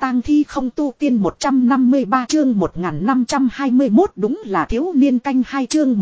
tang thi không tu tiên 153 chương 1521 đúng là thiếu niên canh 2 chương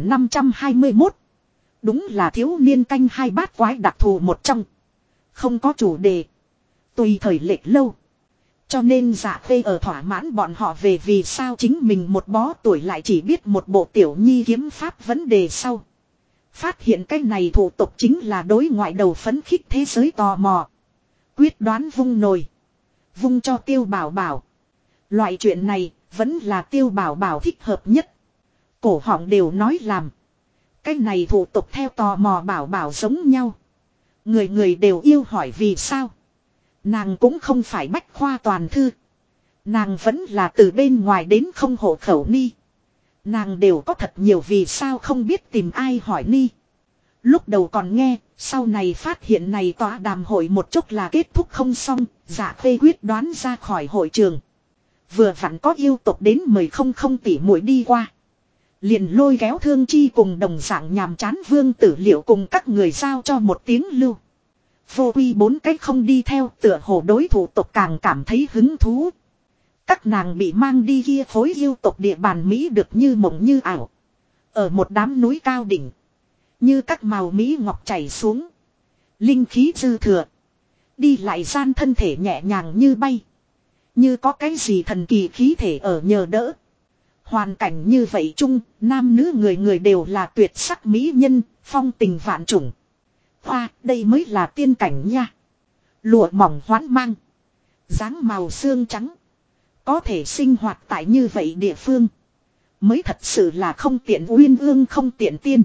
1521. Đúng là thiếu niên canh 2 bát quái đặc thù một trong. Không có chủ đề. Tùy thời lệch lâu. Cho nên Dạ Khê ở thỏa mãn bọn họ về vì sao chính mình một bó tuổi lại chỉ biết một bộ tiểu nhi kiếm pháp vấn đề sau. Phát hiện cái này thủ tục chính là đối ngoại đầu phấn khích thế giới tò mò. Quyết đoán vung nồi. Vung cho Tiêu Bảo Bảo. Loại chuyện này vẫn là Tiêu Bảo Bảo thích hợp nhất. Cổ họng đều nói làm. Cái này thủ tục theo tò mò Bảo Bảo giống nhau. Người người đều yêu hỏi vì sao. Nàng cũng không phải bách khoa toàn thư. Nàng vẫn là từ bên ngoài đến không hộ khẩu ni. Nàng đều có thật nhiều vì sao không biết tìm ai hỏi ni. Lúc đầu còn nghe, sau này phát hiện này tọa đàm hội một chút là kết thúc không xong, Dạ Khê quyết đoán ra khỏi hội trường. Vừa vặn có yêu tục đến mời không tỉ muội đi qua. Liền lôi kéo Thương Chi cùng đồng dạng nhàm chán Vương Tử Liệu cùng các người giao cho một tiếng lưu. Vô quy bốn cách không đi theo tựa hồ đối thủ tộc càng cảm thấy hứng thú. Các nàng bị mang đi kia khối yêu tộc địa bàn Mỹ được như mộng như ảo. Ở một đám núi cao đỉnh. Như các màu Mỹ ngọc chảy xuống. Linh khí dư thừa. Đi lại gian thân thể nhẹ nhàng như bay. Như có cái gì thần kỳ khí thể ở nhờ đỡ. Hoàn cảnh như vậy chung, nam nữ người người đều là tuyệt sắc mỹ nhân, phong tình vạn trùng. Hoa, đây mới là tiên cảnh nha. Lụa mỏng hoán mang. Dáng màu xương trắng. Có thể sinh hoạt tại như vậy địa phương. Mới thật sự là không tiện uyên ương không tiện tiên.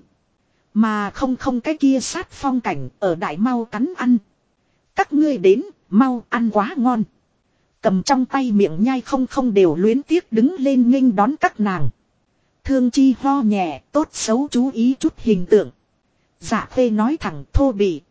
Mà không cái kia sát phong cảnh ở đại mau cắn ăn. Các ngươi đến, mau ăn quá ngon. Cầm trong tay miệng nhai không đều luyến tiếc đứng lên nghênh đón các nàng. Thương Chi ho nhẹ, tốt xấu chú ý chút hình tượng. Dạ Khê nói thẳng thô bỉ.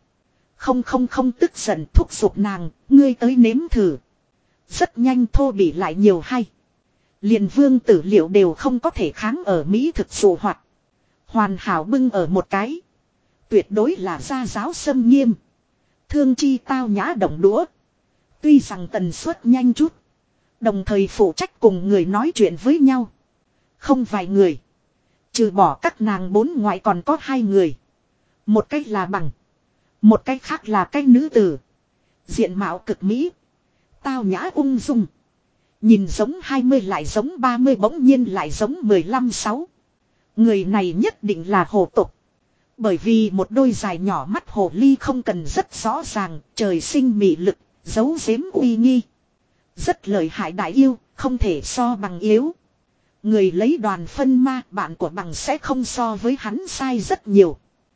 Không tức giận thúc giục nàng, ngươi tới nếm thử. Rất nhanh thô bỉ lại nhiều hay. Liền Vương Tử Liệu đều không có thể kháng ở Mỹ thực dụ hoạt. Hoàn hảo bưng ở một cái. Tuyệt đối là gia giáo xâm nghiêm. Thương Chi tao nhã động đũa. Tuy rằng tần suất nhanh chút. Đồng thời phụ trách cùng người nói chuyện với nhau. Không vài người. Trừ bỏ các nàng bốn ngoại còn có hai người. Một cách là bằng. Một cách khác là cách nữ tử. Diện mạo cực mỹ. Tao nhã ung dung. Nhìn giống 20 lại giống 30 bỗng nhiên lại giống 15-6. Người này nhất định là hồ tục. Bởi vì một đôi dài nhỏ mắt hồ ly không cần rất rõ ràng. Trời sinh mị lực. Giấu giếm uy nghi. Rất lợi hại đại yêu. Không thể so bằng yếu. Người lấy đoàn phân ma. Bạn của bằng sẽ không so với hắn sai rất nhiều.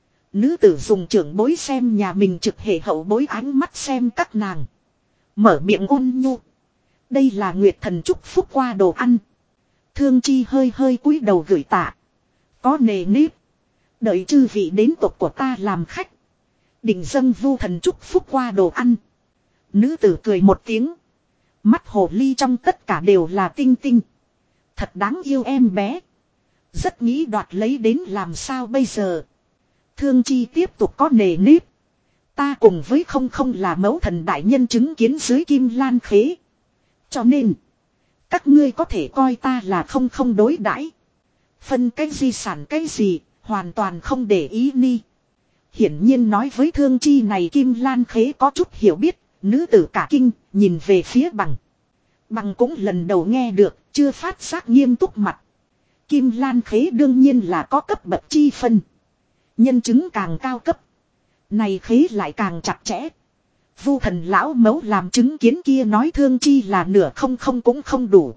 Nữ tử dùng trưởng bối xem nhà mình trực hệ hậu bối ánh mắt xem các nàng. Mở miệng ôn nhu. Đây là Nguyệt Thần chúc phúc qua đồ ăn. Thương Chi hơi cúi đầu gửi tạ. Có nề nếp. Đợi chư vị đến tộc của ta làm khách. Định dâng Vu Thần chúc phúc qua đồ ăn. Nữ tử cười một tiếng. Mắt hồ ly trong tất cả đều là tinh tinh. Thật đáng yêu em bé. Rất nghĩ đoạt lấy đến làm sao bây giờ. Thương Chi tiếp tục có nề nếp. Ta cùng với không là mẫu thần đại nhân chứng kiến dưới kim lan khế. Cho nên. Các ngươi có thể coi ta là không đối đãi. Phân cái di sản cái gì. Hoàn toàn không để ý ni. Hiển nhiên nói với Thương Chi này kim lan khế có chút hiểu biết. Nữ tử cả kinh nhìn về phía bằng. Bằng cũng lần đầu nghe được. Chưa phát giác nghiêm túc mặt. Kim lan khế đương nhiên là có cấp bậc chi phân. Nhân chứng càng cao cấp. Này khế lại càng chặt chẽ. Vu Thần lão mẫu làm chứng kiến kia nói Thương Chi là nửa không cũng không đủ.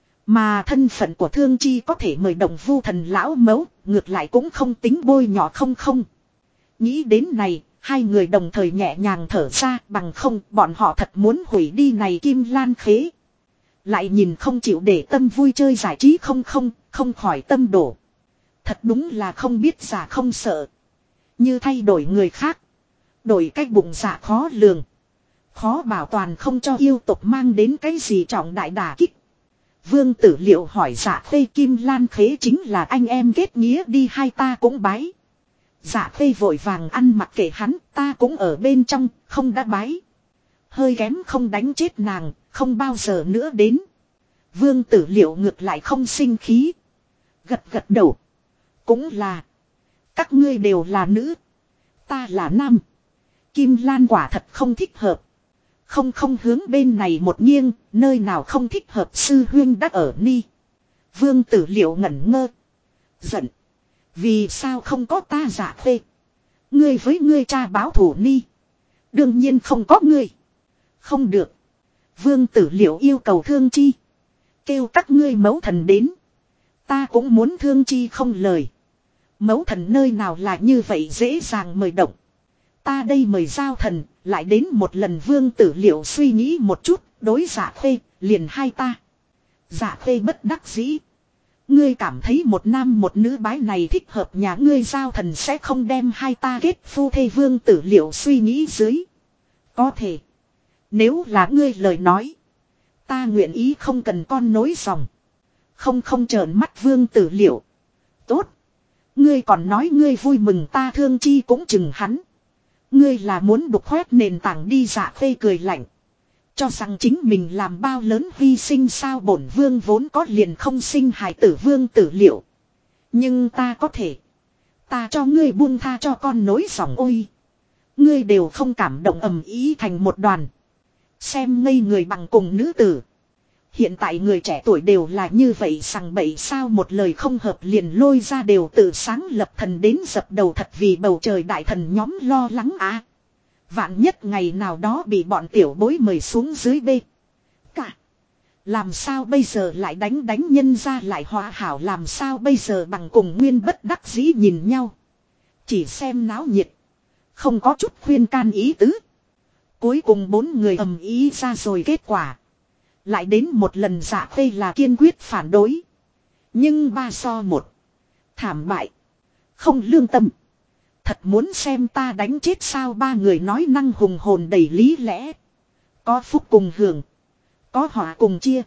Mà thân phận của Thương Chi có thể mời động Vu Thần lão mẫu. Ngược lại cũng không tính bôi nhỏ không. Nghĩ đến này. Hai người đồng thời nhẹ nhàng thở ra. Bằng không bọn họ thật muốn hủy đi này kim lan khế. Lại nhìn không chịu để tâm vui chơi giải trí không khỏi tâm đổ. Thật đúng là không biết giả không sợ. Như thay đổi người khác. Đổi cách bụng dạ khó lường. Khó bảo toàn không cho yêu tục mang đến cái gì trọng đại đả kích. Vương Tử Liệu hỏi Dạ Khê kim lan khế chính là anh em kết nghĩa đi hai ta cũng bái. Dạ Khê vội vàng ăn mặc kệ hắn ta cũng ở bên trong không đã bái. Hơi kém không đánh chết nàng Không bao giờ nữa đến. Vương Tử Liệu ngược lại không sinh khí. Gật gật đầu. Cũng là. Các ngươi đều là nữ. Ta là nam. Kim Lan quả thật không thích hợp. Không hướng bên này một nghiêng. Nơi nào không thích hợp sư huyên đã ở ni. Vương Tử Liệu ngẩn ngơ. Giận. Vì sao không có ta Dạ Khê? Ngươi với ngươi cha báo thủ ni. Đương nhiên không có ngươi. Không được. Vương Tử Liệu yêu cầu Thương Chi. Kêu các ngươi mẫu thần đến. Ta cũng muốn Thương Chi không lời. Mẫu thần nơi nào là như vậy dễ dàng mời động. Ta đây mời giao thần, lại đến một lần Vương Tử Liệu suy nghĩ một chút, đối Dạ Khê, liền hai ta. Dạ Khê bất đắc dĩ. Ngươi cảm thấy một nam một nữ bái này thích hợp nhà ngươi giao thần sẽ không đem hai ta kết phu thê. Vương Tử Liệu suy nghĩ dưới. Có thể. Nếu là ngươi lời nói. Ta nguyện ý không cần con nối dòng. Không trợn mắt Vương Tử Liệu. Tốt. Ngươi còn nói ngươi vui mừng ta Thương Chi cũng chừng hắn. Ngươi là muốn đục khoét nền tảng đi. Dạ Khê cười lạnh. Cho rằng chính mình làm bao lớn hy sinh sao. Bổn vương vốn có liền không sinh hài tử. Vương Tử Liệu. Nhưng ta có thể. Ta cho ngươi buông tha cho con nối dòng. Ôi. Ngươi đều không cảm động ầm ý thành một đoàn. Xem ngây người bằng cùng nữ tử. Hiện tại người trẻ tuổi đều là như vậy sằng bậy sao một lời không hợp liền lôi ra đều tự sáng lập thần đến dập đầu thật vì bầu trời đại thần nhóm lo lắng á. Vạn nhất ngày nào đó bị bọn tiểu bối mời xuống dưới bê. Cả. Làm sao bây giờ lại đánh nhân ra lại hòa hảo làm sao bây giờ bằng cùng nguyên bất đắc dĩ nhìn nhau. Chỉ xem náo nhiệt. Không có chút khuyên can ý tứ. Cuối cùng bốn người ầm ý ra rồi kết quả. Lại đến một lần Dạ Khê là kiên quyết phản đối. Nhưng 3-1. Thảm bại. Không lương tâm. Thật muốn xem ta đánh chết sao. Ba người nói năng hùng hồn đầy lý lẽ. Có phúc cùng hưởng. Có họa cùng chia.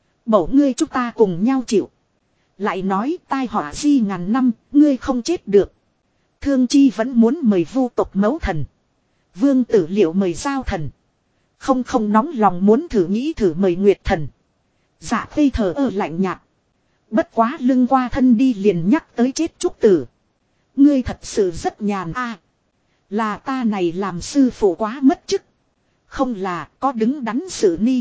Bổ ngươi chúng ta cùng nhau chịu. Lại nói tai họa di ngàn năm. Ngươi không chết được. Thương Chi vẫn muốn mời vu tộc mẫu thần. Vương Tử Liệu mời giao thần. Không nóng lòng muốn thử nghĩ thử mời Nguyệt thần. Dạ Khê thờ ơ lạnh nhạt. Bất quá lưng qua thân đi liền nhắc tới chết Trúc Tử. Ngươi thật sự rất nhàn a. Là ta này làm sư phụ quá mất chức. Không là có đứng đắn sự ni.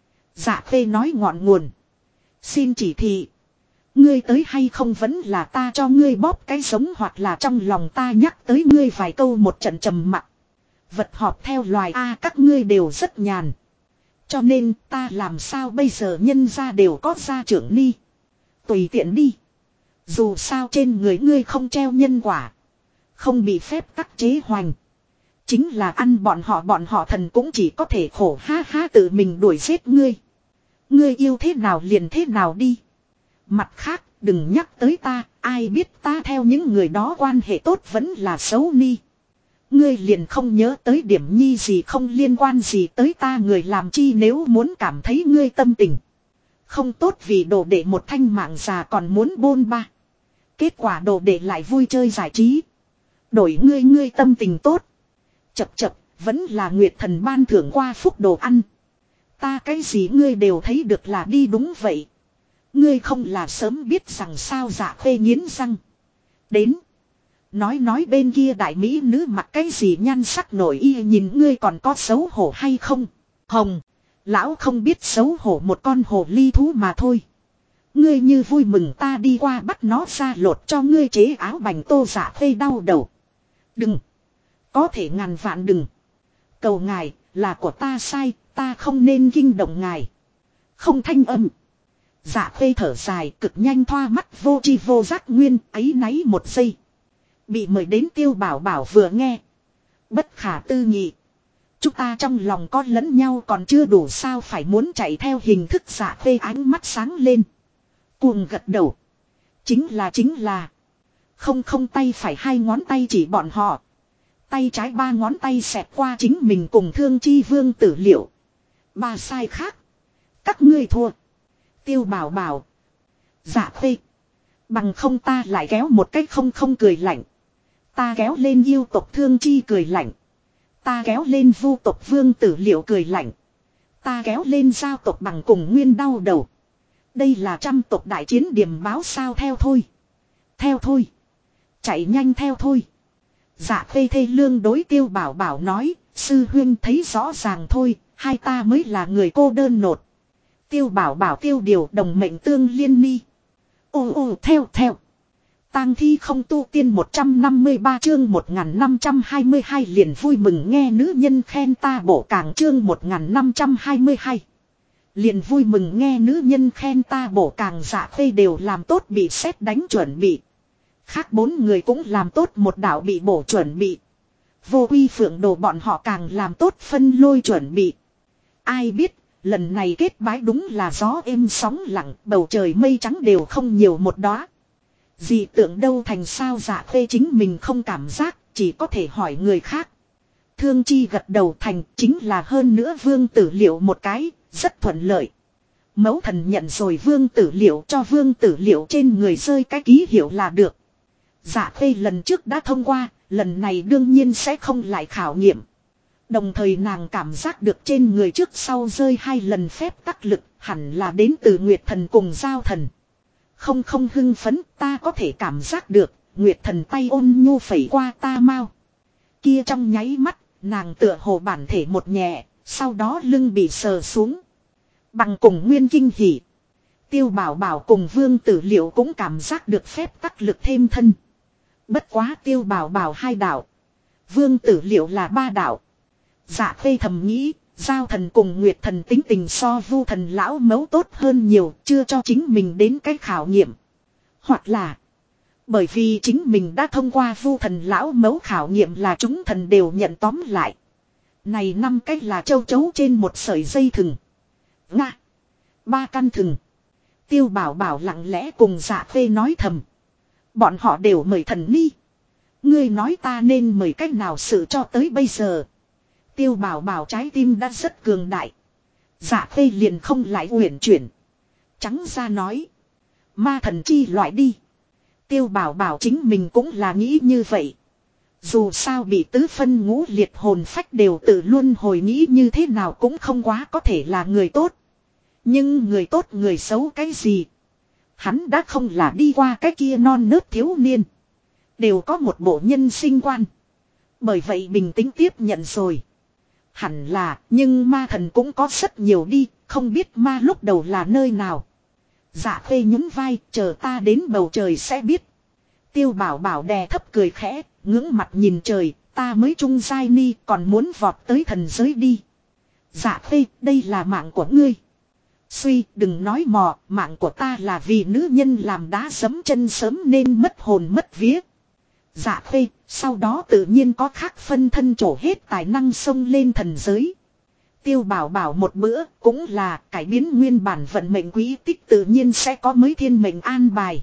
Dạ Khê nói ngọn nguồn. Xin chỉ thị. Ngươi tới hay không vẫn là ta cho ngươi bóp cái sống hoặc là trong lòng ta nhắc tới ngươi vài câu một trận trầm mặc. Vật họp theo loài A các ngươi đều rất nhàn. Cho nên ta làm sao bây giờ nhân ra đều có gia trưởng ni. Tùy tiện đi. Dù sao trên người ngươi không treo nhân quả. Không bị phép tắc chế hoành. Chính là ăn bọn họ thần cũng chỉ có thể khổ ha ha tự mình đuổi giết ngươi. Ngươi yêu thế nào liền thế nào đi. Mặt khác đừng nhắc tới ta. Ai biết ta theo những người đó quan hệ tốt vẫn là xấu ni. Ngươi liền không nhớ tới điểm nhi gì không liên quan gì tới ta người làm chi nếu muốn cảm thấy ngươi tâm tình. Không tốt vì đồ đệ một thanh mạng già còn muốn bôn ba. Kết quả đồ đệ lại vui chơi giải trí. Đổi ngươi tâm tình tốt. Chập vẫn là Nguyệt thần ban thưởng qua phúc đồ ăn. Ta cái gì ngươi đều thấy được là đi đúng vậy. Ngươi không là sớm biết rằng sao. Dạ Khê nghiến răng. Đến. Nói bên kia đại mỹ nữ mặc cái gì nhan sắc nổi y nhìn ngươi còn có xấu hổ hay không. Hồng. Lão không biết xấu hổ một con hồ ly thú mà thôi. Ngươi như vui mừng ta đi qua bắt nó ra lột cho ngươi chế áo bành tô. Dạ Khê đau đầu. Đừng. Có thể ngàn vạn đừng. Cầu ngài là của ta sai. Ta không nên kinh động ngài. Không thanh âm. Dạ Khê thở dài cực nhanh thoa mắt vô tri vô giác nguyên ấy náy một giây. Bị mời đến Tiêu Bảo Bảo vừa nghe. Bất khả tư nghị. Chúng ta trong lòng có lẫn nhau còn chưa đủ sao phải muốn chạy theo hình thức. Dạ Khê ánh mắt sáng lên. Cuồng gật đầu. Chính là. Không tay phải hai ngón tay chỉ bọn họ. Tay trái ba ngón tay xẹt qua chính mình cùng Thương Chi Vương Tử Liệu. Ba sai khác. Các ngươi thua. Tiêu Bảo Bảo. Dạ Khê. Bằng không ta lại kéo một cách không cười lạnh. Ta kéo lên yêu tộc Thương Chi cười lạnh. Ta kéo lên vu tộc Vương Tử Liệu cười lạnh. Ta kéo lên giao tộc bằng cùng nguyên đau đầu. Đây là trăm tộc đại chiến điểm báo sao theo thôi. Theo thôi. Chạy nhanh theo thôi. Dạ Khê thê lương đối Tiêu Bảo Bảo nói. Sư huynh thấy rõ ràng thôi. Hai ta mới là người cô đơn nột. Tiêu Bảo Bảo Tiêu Điều đồng mệnh tương liên ni. Ô theo. Tang thi không tu tiên 153 chương 1522 liền vui mừng nghe nữ nhân khen ta bổ càng chương 1522. Liền vui mừng nghe nữ nhân khen ta bổ càng. Dạ Khê đều làm tốt bị sét đánh chuẩn bị. Khác 4 người cũng làm tốt một đạo bị bổ chuẩn bị. Vô Uy Phượng Đồ bọn họ càng làm tốt phân lôi chuẩn bị. Ai biết, lần này kết bái đúng là gió êm sóng lặng, bầu trời mây trắng đều không nhiều một đóa. Dị tượng đâu thành sao. Dạ Khê chính mình không cảm giác, chỉ có thể hỏi người khác. Thương Chi gật đầu thành chính là hơn nữa Vương Tử Liệu một cái, rất thuận lợi. Mẫu thần nhận rồi Vương Tử Liệu cho Vương Tử Liệu trên người rơi cái ký hiệu là được. Dạ Khê lần trước đã thông qua, lần này đương nhiên sẽ không lại khảo nghiệm. Đồng thời nàng cảm giác được trên người trước sau rơi 2 lần phép tắc lực, hẳn là đến từ Nguyệt Thần cùng Giao Thần. Không hưng phấn, ta có thể cảm giác được, Nguyệt Thần tay ôn nhu phẩy qua ta mau. Kia trong nháy mắt, nàng tựa hồ bản thể một nhẹ, sau đó lưng bị sờ xuống. Bằng cùng nguyên kinh hỉ. Tiêu Bảo Bảo cùng Vương Tử Liệu cũng cảm giác được phép tắc lực thêm thân. Bất quá Tiêu Bảo Bảo 2 đạo. Vương Tử Liệu là 3 đạo. Dạ Khê thầm nghĩ, Giao Thần cùng Nguyệt Thần tính tình so Vu Thần lão mấu tốt hơn nhiều, chưa cho chính mình đến cái khảo nghiệm. Hoặc là, bởi vì chính mình đã thông qua Vu Thần lão mấu khảo nghiệm là chúng thần đều nhận tóm lại. Này 5 cách là châu chấu trên một sợi dây thừng. Nga. 3 căn thừng. Tiêu Bảo Bảo lặng lẽ cùng Dạ Khê nói thầm. Bọn họ đều mời thần ni. Ngươi nói ta nên mời cách nào sự cho tới bây giờ. Tiêu Bảo Bảo trái tim đã rất cường đại. Dạ Khê liền không lại uyển chuyển. Trắng ra nói. Ma thần chi loại đi. Tiêu Bảo Bảo chính mình cũng là nghĩ như vậy. Dù sao bị tứ phân ngũ liệt hồn phách đều tự luôn hồi nghĩ như thế nào cũng không quá có thể là người tốt. Nhưng người tốt người xấu cái gì. Hắn đã không là đi qua cái kia non nớt thiếu niên. Đều có một bộ nhân sinh quan. Bởi vậy bình tĩnh tiếp nhận rồi. Hẳn là, nhưng ma thần cũng có rất nhiều đi, không biết ma lúc đầu là nơi nào. Dạ Khê nhún vai, chờ ta đến bầu trời sẽ biết. Tiêu Bảo Bảo đè thấp cười khẽ, ngưỡng mặt nhìn trời, ta mới trung giai ni còn muốn vọt tới thần giới đi. Dạ Khê, đây là mạng của ngươi. Suy, đừng nói mò, mạng của ta là vì nữ nhân làm đá sấm chân sớm nên mất hồn mất vía. Dạ Khê, sau đó tự nhiên có khác phân thân trổ hết tài năng xông lên thần giới. Tiêu Bảo Bảo một bữa cũng là cải biến nguyên bản vận mệnh quý tích tự nhiên sẽ có mới thiên mệnh an bài.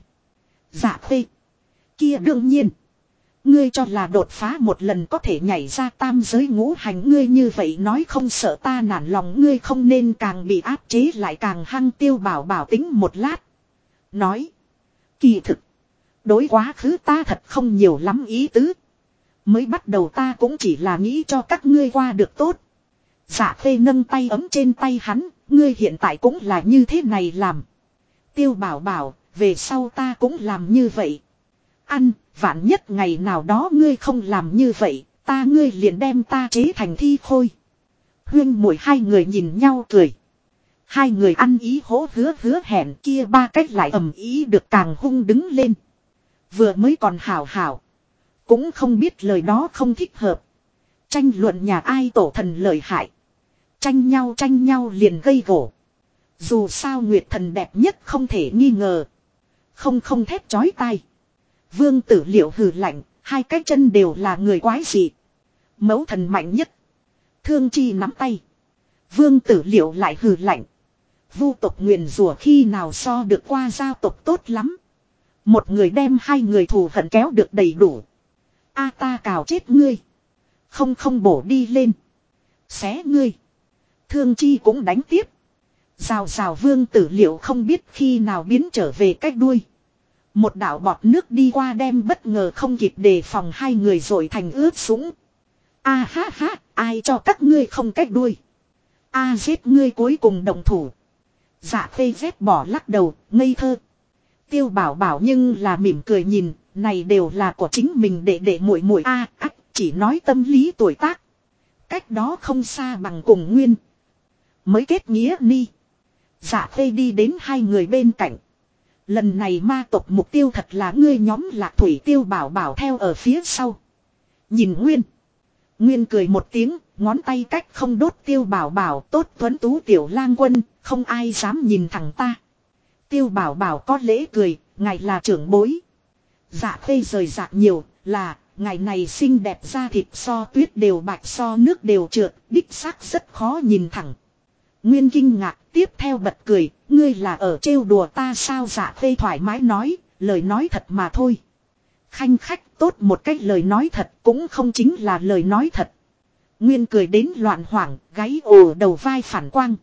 Dạ Khê, kia đương nhiên. Ngươi cho là đột phá một lần có thể nhảy ra tam giới ngũ hành ngươi như vậy nói không sợ ta nản lòng ngươi không nên càng bị áp chế lại càng hăng. Tiêu Bảo Bảo tính một lát. Nói. Kỳ thực. Đối quá khứ ta thật không nhiều lắm ý tứ. Mới bắt đầu ta cũng chỉ là nghĩ cho các ngươi qua được tốt. Dạ Khê nâng tay ấm trên tay hắn. Ngươi hiện tại cũng là như thế này làm. Tiêu Bảo Bảo. Về sau ta cũng làm như vậy. Ăn. Vạn nhất ngày nào đó ngươi không làm như vậy. Ta ngươi liền đem ta chế thành thi khôi. Huyên muội 2 người nhìn nhau cười. 2 người ăn ý hố hứa hẹn kia 3 cách lại ầm ý được càng hung đứng lên. Vừa mới còn hảo hảo. Cũng không biết lời đó không thích hợp. Tranh luận nhà ai tổ thần lợi hại. Tranh nhau liền gây gổ. Dù sao Nguyệt Thần đẹp nhất không thể nghi ngờ. Không thét chói tai. Vương Tử Liệu hừ lạnh. 2 cái chân đều là người quái dị. Mẫu thần mạnh nhất. Thương Chi nắm tay. Vương Tử Liệu lại hừ lạnh. Vu tộc nguyền rủa khi nào so được qua giao tộc tốt lắm. Một người đem 2 người thù hận kéo được đầy đủ. A ta cào chết ngươi. Không bổ đi lên. Xé ngươi. Thương Chi cũng đánh tiếp. Rào Vương Tử Liệu không biết khi nào biến trở về cách đuôi. Một đạo bọt nước đi qua đem bất ngờ không kịp đề phòng 2 người rồi thành ướt sũng. A ha ha, ai cho các ngươi không cách đuôi. A giết ngươi cuối cùng động thủ. Dạ khê ghét bỏ lắc đầu, ngây thơ. Tiêu bảo bảo nhưng là mỉm cười nhìn, này đều là của chính mình để muội muội a chỉ nói tâm lý tuổi tác. Cách đó không xa bằng cùng Nguyên. Mới kết nghĩa ni. Dạ khê đi đến hai người bên cạnh. Lần này ma tộc mục tiêu thật là ngươi nhóm Lạc Thủy. Tiêu bảo bảo theo ở phía sau. Nhìn Nguyên. Nguyên cười một tiếng, ngón tay cách không đốt Tiêu bảo bảo tốt tuấn tú tiểu lang quân, không ai dám nhìn thẳng ta. Tiêu bảo bảo có lễ cười, ngài là trưởng bối. Dạ khê rời rạc nhiều, là, ngày này xinh đẹp da thịt so tuyết đều bạch so nước đều trượt, đích xác rất khó nhìn thẳng. Nguyên kinh ngạc, tiếp theo bật cười, ngươi là ở trêu đùa ta sao? Dạ khê thoải mái nói, lời nói thật mà thôi. Khanh khách tốt một cách lời nói thật cũng không chính là lời nói thật. Nguyên cười đến loạn hoảng, gáy ồ đầu vai phản quang.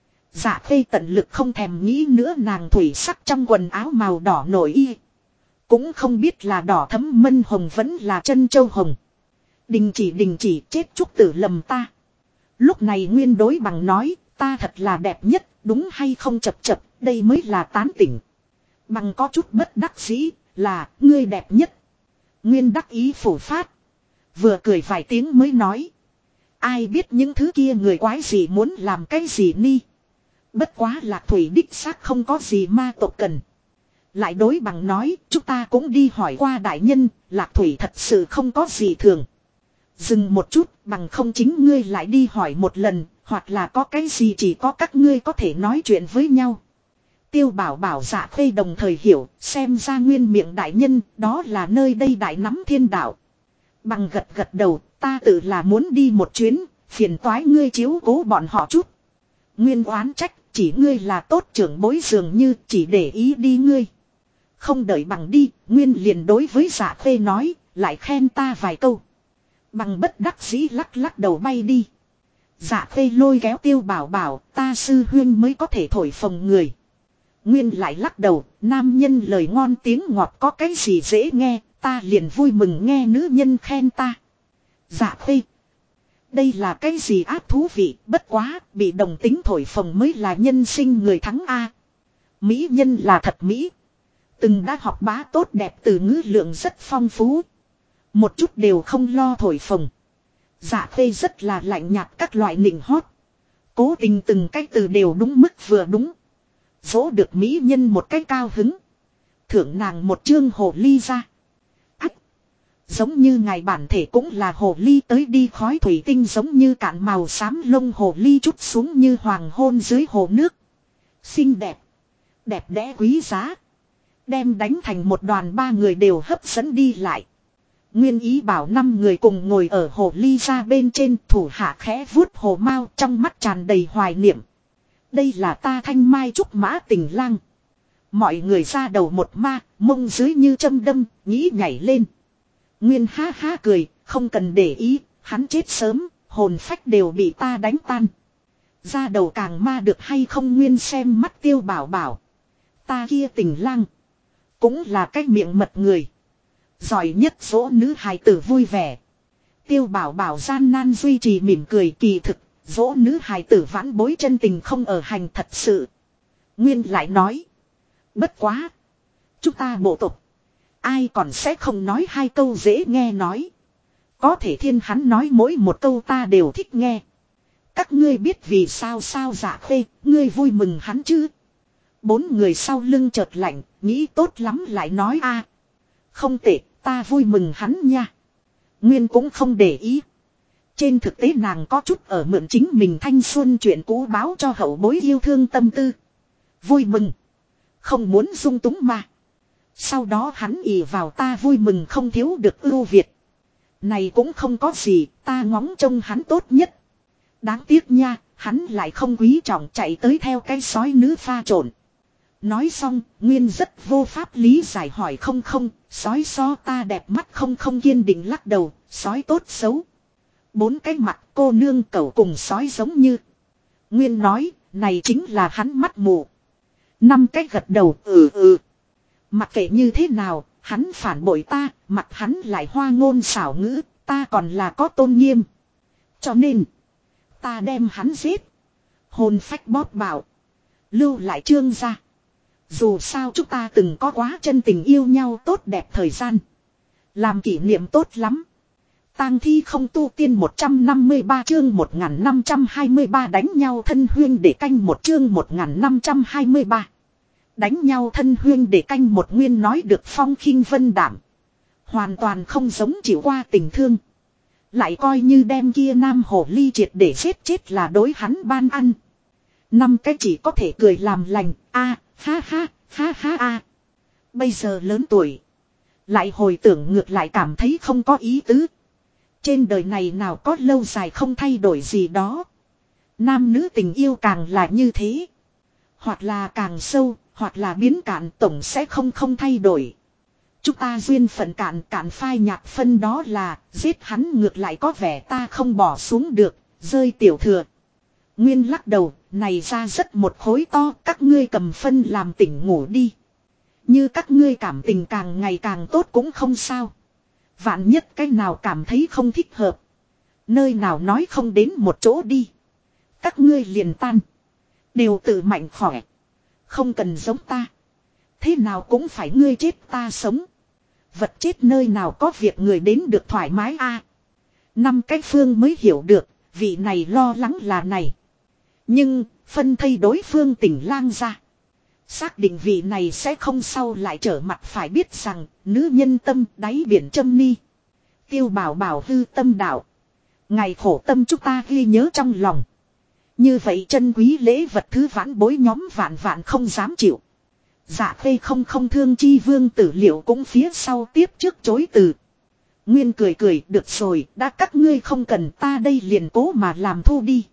Dạ khê tận lực không thèm nghĩ nữa, nàng thủy sắc trong quần áo màu đỏ nổi y. Cũng không biết là đỏ thấm mân hồng vẫn là chân châu hồng. Đình chỉ chết chúc tử lầm ta. Lúc này Nguyên đối bằng nói, ta thật là đẹp nhất, đúng hay không? Chập chập, đây mới là tán tỉnh. Bằng có chút bất đắc dĩ, là, ngươi đẹp nhất. Nguyên đắc ý phủ phát. Vừa cười vài tiếng mới nói. Ai biết những thứ kia người quái gì muốn làm cái gì ni. Bất quá Lạc Thủy đích xác không có gì ma tộc cần. Lại đối bằng nói, chúng ta cũng đi hỏi qua đại nhân, Lạc Thủy thật sự không có gì thường. Dừng một chút, bằng không chính ngươi lại đi hỏi một lần, hoặc là có cái gì chỉ có các ngươi có thể nói chuyện với nhau. Tiêu bảo bảo Dạ khê đồng thời hiểu, xem ra Nguyên miệng đại nhân, đó là nơi đây đại nắm thiên đạo. Bằng gật đầu, ta tự là muốn đi một chuyến, phiền toái ngươi chiếu cố bọn họ chút. Nguyên oán trách, chỉ ngươi là tốt trưởng bối dường như chỉ để ý đi ngươi. Không đợi bằng đi, Nguyên liền đối với Dạ khê nói, lại khen ta vài câu. Bằng bất đắc dĩ lắc đầu bay đi. Dạ khê lôi kéo Tiêu bảo bảo, ta sư huyên mới có thể thổi phồng người. Nguyên lại lắc đầu, nam nhân lời ngon tiếng ngọt có cái gì dễ nghe, ta liền vui mừng nghe nữ nhân khen ta. Dạ khê. Đây là cái gì ác thú vị, bất quá, bị đồng tính thổi phồng mới là nhân sinh người thắng A. Mỹ nhân là thật Mỹ. Từng đã học bá tốt đẹp từ ngữ lượng rất phong phú. Một chút đều không lo thổi phồng. Dạ khê rất là lạnh nhạt các loại nịnh hót. Cố tình từng cái từ đều đúng mức vừa đúng. Dỗ được mỹ nhân một cái cao hứng. Thưởng nàng một chương hồ ly ra. Ách. Giống như ngài bản thể cũng là hồ ly tới đi khói thủy tinh giống như cạn màu xám lông hồ ly chút xuống như hoàng hôn dưới hồ nước. Xinh đẹp. Đẹp đẽ quý giá. Đem đánh thành một đoàn ba người đều hấp dẫn đi lại. Nguyên ý bảo 5 người cùng ngồi ở hồ ly ra bên trên, thủ hạ khẽ vuốt hồ mao trong mắt tràn đầy hoài niệm. Đây là ta Thanh Mai trúc mã tình lang. Mọi người ra đầu một ma, mông dưới như châm đâm, nghĩ nhảy lên. Nguyên ha ha cười, không cần để ý, hắn chết sớm, hồn phách đều bị ta đánh tan. Ra đầu càng ma được hay không? Nguyên xem mắt Tiêu bảo bảo. Ta kia tình lang. Cũng là cái miệng mật người. Giỏi nhất dỗ nữ hài tử vui vẻ. Tiêu bảo bảo gian nan duy trì mỉm cười, kỳ thực. Dỗ nữ hài tử vãn bối chân tình không ở hành thật sự. Nguyên lại nói. Bất quá. Chúng ta bộ tộc. Ai còn sẽ không nói hai câu dễ nghe nói. Có thể thiên hắn nói mỗi một câu ta đều thích nghe. Các ngươi biết vì sao Dạ khê, ngươi vui mừng hắn chứ? 4 người sau lưng chợt lạnh, nghĩ tốt lắm lại nói a. Không tệ, ta vui mừng hắn nha. Nguyên cũng không để ý. Trên thực tế nàng có chút ở mượn chính mình thanh xuân chuyện cũ báo cho hậu bối yêu thương tâm tư. Vui mừng. Không muốn dung túng mà. Sau đó hắn ì vào ta vui mừng không thiếu được ưu việt. Này cũng không có gì, ta ngóng trông hắn tốt nhất. Đáng tiếc nha, hắn lại không quý trọng chạy tới theo cái sói nữ pha trộn. Nói xong, Nguyên rất vô pháp lý giải hỏi không, sói so ta đẹp mắt không kiên định lắc đầu, sói tốt xấu. 4 cái mặt cô nương cẩu cùng sói giống như. Nguyên nói, này chính là hắn mắt mù. 5 cái gật đầu, Mặc kệ như thế nào, hắn phản bội ta, mặt hắn lại hoa ngôn xảo ngữ, ta còn là có tôn nghiêm. Cho nên, ta đem hắn giết. Hồn phách bóp bảo. Lưu lại Trương gia. Dù sao chúng ta từng có quá chân tình yêu nhau tốt đẹp thời gian. Làm kỷ niệm tốt lắm. Tang thi không tu tiên 153 chương 1523 đánh nhau thân huyên để canh một chương 1523. Đánh nhau thân huyên để canh một Nguyên nói được phong khinh vân đảm. Hoàn toàn không giống chịu qua tình thương. Lại coi như đem kia nam hồ ly triệt để giết chết là đối hắn ban ăn. Năm cái chỉ có thể cười làm lành. Ha ha ha. Bây giờ lớn tuổi. Lại hồi tưởng ngược lại cảm thấy không có ý tứ. Trên đời này nào có lâu dài không thay đổi gì đó. Nam nữ tình yêu càng là như thế. Hoặc là càng sâu, hoặc là biến cạn tổng sẽ không thay đổi. Chúng ta duyên phận cạn phai nhạt phân đó là giết hắn ngược lại có vẻ ta không bỏ xuống được, rơi tiểu thừa. Nguyên lắc đầu, này ra rất một khối to, các ngươi cầm phân làm tỉnh ngủ đi. Như các ngươi cảm tình càng ngày càng tốt cũng không sao. Vạn nhất cái nào cảm thấy không thích hợp. Nơi nào nói không đến một chỗ đi. Các ngươi liền tan. Đều tự mạnh khỏe. Không cần giống ta. Thế nào cũng phải ngươi chết ta sống. Vật chết nơi nào có việc người đến được thoải mái a. Năm cái phương mới hiểu được. Vị này lo lắng là này. Nhưng phân thây đối phương tỉnh lang ra. Xác định vị này sẽ không sau lại trở mặt phải biết rằng nữ nhân tâm đáy biển châm ni. Tiêu bảo bảo hư tâm đạo. Ngày khổ tâm chúng ta ghi nhớ trong lòng. Như vậy chân quý lễ vật thứ vãn bối nhóm vạn không dám chịu. Dạ khê không thương chi vương tử liệu cũng phía sau tiếp trước chối từ. Nguyên cười được rồi đã các ngươi không cần ta đây liền cố mà làm thu đi.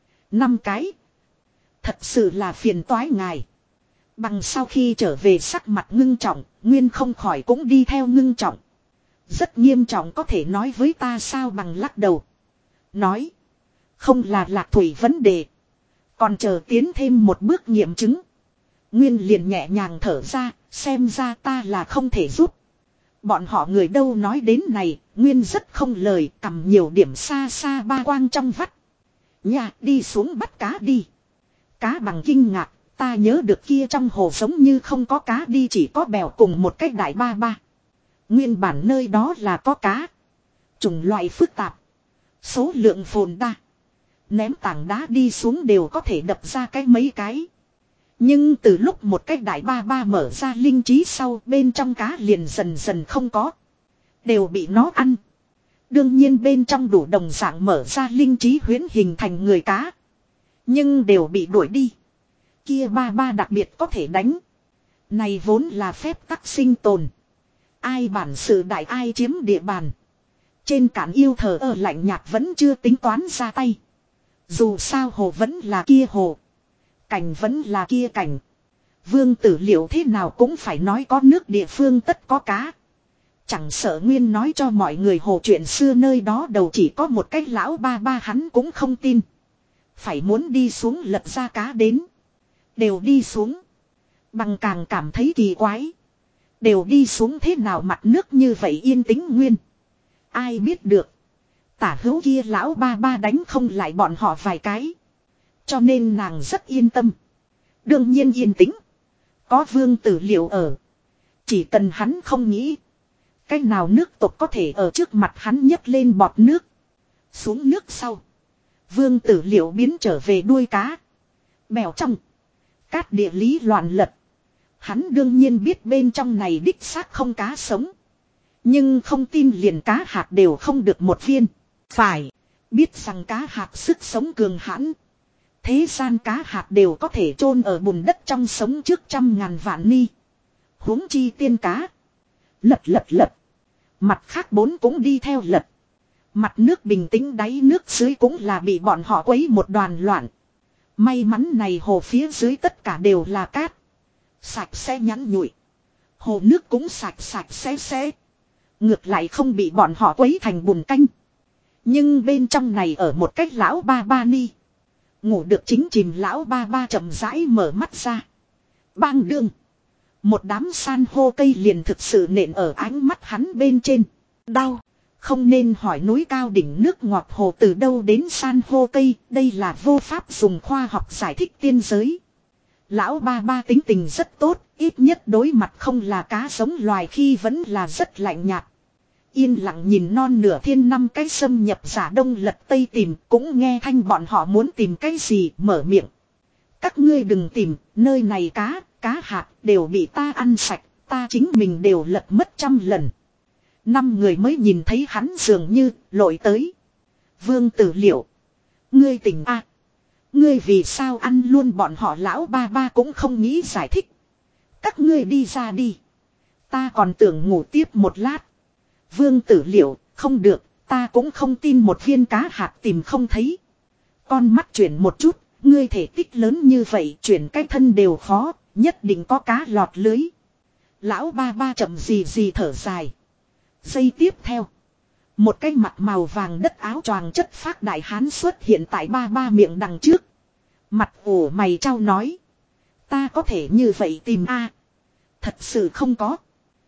5 cái. Thật sự là phiền toái ngài. Bằng sau khi trở về sắc mặt ngưng trọng, Nguyên không khỏi cũng đi theo ngưng trọng. Rất nghiêm trọng có thể nói với ta sao bằng lắc đầu. Nói. Không là lạc thủy vấn đề. Còn chờ tiến thêm một bước nghiệm chứng. Nguyên liền nhẹ nhàng thở ra, xem ra ta là không thể giúp. Bọn họ người đâu nói đến này, Nguyên rất không lời, cầm nhiều điểm xa xa ba quang trong vắt. Nhà đi xuống bắt cá đi. Cá bằng kinh ngạc, ta nhớ được kia trong hồ giống như không có cá đi chỉ có bèo cùng một cái đại ba ba. Nguyên bản nơi đó là có cá. Chủng loại phức tạp. Số lượng phồn đa. Ném tảng đá đi xuống đều có thể đập ra cái mấy cái. Nhưng từ lúc một cái đại ba ba mở ra linh trí sau bên trong cá liền dần dần không có. Đều bị nó ăn. Đương nhiên bên trong đủ đồng dạng mở ra linh trí huyễn hình thành người cá. Nhưng đều bị đuổi đi. Kia ba ba đặc biệt có thể đánh. Này vốn là phép tắc sinh tồn. Ai bản sự đại ai chiếm địa bàn. Trên cạn yêu thờ ở lạnh nhạt vẫn chưa tính toán ra tay. Dù sao hồ vẫn là kia hồ. Cảnh vẫn là kia cảnh. Vương tử liệu thế nào cũng phải nói có nước địa phương tất có cá. Chẳng sợ Nguyên nói cho mọi người hồ chuyện xưa nơi đó đầu chỉ có một cái lão ba ba hắn cũng không tin. Phải muốn đi xuống lật ra cá đến. Đều đi xuống. Bằng càng cảm thấy kỳ quái. Đều đi xuống thế nào mặt nước như vậy yên tĩnh Nguyên. Ai biết được. Tả hữu kia lão ba ba đánh không lại bọn họ vài cái. Cho nên nàng rất yên tâm. Đương nhiên yên tĩnh. Có vương tử liệu ở. Chỉ cần hắn không nghĩ. Cách nào nước tộc có thể ở trước mặt hắn nhấc lên bọt nước. Xuống nước sau. Vương tử liệu biến trở về đuôi cá. Bèo trong. Cát địa lý loạn lật. Hắn đương nhiên biết bên trong này đích xác không cá sống. Nhưng không tin liền cá hạt đều không được một viên. Phải. Biết rằng cá hạt sức sống cường hãn. Thế gian cá hạt đều có thể chôn ở bùn đất trong sống trước 100.000 vạn ni. Huống chi tiên cá. Lật. Mặt khác 4 cũng đi theo lật. Mặt nước bình tĩnh đáy nước dưới cũng là bị bọn họ quấy một đoàn loạn. May mắn này hồ phía dưới tất cả đều là cát. Sạch sẽ nhẵn nhụi. Hồ nước cũng sạch sẽ. Ngược lại không bị bọn họ quấy thành bùn canh. Nhưng bên trong này ở một cách lão ba ba ni. Ngủ được chính chìm lão ba ba chậm rãi mở mắt ra. Bang đương. Một đám san hô cây liền thực sự nện ở ánh mắt hắn bên trên. Đau. Không nên hỏi núi cao đỉnh nước ngọt hồ từ đâu đến san hô cây, đây là vô pháp dùng khoa học giải thích tiên giới. Lão ba ba tính tình rất tốt, ít nhất đối mặt không là cá sống loài khi vẫn là rất lạnh nhạt. Yên lặng nhìn non nửa thiên năm cái xâm nhập giả đông lật tây tìm, cũng nghe thanh bọn họ muốn tìm cái gì, mở miệng. Các ngươi đừng tìm, nơi này cá hạt đều bị ta ăn sạch, ta chính mình đều lật mất 100 lần. 5 người mới nhìn thấy hắn dường như lội tới. Vương Tử Liệu, ngươi tỉnh a? Ngươi vì sao ăn luôn bọn họ? Lão ba ba cũng không nghĩ giải thích. Các ngươi đi ra đi. Ta còn tưởng ngủ tiếp một lát. Vương Tử Liệu, không được, ta cũng không tin một viên cá hạt tìm không thấy. Con mắt chuyển một chút, ngươi thể tích lớn như vậy chuyển cái thân đều khó, nhất định có cá lọt lưới. Lão ba ba chậm gì thở dài. Giây tiếp theo, một cái mặt màu vàng đất áo choàng chất phác đại hán xuất hiện tại ba ba miệng đằng trước. Mặt ủ mày trao nói. Ta có thể như vậy tìm a? Thật sự không có.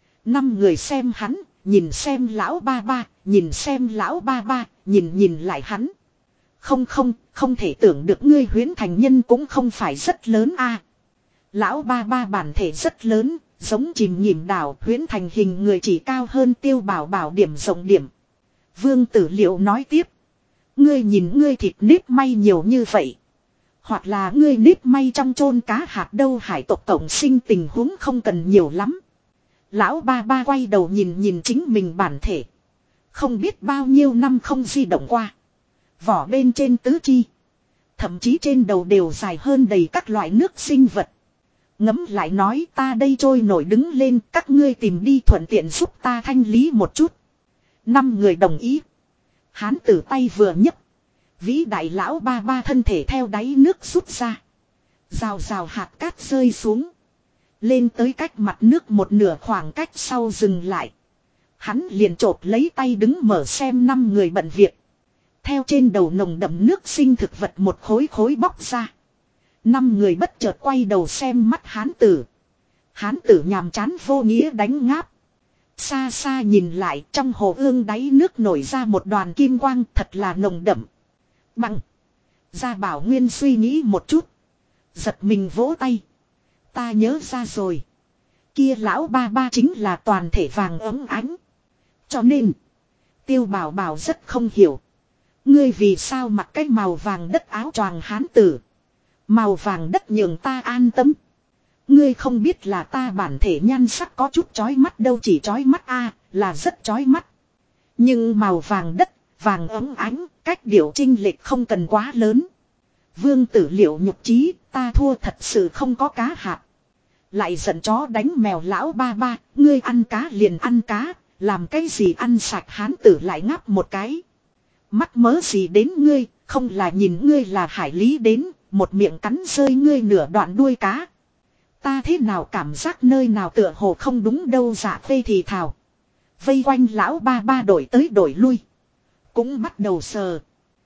5 người xem hắn, nhìn xem lão ba ba, nhìn xem lão ba ba, nhìn lại hắn. Không thể tưởng được ngươi huyễn thành nhân cũng không phải rất lớn a. Lão ba ba bản thể rất lớn, giống chìm nhìm đảo, huyễn thành hình người chỉ cao hơn Tiêu Bảo Bảo điểm rộng điểm. Vương Tử Liệu nói tiếp. Ngươi nhìn ngươi thịt nếp may nhiều như vậy. Hoặc là ngươi nếp may trong chôn cá hạt đâu, hải tộc tổng sinh tình huống không cần nhiều lắm. Lão ba ba quay đầu nhìn chính mình bản thể. Không biết bao nhiêu năm không di động qua. Vỏ bên trên tứ chi. Thậm chí trên đầu đều dài hơn đầy các loại nước sinh vật. Ngấm lại nói, ta đây trôi nổi đứng lên, các ngươi tìm đi thuận tiện giúp ta thanh lý một chút. 5 người đồng ý. Hán tử tay vừa nhấc. Vĩ đại lão ba ba thân thể theo đáy nước rút ra. Rào rào hạt cát rơi xuống. Lên tới cách mặt nước một nửa khoảng cách sau dừng lại. Hắn liền chộp lấy tay đứng mở xem 5 người bận việc. Theo trên đầu nồng đậm nước sinh thực vật một khối bóc ra. 5 người bất chợt quay đầu xem mắt hán tử. Hán tử nhàm chán vô nghĩa đánh ngáp. Xa xa nhìn lại, trong hồ ương đáy nước nổi ra một đoàn kim quang thật là nồng đậm. Bằng. Gia Bảo Nguyên suy nghĩ một chút. Giật mình vỗ tay. Ta nhớ ra rồi. Kia lão ba ba chính là toàn thể vàng ấm ánh. Cho nên. Tiêu Bảo Bảo rất không hiểu. Ngươi vì sao mặc cái màu vàng đất áo choàng hán tử. Màu vàng đất nhường ta an tâm. Ngươi không biết là ta bản thể nhan sắc có chút chói mắt đâu, chỉ chói mắt a, là rất chói mắt. Nhưng màu vàng đất, vàng ấm ánh, cách điệu chênh lệch không cần quá lớn. Vương Tử Liệu nhục chí, ta thua thật sự không có cá hạt. Lại giận chó đánh mèo lão ba ba, ngươi ăn cá liền ăn cá, làm cái gì ăn sạch hán tử lại ngáp một cái. Mắc mớ gì đến ngươi, không là nhìn ngươi là hải lý đến, một miệng cắn rơi ngươi nửa đoạn đuôi cá. Ta thế nào cảm giác nơi nào tựa hồ không đúng đâu. Dạ phê thì thào. Vây quanh lão ba ba đổi tới đổi lui. Cũng bắt đầu sờ.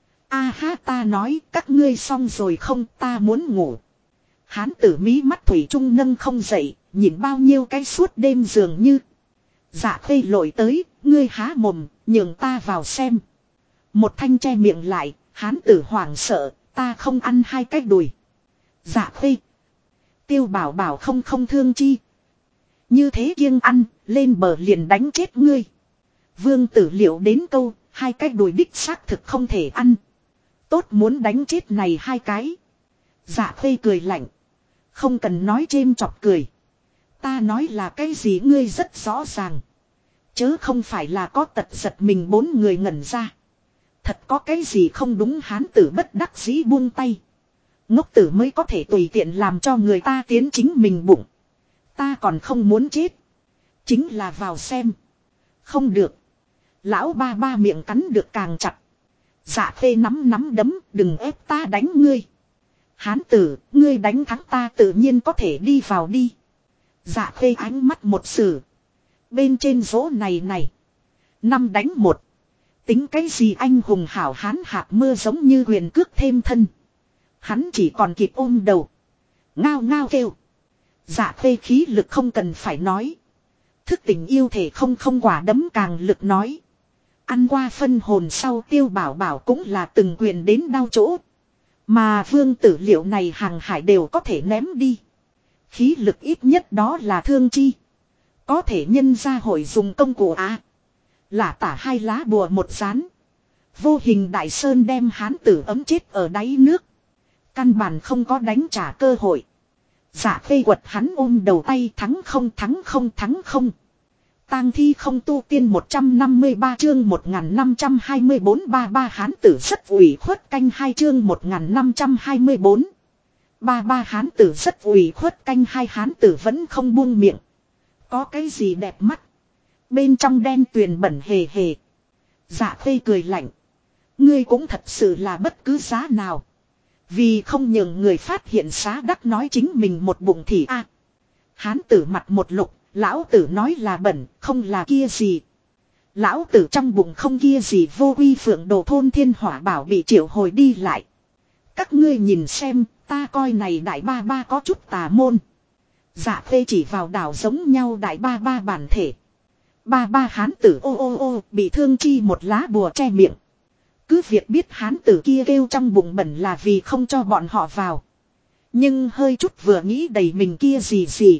A ha, ta nói các ngươi xong rồi không, ta muốn ngủ. Hán tử mí mắt thủy chung nâng không dậy, nhìn bao nhiêu cái suốt đêm dường như. Dạ phê lội tới, ngươi há mồm, nhường ta vào xem. Một thanh che miệng lại, hán tử hoảng sợ, ta không ăn 2 cái đùi. Dạ phê. Tiêu Bảo Bảo không thương chi. Như thế kiêng ăn, lên bờ liền đánh chết ngươi. Vương Tử Liệu đến câu, 2 cái đùi đích xác thực không thể ăn. Tốt muốn đánh chết này 2 cái. Dạ phê cười lạnh. Không cần nói chêm chọc cười. Ta nói là cái gì ngươi rất rõ ràng. Chớ không phải là có tật giật mình 4 người ngẩn ra. Thật có cái gì không đúng, hán tử bất đắc dĩ buông tay. Ngốc tử mới có thể tùy tiện làm cho người ta tiến chính mình bụng. Ta còn không muốn chết. Chính là vào xem. Không được. Lão ba ba miệng cắn được càng chặt. Dạ phê nắm đấm, đừng ép ta đánh ngươi. Hán tử, ngươi đánh thắng ta tự nhiên có thể đi vào đi. Dạ phê ánh mắt một sử. Bên trên rỗ này. 5 đánh 1. Tính cái gì anh hùng hảo hán hạt mưa giống như huyền cước thêm thân. Hắn chỉ còn kịp ôm đầu. Ngao kêu. Dạ phê khí lực không cần phải nói. Thức tình yêu thể không quả đấm càng lực nói. Ăn qua phân hồn sau Tiêu Bảo Bảo cũng là từng quyền đến đau chỗ. Mà vương tử liệu này hàng hải đều có thể ném đi. Khí lực ít nhất đó là thương chi. Có thể nhân ra hội dùng công cụ á. Là tả hai lá bùa một rán. Vô hình đại sơn đem hán tử ấm chết ở đáy nước. Căn bản không có đánh trả cơ hội. Dạ phê quật hắn ôm đầu tay thắng không thắng không thắng không. Tang thi không tu tiên 153 chương 1524 ba ba hán tử rất ủy khuất canh 2 chương 1524. Ba ba hán tử rất ủy khuất canh 2 hán tử vẫn không buông miệng. Có cái gì đẹp mắt. Bên trong đen tuyền bẩn hề hề. Dạ phê cười lạnh. Ngươi cũng thật sự là bất cứ giá nào. Vì không nhường người phát hiện xá đắc nói chính mình một bụng thì a. Hán tử mặt một lục. Lão tử nói là bẩn, không là kia gì. Lão tử trong bụng không kia gì vô uy phượng đồ thôn thiên hỏa bảo bị triệu hồi đi lại. Các ngươi nhìn xem, ta coi này đại ba ba có chút tà môn. Dạ phê chỉ vào đảo giống nhau đại ba ba bản thể. Ba ba hán tử ô ô ô bị thương chi một lá bùa che miệng. Cứ việc biết hán tử kia kêu trong bụng bẩn là vì không cho bọn họ vào. Nhưng hơi chút vừa nghĩ đầy mình kia gì gì.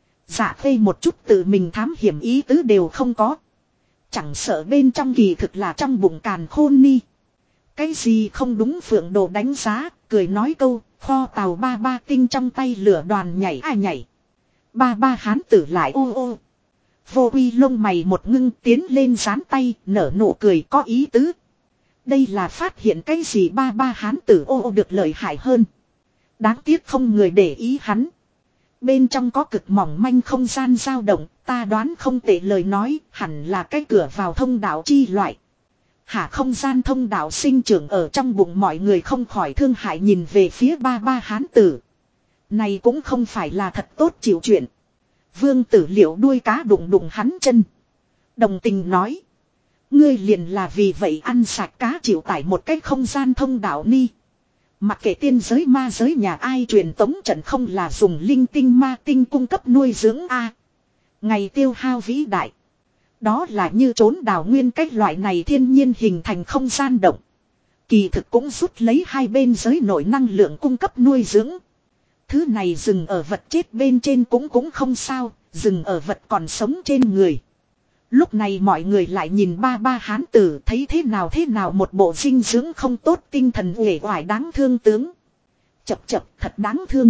Dạ phê một chút tự mình thám hiểm ý tứ đều không có. Chẳng sợ bên trong kỳ thực là trong bụng càn khôn ni. Cái gì không đúng phượng đồ đánh giá, cười nói câu, kho tàu ba ba tinh trong tay lửa đoàn nhảy ai nhảy. Ba ba hán tử lại ô ô. Vô uy lông mày một ngưng tiến lên dán tay, nở nụ cười có ý tứ. Đây là phát hiện cái gì ba ba hán tử ô ô được lợi hại hơn. Đáng tiếc không người để ý hắn. Bên trong có cực mỏng manh không gian dao động, ta đoán không tệ lời nói, hẳn là cái cửa vào thông đạo chi loại. Hả không gian thông đạo sinh trưởng ở trong bụng mọi người không khỏi thương hại nhìn về phía ba ba hán tử. Này cũng không phải là thật tốt chịu chuyện. Vương tử liệu đuôi cá đụng đụng hắn chân. Đồng tình nói. Ngươi liền là vì vậy ăn sạch cá chịu tải một cái không gian thông đạo ni. Mặc kệ tiên giới ma giới nhà ai truyền tống trận không là dùng linh tinh ma tinh cung cấp nuôi dưỡng a. Ngày tiêu hao vĩ đại. Đó là như trốn đào nguyên cách loại này thiên nhiên hình thành không gian động. Kỳ thực cũng rút lấy hai bên giới nội năng lượng cung cấp nuôi dưỡng. Thứ này dừng ở vật chết bên trên cũng không sao, dừng ở vật còn sống trên người. Lúc này mọi người lại nhìn ba ba hán tử thấy thế nào một bộ dinh dưỡng không tốt tinh thần uể oải đáng thương tướng. Chập thật đáng thương.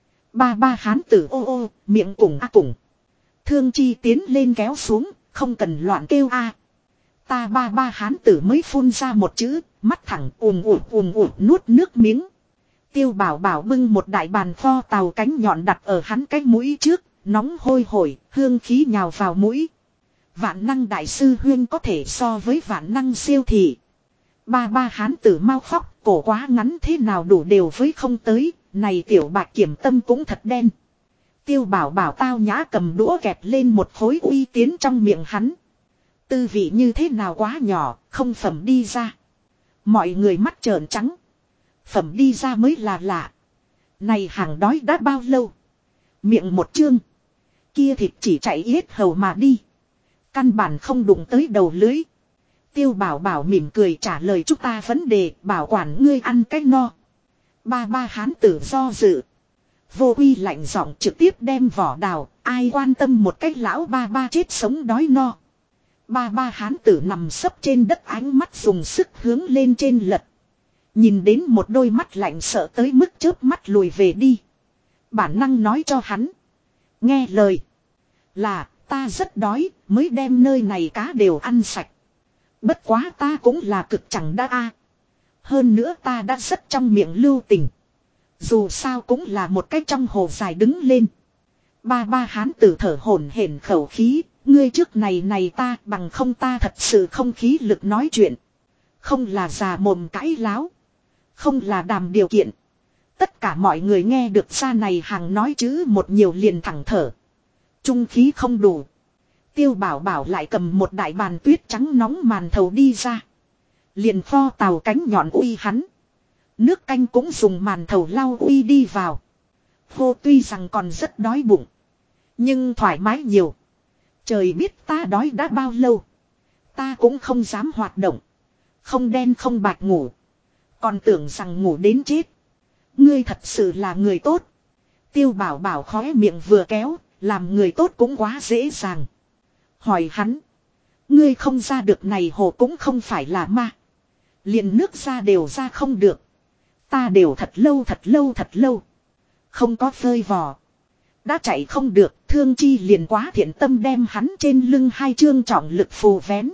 Ba ba hán tử ô ô, miệng cùng a cùng. Thương chi tiến lên kéo xuống, không cần loạn kêu a. Ta ba ba hán tử mới phun ra một chữ, mắt thẳng ùm nuốt nước miếng. Tiêu bảo bảo bưng một đại bàn kho tàu cánh nhọn đặt ở hắn cái mũi trước, nóng hôi hổi, hương khí nhào vào mũi. Vạn năng đại sư huyên có thể so với vạn năng siêu thị. Ba ba hán tử mau khóc, cổ quá ngắn thế nào đủ đều với không tới, này tiểu bạc kiểm tâm cũng thật đen. Tiêu bảo bảo tao nhã cầm đũa kẹp lên một khối uy tiến trong miệng hắn. Tư vị như thế nào quá nhỏ, không phẩm đi ra. Mọi người mắt trợn trắng. Phẩm đi ra mới là lạ. Này hàng đói đã bao lâu? Miệng một chương. Kia thịt chỉ chạy yết hầu mà đi. Căn bản không đụng tới đầu lưới. Tiêu bảo bảo mỉm cười trả lời chúng ta vấn đề bảo quản ngươi ăn cách no. Ba ba hán tử do dự. Vô uy lạnh giọng trực tiếp đem vỏ đào. Ai quan tâm một cách lão ba ba chết sống đói no. Ba ba hán tử nằm sấp trên đất ánh mắt dùng sức hướng lên trên lật. Nhìn đến một đôi mắt lạnh sợ tới mức chớp mắt lùi về đi. Bản năng nói cho hắn. Nghe lời. Là ta rất đói mới đem nơi này cá đều ăn sạch. Bất quá ta cũng là cực chẳng đa a. Hơn nữa ta đã rất trong miệng lưu tình. Dù sao cũng là một cách trong hồ dài đứng lên. Ba ba hán tử thở hổn hển khẩu khí. Ngươi trước này ta bằng không ta thật sự không khí lực nói chuyện. Không là già mồm cãi láo. Không là đàm điều kiện. Tất cả mọi người nghe được ra này hàng nói chữ một nhiều liền thẳng thở. Trung khí không đủ. Tiêu bảo bảo lại cầm một đại bàn tuyết trắng nóng màn thầu đi ra. Liền kho tàu cánh nhọn uy hắn. Nước canh cũng dùng màn thầu lau uy đi vào. Hô tuy rằng còn rất đói bụng. Nhưng thoải mái nhiều. Trời biết ta đói đã bao lâu. Ta cũng không dám hoạt động. Không đen không bạch ngủ. Còn tưởng rằng ngủ đến chết. Ngươi thật sự là người tốt. Tiêu Bảo Bảo khóe miệng vừa kéo. Làm người tốt cũng quá dễ dàng. Hỏi hắn. Ngươi không ra được này hồ cũng không phải là ma. Liền nước ra đều ra không được. Ta đều thật lâu. Không có phơi vò. Đã chạy không được, Thương Chi liền quá thiện tâm đem hắn trên lưng 2 chương trọng lực phù vén.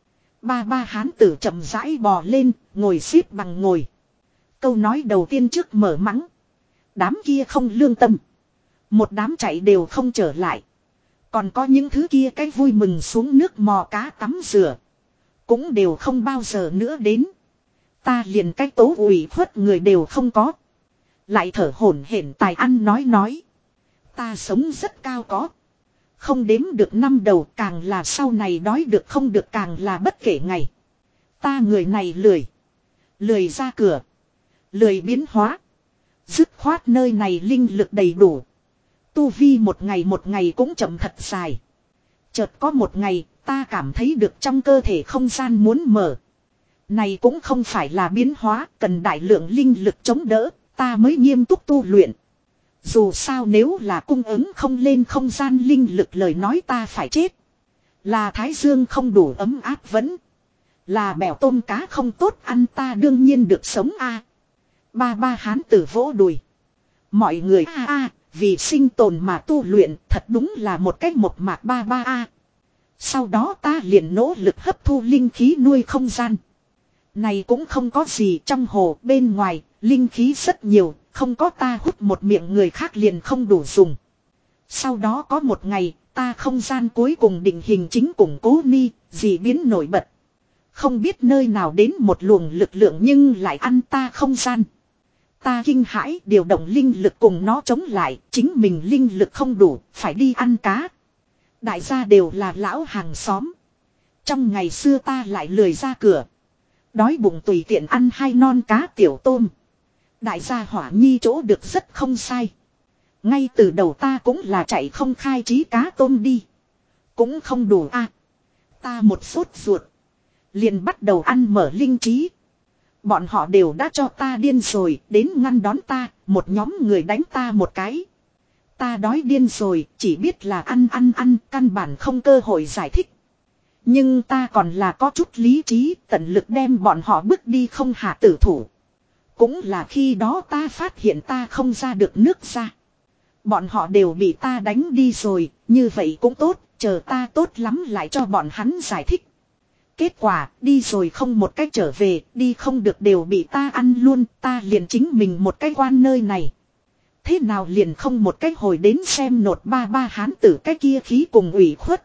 Ba hán tử chậm rãi bò lên, ngồi xếp bằng ngồi. Câu nói đầu tiên trước mở mắng. Đám kia không lương tâm. Một đám chạy đều không trở lại. Còn có những thứ kia cái vui mừng xuống nước mò cá tắm rửa. Cũng đều không bao giờ nữa đến. Ta liền cái tố ủy khuất người đều không có. Lại thở hổn hển tài ăn nói. Ta sống rất cao có. Không đếm được năm đầu càng là sau này đói được không được càng là bất kể ngày. Ta người này lười. Lười ra cửa. Lười biến hóa. Dứt khoát nơi này linh lực đầy đủ. Tu vi một ngày cũng chậm thật dài. Chợt có một ngày ta cảm thấy được trong cơ thể không gian muốn mở. Này cũng không phải là biến hóa cần đại lượng linh lực chống đỡ. Ta mới nghiêm túc tu luyện. Dù sao nếu là cung ứng không lên không gian linh lực lời nói ta phải chết. Là thái dương không đủ ấm áp vẫn. Là bèo tôm cá không tốt ăn ta đương nhiên được sống a. Ba hán tử vỗ đùi. Mọi người vì sinh tồn mà tu luyện thật đúng là một cách một mạc ba. Sau đó ta liền nỗ lực hấp thu linh khí nuôi không gian. Này cũng không có gì trong hồ bên ngoài, linh khí rất nhiều, không có ta hút một miệng người khác liền không đủ dùng. Sau đó có một ngày, ta không gian cuối cùng định hình chính củng cố ni, dị biến nổi bật. Không biết nơi nào đến một luồng lực lượng nhưng lại ăn ta không gian. Ta kinh hãi điều động linh lực cùng nó chống lại, chính mình linh lực không đủ, phải đi ăn cá. Đại gia đều là lão hàng xóm. Trong ngày xưa ta lại lười ra cửa. Đói bụng tùy tiện ăn 2 non cá tiểu tôm. Đại gia hỏa nhi chỗ được rất không sai. Ngay từ đầu ta cũng là chạy không khai trí cá tôm đi. Cũng không đủ ta một sốt ruột. Liền bắt đầu ăn mở linh trí. Bọn họ đều đã cho ta điên rồi, đến ngăn đón ta, một nhóm người đánh ta một cái. Ta đói điên rồi, chỉ biết là ăn, căn bản không cơ hội giải thích. Nhưng ta còn là có chút lý trí, tận lực đem bọn họ bước đi không hạ tử thủ. Cũng là khi đó ta phát hiện ta không ra được nước ra. Bọn họ đều bị ta đánh đi rồi, như vậy cũng tốt, chờ ta tốt lắm lại cho bọn hắn giải thích. Kết quả, đi rồi không một cách trở về, đi không được đều bị ta ăn luôn, ta liền chính mình một cái quan nơi này. Thế nào liền không một cách hồi đến xem nột ba hán tử cái kia khí cùng ủy khuất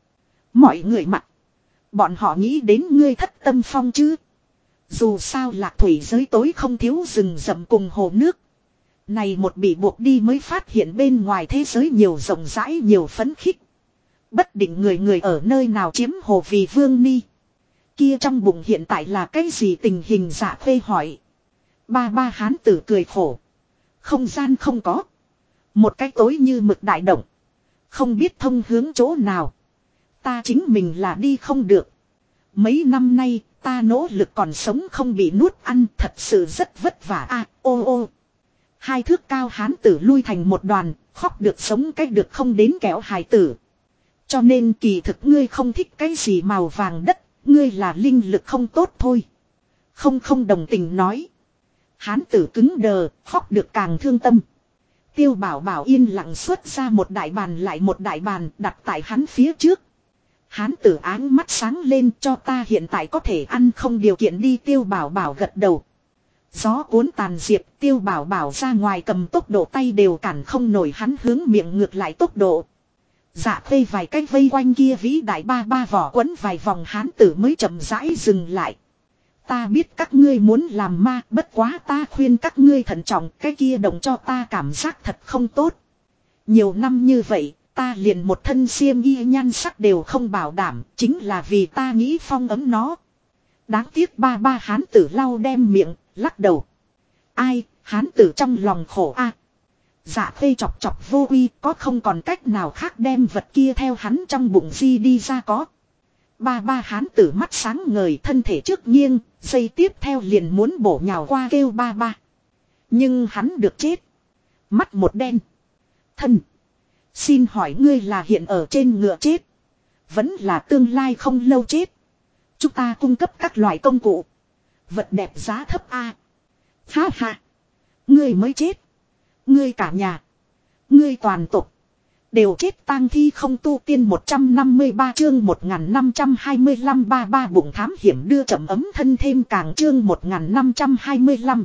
Mọi người mặt. Bọn họ nghĩ đến ngươi thất tâm phong chứ. Dù sao lạc thủy giới tối không thiếu rừng rậm cùng hồ nước. Này một bị buộc đi mới phát hiện bên ngoài thế giới nhiều rộng rãi nhiều phấn khích. Bất định người ở nơi nào chiếm hồ vì vương ni. Kia trong bụng hiện tại là cái gì tình hình dạ phê hỏi. Ba hán tử cười khổ. Không gian không có. Một cái tối như mực đại động. Không biết thông hướng chỗ nào. Ta chính mình là đi không được. Mấy năm nay ta nỗ lực còn sống không bị nuốt ăn thật sự rất vất vả ô. 2 thước cao hán tử lui thành một đoàn, khóc được sống cách được không đến kéo hài tử. Cho nên kỳ thực ngươi không thích cái gì màu vàng đất, ngươi là linh lực không tốt thôi. Không đồng tình nói. Hán tử cứng đờ, khóc được càng thương tâm. Tiêu Bảo Bảo yên lặng xuất ra một đại bàn lại một đại bàn đặt tại hắn phía trước. Hán tử áng mắt sáng lên cho ta hiện tại có thể ăn không điều kiện đi Tiêu Bảo Bảo gật đầu. Gió cuốn tàn diệp Tiêu Bảo Bảo ra ngoài cầm tốc độ tay đều cản không nổi hắn hướng miệng ngược lại tốc độ. Dạ phê vài cái vây quanh kia vĩ đại ba vỏ quấn vài vòng hán tử mới chậm rãi dừng lại. Ta biết các ngươi muốn làm ma bất quá ta khuyên các ngươi thận trọng cái kia động cho ta cảm giác thật không tốt. Nhiều năm như vậy ta liền một thân xiêm y nhan sắc đều không bảo đảm chính là vì ta nghĩ phong ấm nó. Đáng tiếc ba hán tử lau đem miệng lắc đầu. Ai hán tử trong lòng khổ Dạ phê chọc vô uy có không còn cách nào khác đem vật kia theo hắn trong bụng di đi ra có. Ba ba hán tử mắt sáng ngời, thân thể trước nghiêng, giây tiếp theo liền muốn bổ nhào qua kêu ba ba. Nhưng hắn được chết. Mắt một đen. Thân. Xin hỏi ngươi là hiện ở trên ngựa chết. Vẫn là tương lai không lâu chết. Chúng ta cung cấp các loại công cụ. Vật đẹp giá thấp a. Ha ha. Ngươi mới chết. Ngươi cả nhà. Ngươi toàn tộc. Đều chết tang thi không tu tiên 153 chương 1525 ba ba bụng thám hiểm đưa chậm ấm thân thêm càng chương 1525.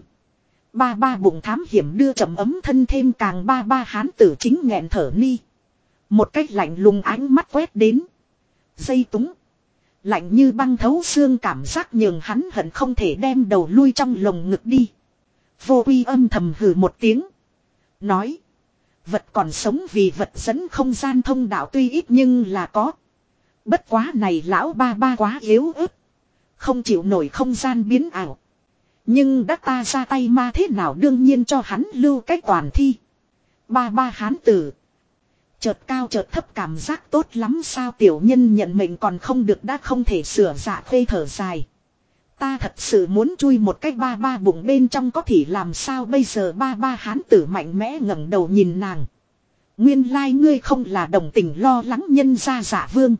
Ba ba bụng thám hiểm đưa chậm ấm thân thêm càng ba ba hán tử chính nghẹn thở ni. Một cách lạnh lùng ánh mắt quét đến. Dây túng. Lạnh như băng thấu xương cảm giác nhường hắn hận không thể đem đầu lui trong lồng ngực đi. Vô Quy âm thầm hừ một tiếng. Nói. Vật còn sống vì vật dẫn không gian thông đạo tuy ít nhưng là có. Bất quá này lão ba ba quá yếu ớt. Không chịu nổi không gian biến ảo. Nhưng đã ta ra tay ma thế nào đương nhiên cho hắn lưu cái toàn thi. Ba ba hán tử. Chợt cao chợt thấp cảm giác tốt lắm sao tiểu nhân nhận mệnh còn không được đã không thể sửa dạ phê thở dài. Ta thật sự muốn chui một cách ba ba bụng bên trong có thể làm sao bây giờ ba ba hán tử mạnh mẽ ngẩng đầu nhìn nàng. Nguyên lai ngươi không là đồng tình lo lắng nhân gia giả vương.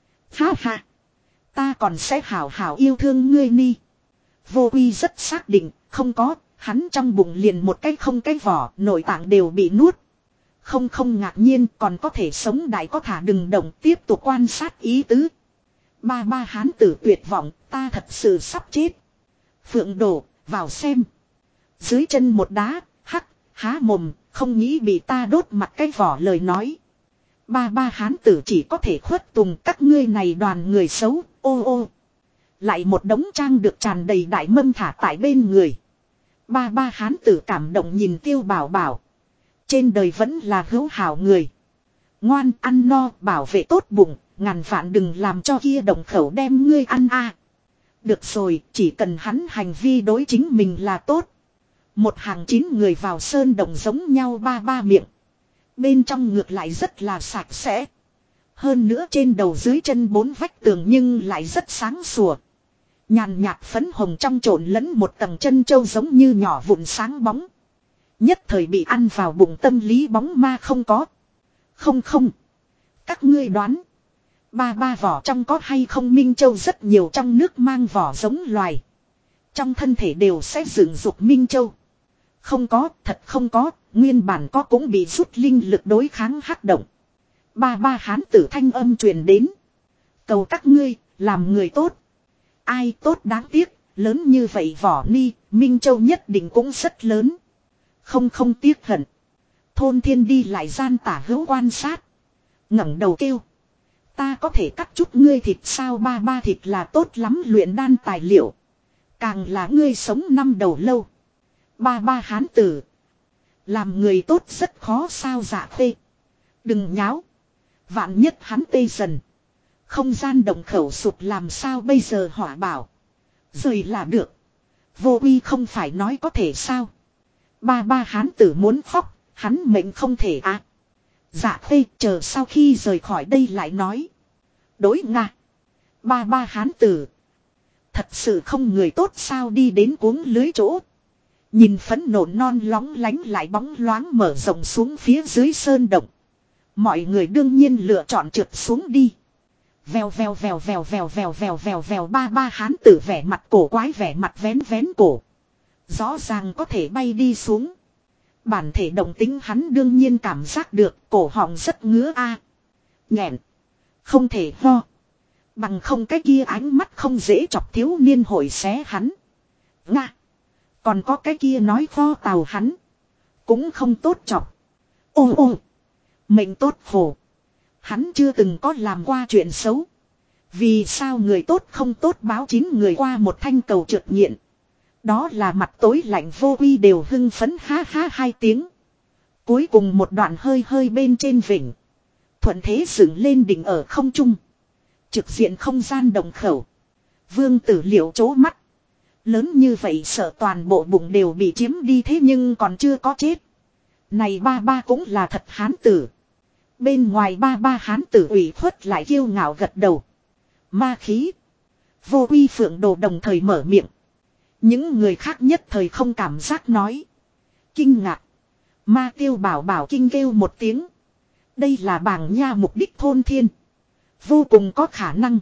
Ha ha. Ta còn sẽ hảo hảo yêu thương ngươi ni. Vô Quy rất xác định, không có, hắn trong bụng liền một cái không cái vỏ, nội tạng đều bị nuốt. Không ngạc nhiên còn có thể sống đại có thả đừng động tiếp tục quan sát ý tứ. Ba ba hán tử tuyệt vọng, ta thật sự sắp chết. Phượng đổ, vào xem. Dưới chân một đá, hắc, há mồm, không nghĩ bị ta đốt mặt cái vỏ lời nói. Ba ba hán tử chỉ có thể khuất tùng các ngươi này đoàn người xấu, ô ô. Lại một đống trang được tràn đầy đại mâm thả tại bên người. Ba ba hán tử cảm động nhìn Tiêu Bảo Bảo. Trên đời vẫn là hữu hảo người. Ngoan ăn no bảo vệ tốt bụng. Ngàn vạn đừng làm cho kia đồng khẩu đem ngươi ăn a. Được rồi chỉ cần hắn hành vi đối chính mình là tốt. Một hàng 9 người vào sơn đồng giống nhau ba ba miệng. Bên trong ngược lại rất là sạch sẽ. Hơn nữa trên đầu dưới chân 4 vách tường nhưng lại rất sáng sủa. Nhàn nhạt phấn hồng trong trộn lẫn một tầng chân châu giống như nhỏ vụn sáng bóng. Nhất thời bị ăn vào bụng tâm lý bóng ma không có. Không. Các ngươi đoán. Ba ba vỏ trong có hay không Minh Châu rất nhiều trong nước mang vỏ giống loài. Trong thân thể đều sẽ dựng dục Minh Châu. Không có, thật không có, nguyên bản có cũng bị rút linh lực đối kháng hắc động. Ba ba hán tử thanh âm truyền đến. Cầu các ngươi, làm người tốt. Ai tốt đáng tiếc, lớn như vậy vỏ ni, Minh Châu nhất định cũng rất lớn. Không tiếc hận. Thôn Thiên đi lại gian tả hữu quan sát. Ngẩng đầu kêu. Ta có thể cắt chút ngươi thịt sao ba ba thịt là tốt lắm luyện đan tài liệu. Càng là ngươi sống năm đầu lâu. Ba ba hán tử. Làm người tốt rất khó sao dạ phê. Đừng nháo. Vạn nhất hắn tê dần. Không gian động khẩu sụp làm sao bây giờ hỏa bảo. Rời là được. Vô Uy không phải nói có thể sao. Ba ba hán tử muốn khóc. Hắn mệnh không thể à. Dạ phê chờ sau khi rời khỏi đây lại nói. Đối Nga. Ba ba hán tử. Thật sự không người tốt sao đi đến cuống lưới chỗ. Nhìn phấn nộ non lóng lánh lại bóng loáng mở rộng xuống phía dưới sơn động. Mọi người đương nhiên lựa chọn trượt xuống đi. Vèo vèo vèo vèo vèo vèo vèo vèo vèo ba ba hán tử vẻ mặt cổ quái vẻ mặt vén vén cổ. Rõ ràng có thể bay đi xuống. Bản thể động tính hắn đương nhiên cảm giác được cổ họng rất ngứa a. Nghẹn. Không thể ho. Bằng không cái kia ánh mắt không dễ chọc thiếu niên hồi xé hắn. Nga. Còn có cái kia nói kho tàu hắn. Cũng không tốt chọc. Ô. Mệnh tốt khổ. Hắn chưa từng có làm qua chuyện xấu. Vì sao người tốt không tốt báo 9 người qua một thanh cầu trượt nghiện. Đó là mặt tối lạnh Vô Uy đều hưng phấn ha ha 2 tiếng. Cuối cùng một đoạn hơi bên trên vịnh. Thuận thế dựng lên đỉnh ở không trung. Trực diện không gian đồng khẩu. Vương Tử Liệu chố mắt. Lớn như vậy sợ toàn bộ bụng đều bị chiếm đi thế nhưng còn chưa có chết. Này ba ba cũng là thật hán tử. Bên ngoài ba ba hán tử ủy khuất lại kiêu ngạo gật đầu. Ma khí. Vô Uy Phượng Đồ đồng thời mở miệng. Những người khác nhất thời không cảm giác nói. Kinh ngạc. Ma Tiêu Bảo Bảo kinh kêu một tiếng. Đây là Bàng Nha mục đích thôn thiên. Vô cùng có khả năng.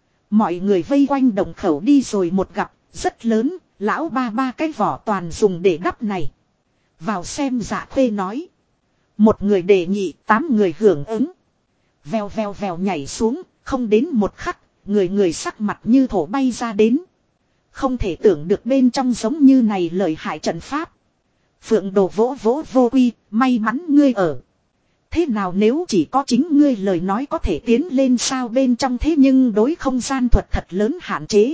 Mọi người vây quanh đồng khẩu đi rồi một gặp. Rất lớn. Lão ba cái vỏ toàn dùng để đắp này. Vào xem Dạ Khê nói. Một người đề nghị 8 người hưởng ứng. Vèo vèo vèo nhảy xuống. Không đến một khắc. Người sắc mặt như thổ bay ra đến. Không thể tưởng được bên trong giống như này lợi hại trận pháp. Phượng Đồ vỗ vỗ Vô Uy, may mắn ngươi ở. Thế nào nếu chỉ có chính ngươi lời nói có thể tiến lên sao bên trong thế nhưng đối không gian thuật thật lớn hạn chế.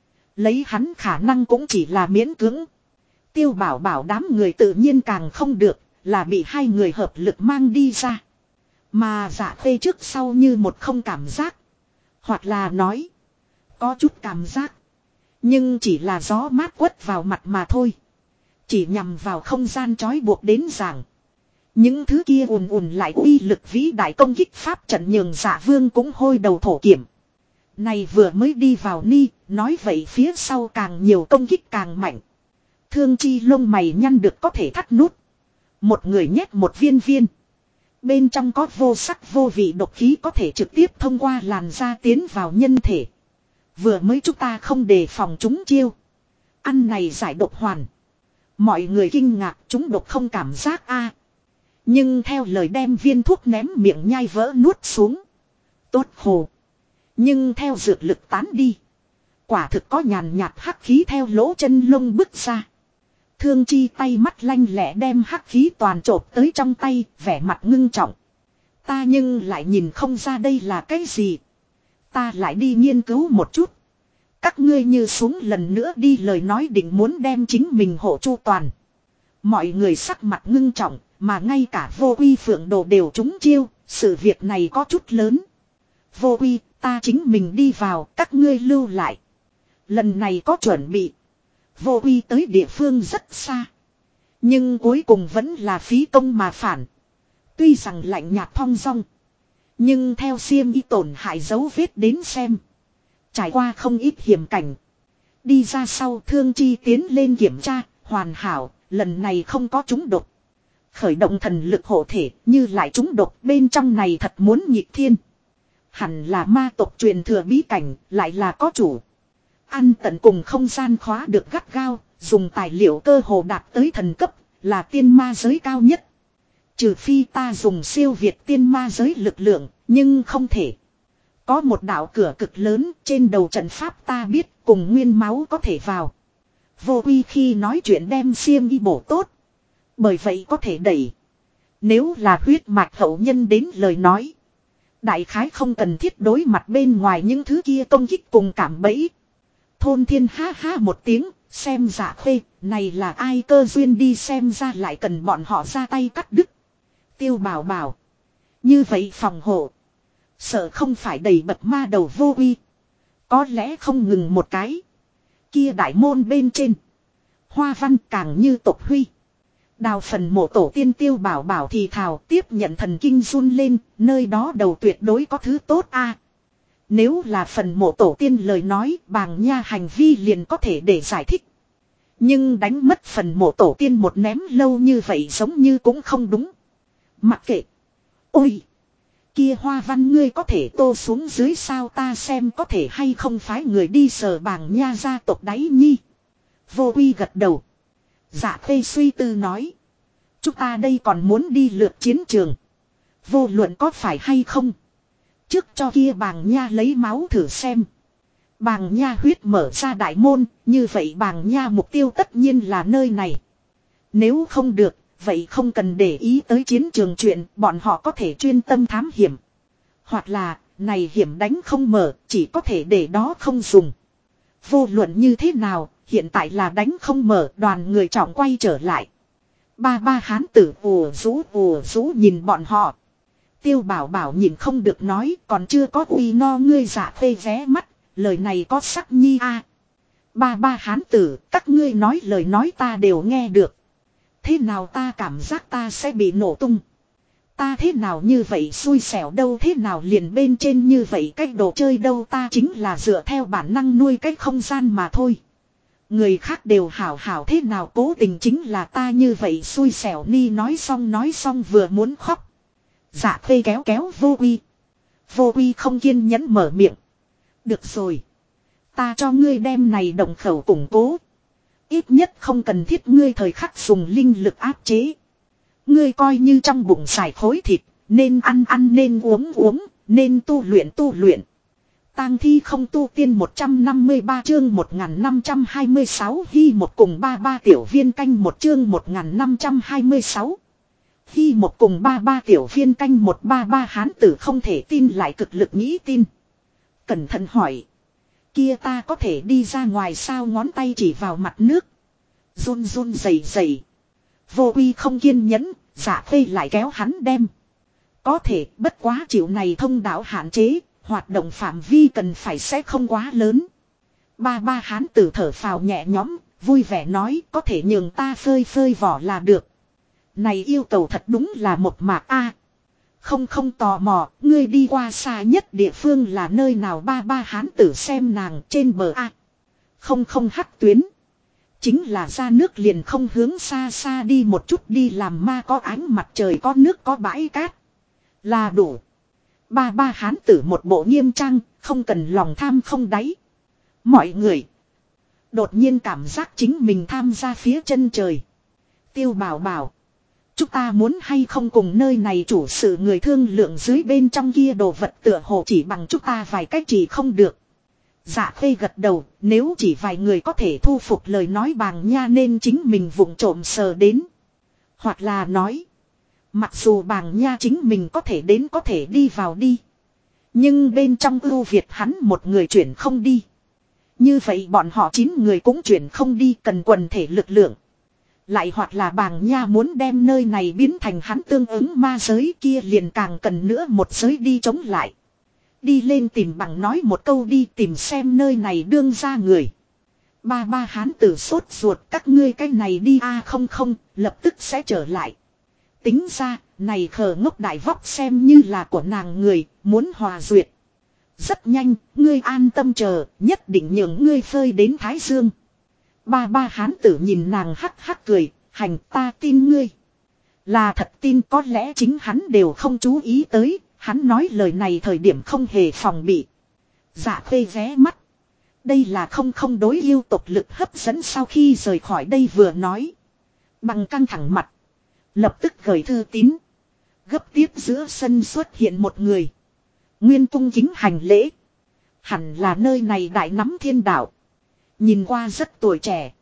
Lấy hắn khả năng cũng chỉ là miễn cưỡng. Tiêu Bảo Bảo đám người tự nhiên càng không được, là bị hai người hợp lực mang đi ra. Mà Dạ Khê trước sau như một không cảm giác. Hoặc là nói, có chút cảm giác. Nhưng chỉ là gió mát quất vào mặt mà thôi. Chỉ nhằm vào không gian trói buộc đến giảng. Những thứ kia ùn ùn lại uy lực vĩ đại công kích pháp trận nhường Dạ Vương cũng hôi đầu thổ kiểm. Này vừa mới đi vào ni, nói vậy phía sau càng nhiều công kích càng mạnh. Thương Chi lông mày nhăn được có thể thắt nút. Một người nhét một viên viên. Bên trong có vô sắc vô vị độc khí có thể trực tiếp thông qua làn da tiến vào nhân thể. Vừa mới chúng ta không đề phòng chúng chiêu. Ăn này giải độc hoàn. Mọi người kinh ngạc chúng độc không cảm giác a. Nhưng theo lời đem viên thuốc ném miệng nhai vỡ nuốt xuống. Tốt hồ. Nhưng theo dược lực tán đi. Quả thực có nhàn nhạt hắc khí theo lỗ chân lông bứt ra. Thương Chi tay mắt lanh lẹ đem hắc khí toàn trộp tới trong tay, vẻ mặt ngưng trọng. Ta nhưng lại nhìn không ra đây là cái gì. Ta lại đi nghiên cứu một chút. Các ngươi như xuống lần nữa đi lời nói định muốn đem chính mình hộ chu toàn. Mọi người sắc mặt ngưng trọng, mà ngay cả Vô Uy Phượng Đồ đều trúng chiêu, sự việc này có chút lớn. Vô Uy, ta chính mình đi vào, các ngươi lưu lại. Lần này có chuẩn bị. Vô Uy tới địa phương rất xa. Nhưng cuối cùng vẫn là phí công mà phản. Tuy rằng lạnh nhạt thong dong. Nhưng theo xiêm y tổn hại dấu vết đến xem. Trải qua không ít hiểm cảnh. Đi ra sau Thương Chi tiến lên kiểm tra, hoàn hảo, lần này không có trúng độc. Khởi động thần lực hộ thể như lại trúng độc bên trong này thật muốn nhịp thiên. Hẳn là ma tộc truyền thừa bí cảnh, lại là có chủ. Ăn tận cùng không gian khóa được gắt gao, dùng tài liệu cơ hồ đạt tới thần cấp, là tiên ma giới cao nhất. Trừ phi ta dùng siêu việt tiên ma giới lực lượng, nhưng không thể. Có một đạo cửa cực lớn trên đầu trận pháp ta biết cùng nguyên máu có thể vào. Vô Uy khi nói chuyện đem xiêm y bổ tốt. Bởi vậy có thể đẩy. Nếu là huyết mạch hậu nhân đến lời nói. Đại khái không cần thiết đối mặt bên ngoài những thứ kia công kích cùng cảm bẫy. Thôn Thiên ha ha một tiếng, xem Dạ Khê, này là ai cơ duyên đi xem ra lại cần bọn họ ra tay cắt đứt. Tiêu Bảo Bảo. Như vậy phòng hộ. Sợ không phải đầy bật ma đầu Vô Uy. Có lẽ không ngừng một cái. Kia đại môn bên trên. Hoa văn càng như tộc huy. Đào phần mộ tổ tiên Tiêu Bảo Bảo thì thào tiếp nhận thần kinh run lên. Nơi đó đầu tuyệt đối có thứ tốt a. Nếu là phần mộ tổ tiên lời nói Bàng Nha hành vi liền có thể để giải thích. Nhưng đánh mất phần mộ tổ tiên một ném lâu như vậy giống như cũng không đúng. Mặc kệ. Ôi! Kia hoa văn ngươi có thể tô xuống dưới sao ta xem có thể hay không phái người đi sờ Bàng Nha gia tộc đáy nhi. Vô Uy gật đầu. Dạ Khê suy tư nói. Chúng ta đây còn muốn đi lượt chiến trường. Vô luận có phải hay không. Trước cho kia Bàng Nha lấy máu thử xem. Bàng Nha huyết mở ra đại môn. Như vậy Bàng Nha mục tiêu tất nhiên là nơi này. Nếu không được. Vậy không cần để ý tới chiến trường chuyện. Bọn họ có thể chuyên tâm thám hiểm. Hoặc là này hiểm đánh không mở. Chỉ có thể để đó không dùng. Vô luận như thế nào. Hiện tại là đánh không mở. Đoàn người trọng quay trở lại. Ba hán tử ùa rú nhìn bọn họ. Tiêu Bảo Bảo nhìn không được nói còn chưa có uy no ngươi Dạ Khê vé mắt, lời này có sắc nhi a. Ba hán tử, các ngươi nói lời nói ta đều nghe được. Thế nào ta cảm giác ta sẽ bị nổ tung. Ta thế nào như vậy xui xẻo đâu, thế nào liền bên trên như vậy cái đồ chơi đâu, ta chính là dựa theo bản năng nuôi cái không gian mà thôi. Người khác đều hảo hảo, thế nào cố tình chính là ta như vậy xui xẻo. Ni nói xong vừa muốn khóc. Dạ Khê kéo kéo Vô Quy. Vô Quy không kiên nhẫn mở miệng. Được rồi. Ta cho ngươi đem này động khẩu củng cố. Ít nhất không cần thiết ngươi thời khắc dùng linh lực áp chế. Ngươi coi như trong bụng xài khối thịt, nên ăn ăn nên uống uống, nên tu luyện. Tang thi không tu tiên 153 chương 1526 Hy một cùng 33 tiểu viên canh một chương 1526. Hy một cùng 33 tiểu viên canh 133 hán tử không thể tin lại cực lực nghĩ tin. Cẩn thận hỏi. Kia ta có thể đi ra ngoài sao, ngón tay chỉ vào mặt nước. Run run rẩy. Vô Quy không kiên nhẫn, Dạ Khê lại kéo hắn đem. Có thể, bất quá chịu này thông đạo hạn chế, hoạt động phạm vi cần phải sẽ không quá lớn. Ba hán tử thở phào nhẹ nhõm, vui vẻ nói có thể nhường ta phơi phơi vỏ là được. Này yêu cầu thật đúng là một mạc a. Không tò mò, ngươi đi qua xa nhất địa phương là nơi nào, ba hán tử xem nàng trên bờ a. Không hắc tuyến. Chính là ra nước liền không hướng xa xa đi một chút, đi làm ma có ánh mặt trời có nước có bãi cát. Là đủ. Ba hán tử một bộ nghiêm trang, không cần lòng tham không đáy. Mọi người. Đột nhiên cảm giác chính mình tham gia phía chân trời. Tiêu bảo bảo. Chúng ta muốn hay không cùng nơi này chủ sự người thương lượng dưới bên trong kia đồ vật, tựa hồ chỉ bằng chúng ta vài cách chỉ không được. Dạ Khê gật đầu, nếu chỉ vài người có thể thu phục lời nói Bàng Nha nên chính mình vụng trộm sờ đến. Hoặc là nói, mặc dù Bàng Nha chính mình có thể đến có thể đi vào đi. Nhưng bên trong ưu việt hắn một người chuyển không đi. Như vậy bọn họ 9 người cũng chuyển không đi, cần quần thể lực lượng. Lại hoặc là Bàng Nha muốn đem nơi này biến thành hắn tương ứng ma giới, kia liền càng cần nữa một giới đi chống lại. Đi lên tìm bằng nói một câu, đi tìm xem nơi này đương ra người. Ba hán tử sốt ruột, các ngươi cái này đi a. Không, lập tức sẽ trở lại. Tính ra, này khờ ngốc đại vóc xem như là của nàng người, muốn hòa duyệt. Rất nhanh, ngươi an tâm chờ, nhất định nhường ngươi phơi đến Thái Dương. Ba hán tử nhìn nàng hắc hắc cười, hành, ta tin ngươi. Là thật tin, có lẽ chính hắn đều không chú ý tới, hắn nói lời này thời điểm không hề phòng bị. Dạ Khê vé mắt. Đây là không đối yêu tộc lực hấp dẫn, sau khi rời khỏi đây vừa nói. Bằng căng thẳng mặt. Lập tức gửi thư tín. Gấp tiếp giữa sân xuất hiện một người. Nguyên cung kính hành lễ. Hẳn là nơi này đại nắm thiên đạo. Nhìn qua rất tuổi trẻ.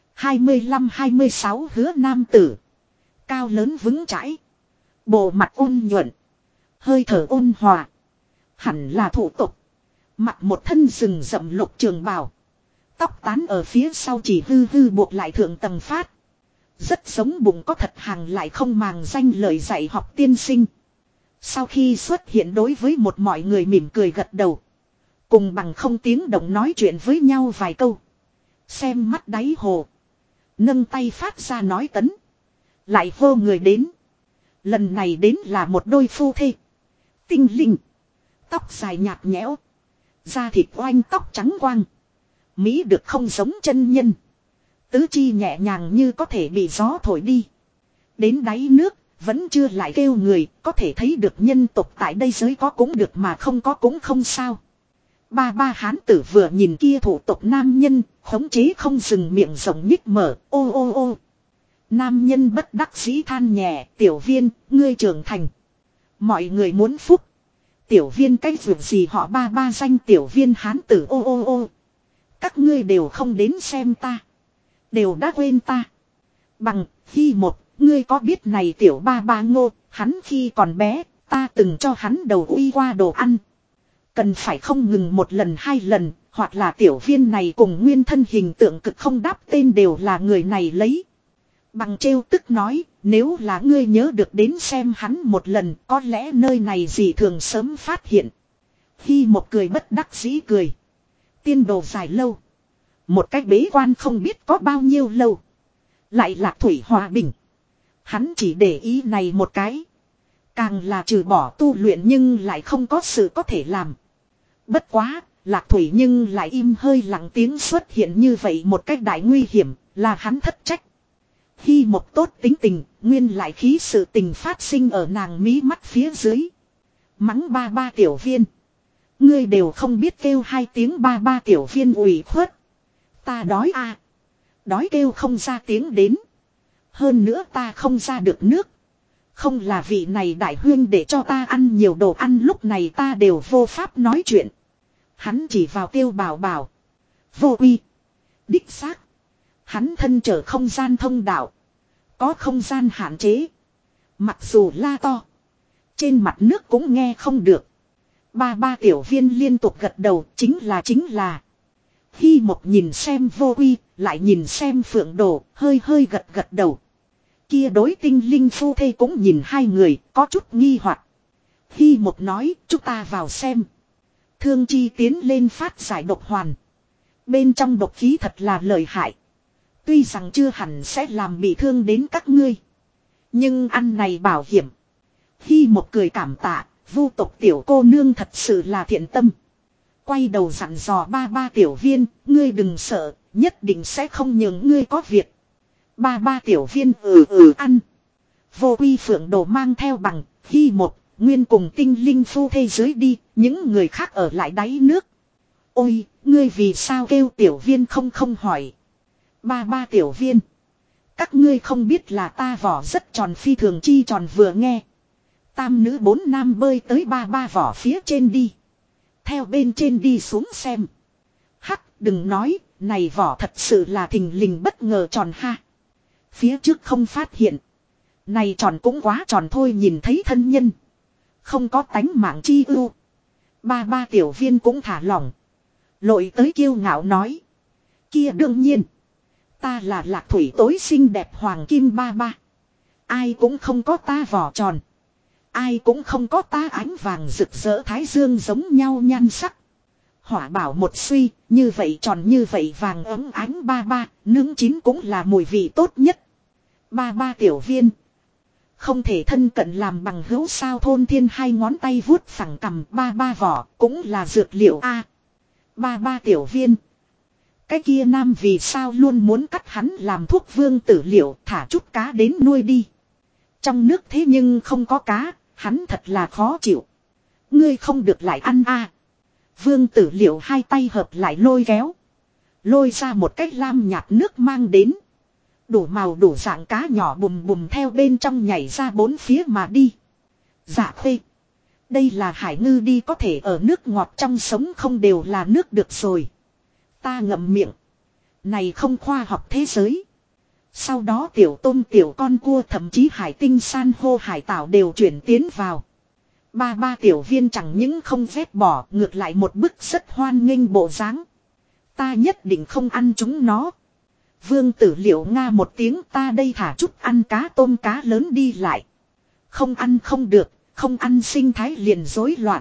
25-26 hứa nam tử. Cao lớn vững chãi. Bộ mặt ôn nhuận. Hơi thở ôn hòa. Hẳn là thủ tục. Mặc một thân rừng rậm lục trường bào. Tóc tán ở phía sau chỉ hư buộc lại thượng tầng phát. Rất giống bụng có thật hàng lại không màng danh lời dạy học tiên sinh. Sau khi xuất hiện đối với một mọi người mỉm cười gật đầu. Cùng bằng không tiếng động nói chuyện với nhau vài câu. Xem mắt đáy hồ. Nâng tay phát ra nói tấn. Lại hô người đến. Lần này đến là một đôi phu thê. Tinh linh. Tóc dài nhạt nhẽo. Da thịt oanh tóc trắng quang. Mỹ được không giống chân nhân. Tứ chi nhẹ nhàng như có thể bị gió thổi đi. Đến đáy nước. Vẫn chưa lại kêu người. Có thể thấy được nhân tộc tại đây giới có cũng được mà không có cũng không sao. Ba hán tử vừa nhìn kia thủ tộc nam nhân. Khống chế không dừng miệng rộng nhích mở. Ô. Nam nhân bất đắc dĩ than nhẹ. Tiểu viên, ngươi trưởng thành. Mọi người muốn phúc. Tiểu viên cái việc gì họ ba danh tiểu viên hán tử ô. Các ngươi đều không đến xem ta. Đều đã quên ta. Bằng, khi một, ngươi có biết này tiểu ba ngô, hắn khi còn bé, ta từng cho hắn đầu uy qua đồ ăn. Cần phải không ngừng một lần hai lần, hoặc là tiểu viên này cùng nguyên thân hình tượng cực không đáp tên đều là người này lấy. Bằng trêu tức nói, nếu là ngươi nhớ được đến xem hắn một lần, có lẽ nơi này gì thường sớm phát hiện. Khi một cười bất đắc dĩ cười. Tiên đồ dài lâu. Một cách bế quan không biết có bao nhiêu lâu. Lại lạc thủy hòa bình. Hắn chỉ để ý này một cái. Càng là trừ bỏ tu luyện nhưng lại không có sự có thể làm. Bất quá, Lạc Thủy nhưng lại im hơi lặng tiếng xuất hiện như vậy một cách đại nguy hiểm, là hắn thất trách. Hy một tốt tính tình, nguyên lại khí sự tình phát sinh ở nàng mí mắt phía dưới. Mắng ba ba tiểu viên. Ngươi đều không biết kêu hai tiếng ba ba tiểu viên ủy khuất. Ta đói à. Đói kêu không ra tiếng đến. Hơn nữa ta không ra được nước. Không là vị này đại huyên để cho ta ăn nhiều đồ ăn lúc này ta đều vô pháp nói chuyện. Hắn chỉ vào Tiêu Bảo Bảo. Vô uy. Đích xác. Hắn thân trở không gian thông đạo. Có không gian hạn chế. Mặc dù la to. Trên mặt nước cũng nghe không được. Ba ba tiểu viên liên tục gật đầu chính là. Hy một nhìn xem vô uy. Lại nhìn xem phượng đồ. Hơi hơi gật đầu. Kia đối tinh linh phu thê cũng nhìn hai người. Có chút nghi hoặc. Hy một nói chúng ta vào xem. Thương chi tiến lên phát giải độc hoàn. Bên trong độc khí thật là lợi hại. Tuy rằng chưa hẳn sẽ làm bị thương đến các ngươi. Nhưng ăn này bảo hiểm. Hy một cười cảm tạ. Vu tộc tiểu cô nương thật sự là thiện tâm. Quay đầu dặn dò ba ba tiểu viên. Ngươi đừng sợ. Nhất định sẽ không nhường ngươi có việc. Ba ba tiểu viên ăn. Vô uy phượng đồ mang theo bằng. Hy một. Nguyên cùng tinh linh phu thê dưới đi. Những người khác ở lại đáy nước. Ôi. Ngươi vì sao kêu tiểu viên không hỏi. Ba ba tiểu viên. Các ngươi không biết là ta vỏ rất tròn phi thường chi tròn vừa nghe. Tam nữ bốn nam bơi tới ba ba vỏ phía trên đi. Theo bên trên đi xuống xem. Hắc đừng nói. Này vỏ thật sự là thình lình bất ngờ tròn ha. Phía trước không phát hiện. Này tròn cũng quá tròn thôi nhìn thấy thân nhân. Không có tánh mạng chi ưu. Ba ba tiểu viên cũng thả lỏng. Lội tới kiêu ngạo nói. Kia đương nhiên. Ta là Lạc Thủy tối xinh đẹp hoàng kim ba ba. Ai cũng không có ta vỏ tròn. Ai cũng không có ta ánh vàng rực rỡ thái dương giống nhau nhan sắc. Hỏa bảo một suy, như vậy tròn như vậy vàng ấm ánh ba ba, nướng chín cũng là mùi vị tốt nhất. Ba ba tiểu viên. Không thể thân cận làm bằng hữu sao thôn thiên hai ngón tay vuốt phẳng cầm ba ba vỏ, cũng là dược liệu a. Ba ba tiểu viên. Cái kia nam vì sao luôn muốn cắt hắn làm thuốc vương tử liệu thả chút cá đến nuôi đi. Trong nước thế nhưng không có cá, hắn thật là khó chịu. Ngươi không được lại ăn a. Vương tử liệu hai tay hợp lại lôi kéo. Lôi ra một cái lam nhạt nước mang đến. Đủ màu đủ dạng cá nhỏ bùm bùm theo bên trong nhảy ra bốn phía mà đi. Dạ khê. Đây là hải ngư đi có thể ở nước ngọt trong sống không đều là nước được rồi. Ta ngậm miệng. Này không khoa học thế giới. Sau đó tiểu tôm tiểu con cua thậm chí hải tinh san hô hải tảo đều chuyển tiến vào. Ba ba tiểu viên chẳng những không ghét bỏ ngược lại một bức rất hoan nghênh bộ dáng. Ta nhất định không ăn chúng nó. Vương tử liệu nga một tiếng ta đây thả chút ăn cá tôm cá lớn đi lại. Không ăn không được, không ăn sinh thái liền rối loạn.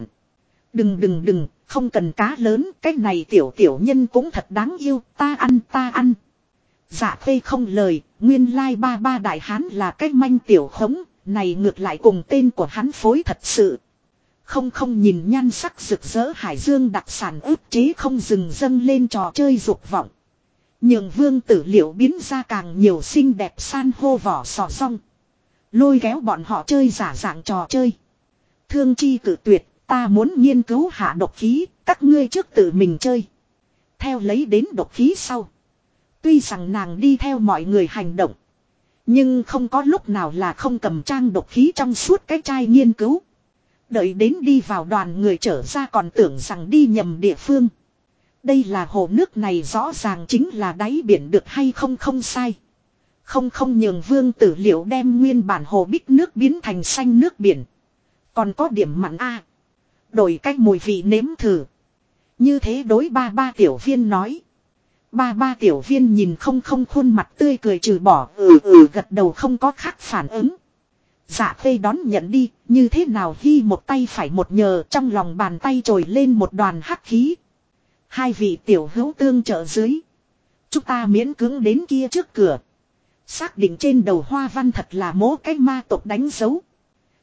Đừng, không cần cá lớn, cái này tiểu tiểu nhân cũng thật đáng yêu, ta ăn. Dạ phê không lời, nguyên lai ba ba đại hán là cái manh tiểu khống, này ngược lại cùng tên của hắn phối thật sự. Không nhìn nhan sắc rực rỡ hải dương đặc sản ức chế không dừng dâng lên trò chơi dục vọng. Nhường vương tử liệu biến ra càng nhiều xinh đẹp san hô vỏ sò song. Lôi kéo bọn họ chơi giả dạng trò chơi. Thương chi cử tuyệt, ta muốn nghiên cứu hạ độc khí, các ngươi trước tự mình chơi. Theo lấy đến độc khí sau. Tuy rằng nàng đi theo mọi người hành động. Nhưng không có lúc nào là không cầm trang độc khí trong suốt cái chai nghiên cứu. Đợi đến đi vào đoàn người trở ra còn tưởng rằng đi nhầm địa phương. Đây là hồ nước này rõ ràng chính là đáy biển được hay không sai. Không nhường vương tử liệu đem nguyên bản hồ bích nước biến thành xanh nước biển. Còn có điểm mặn a. Đổi cách mùi vị nếm thử. Như thế đối ba ba tiểu viên nói. Ba ba tiểu viên nhìn không khuôn mặt tươi cười trừ bỏ gật đầu không có khác phản ứng. Dạ phê đón nhận đi, như thế nào Hy một tay phải một nhờ trong lòng bàn tay trồi lên một đoàn hắc khí. Hai vị tiểu hữu tương trợ dưới. Chúng ta miễn cưỡng đến kia trước cửa. Xác định trên đầu hoa văn thật là mố cái ma tộc đánh dấu.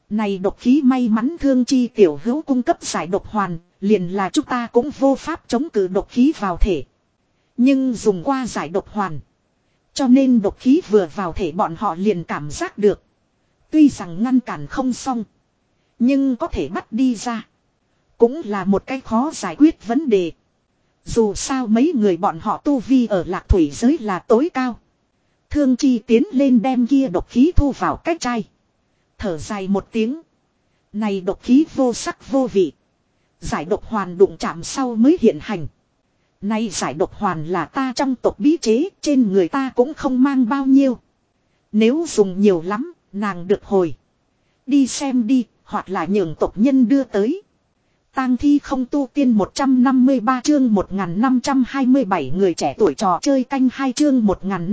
Này độc khí may mắn Thương Chi tiểu hữu cung cấp giải độc hoàn, liền là chúng ta cũng vô pháp chống cự độc khí vào thể. Nhưng dùng qua giải độc hoàn, cho nên độc khí vừa vào thể bọn họ liền cảm giác được. Tuy rằng ngăn cản không xong, nhưng có thể bắt đi ra. Cũng là một cái khó giải quyết vấn đề. Dù sao mấy người bọn họ tu vi ở Lạc Thủy giới là tối cao. Thương Chi tiến lên đem kia độc khí thu vào cái chai. Thở dài một tiếng. Này độc khí vô sắc vô vị. Giải độc hoàn đụng chạm sau mới hiện hành. Này giải độc hoàn là ta trong tộc bí chế, trên người ta cũng không mang bao nhiêu. Nếu dùng nhiều lắm, nàng được hồi. Đi xem đi, hoặc là nhường tộc nhân đưa tới. Tang thi không tu tiên 153 chương 1527 người trẻ tuổi trò chơi canh 2 chương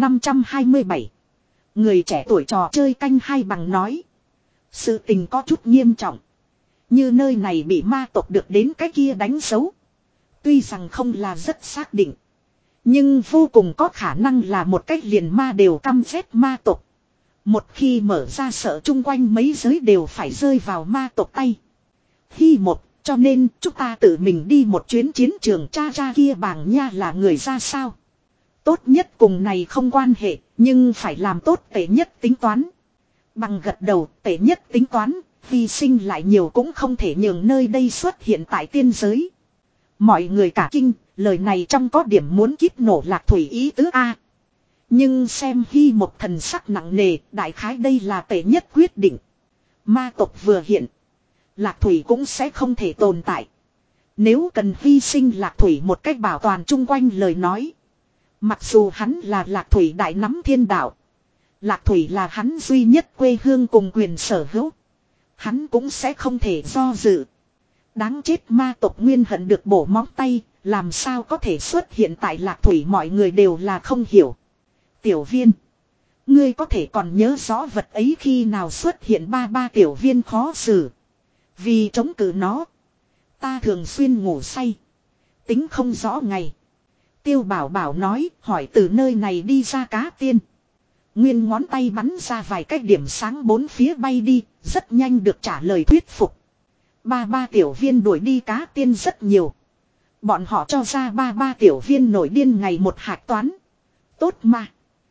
1527. Người trẻ tuổi trò chơi canh 2 bằng nói. Sự tình có chút nghiêm trọng. Như nơi này bị ma tộc được đến cái kia đánh dấu. Tuy rằng không là rất xác định. Nhưng vô cùng có khả năng là một cách liền ma đều căm ghét ma tộc. Một khi mở ra sợ chung quanh mấy giới đều phải rơi vào ma tộc tay. Khi một, cho nên chúng ta tự mình đi một chuyến chiến trường cha ra kia bảng nha là người ra sao. Tốt nhất cùng này không quan hệ, nhưng phải làm tốt tệ nhất tính toán. Bằng gật đầu, tệ nhất tính toán, hy sinh lại nhiều cũng không thể nhường nơi đây xuất hiện tại tiên giới. Mọi người cả kinh, lời này trong có điểm muốn kíp nổ Lạc Thủy ý tứ A. Nhưng xem Hy một thần sắc nặng nề, đại khái đây là tệ nhất quyết định. Ma tộc vừa hiện, Lạc Thủy cũng sẽ không thể tồn tại. Nếu cần hy sinh Lạc Thủy một cách bảo toàn chung quanh lời nói. Mặc dù hắn là Lạc Thủy đại nắm thiên đạo. Lạc Thủy là hắn duy nhất quê hương cùng quyền sở hữu. Hắn cũng sẽ không thể do dự. Đáng chết ma tộc nguyên hận được bổ móng tay, làm sao có thể xuất hiện tại Lạc Thủy mọi người đều là không hiểu. Tiểu viên. Ngươi có thể còn nhớ rõ vật ấy khi nào xuất hiện ba tiểu viên khó xử. Vì chống cự nó. Ta thường xuyên ngủ say. Tính không rõ ngày. Tiêu Bảo Bảo nói hỏi từ nơi này đi ra cá tiên. Nguyên ngón tay bắn ra vài cái điểm sáng bốn phía bay đi. Rất nhanh được trả lời thuyết phục. Ba tiểu viên đuổi đi cá tiên rất nhiều. Bọn họ cho ra ba tiểu viên nổi điên ngày một hạt toán. Tốt mà.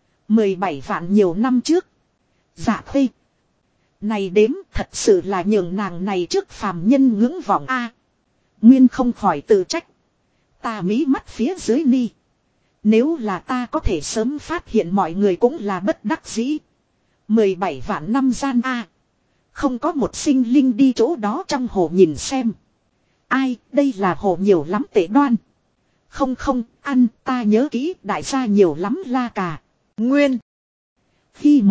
17 vạn nhiều năm trước. Dạ khuê. Này đếm thật sự là nhường nàng này trước phàm nhân ngưỡng vọng A. Nguyên không khỏi tự trách. Ta mí mắt phía dưới ni. Nếu là ta có thể sớm phát hiện mọi người cũng là bất đắc dĩ. 17 vạn năm gian A. Không có một sinh linh đi chỗ đó trong hồ nhìn xem. Ai, đây là hồ nhiều lắm tệ đoan. Không, ăn, ta nhớ kỹ, đại gia nhiều lắm la cà. Nguyên. Khi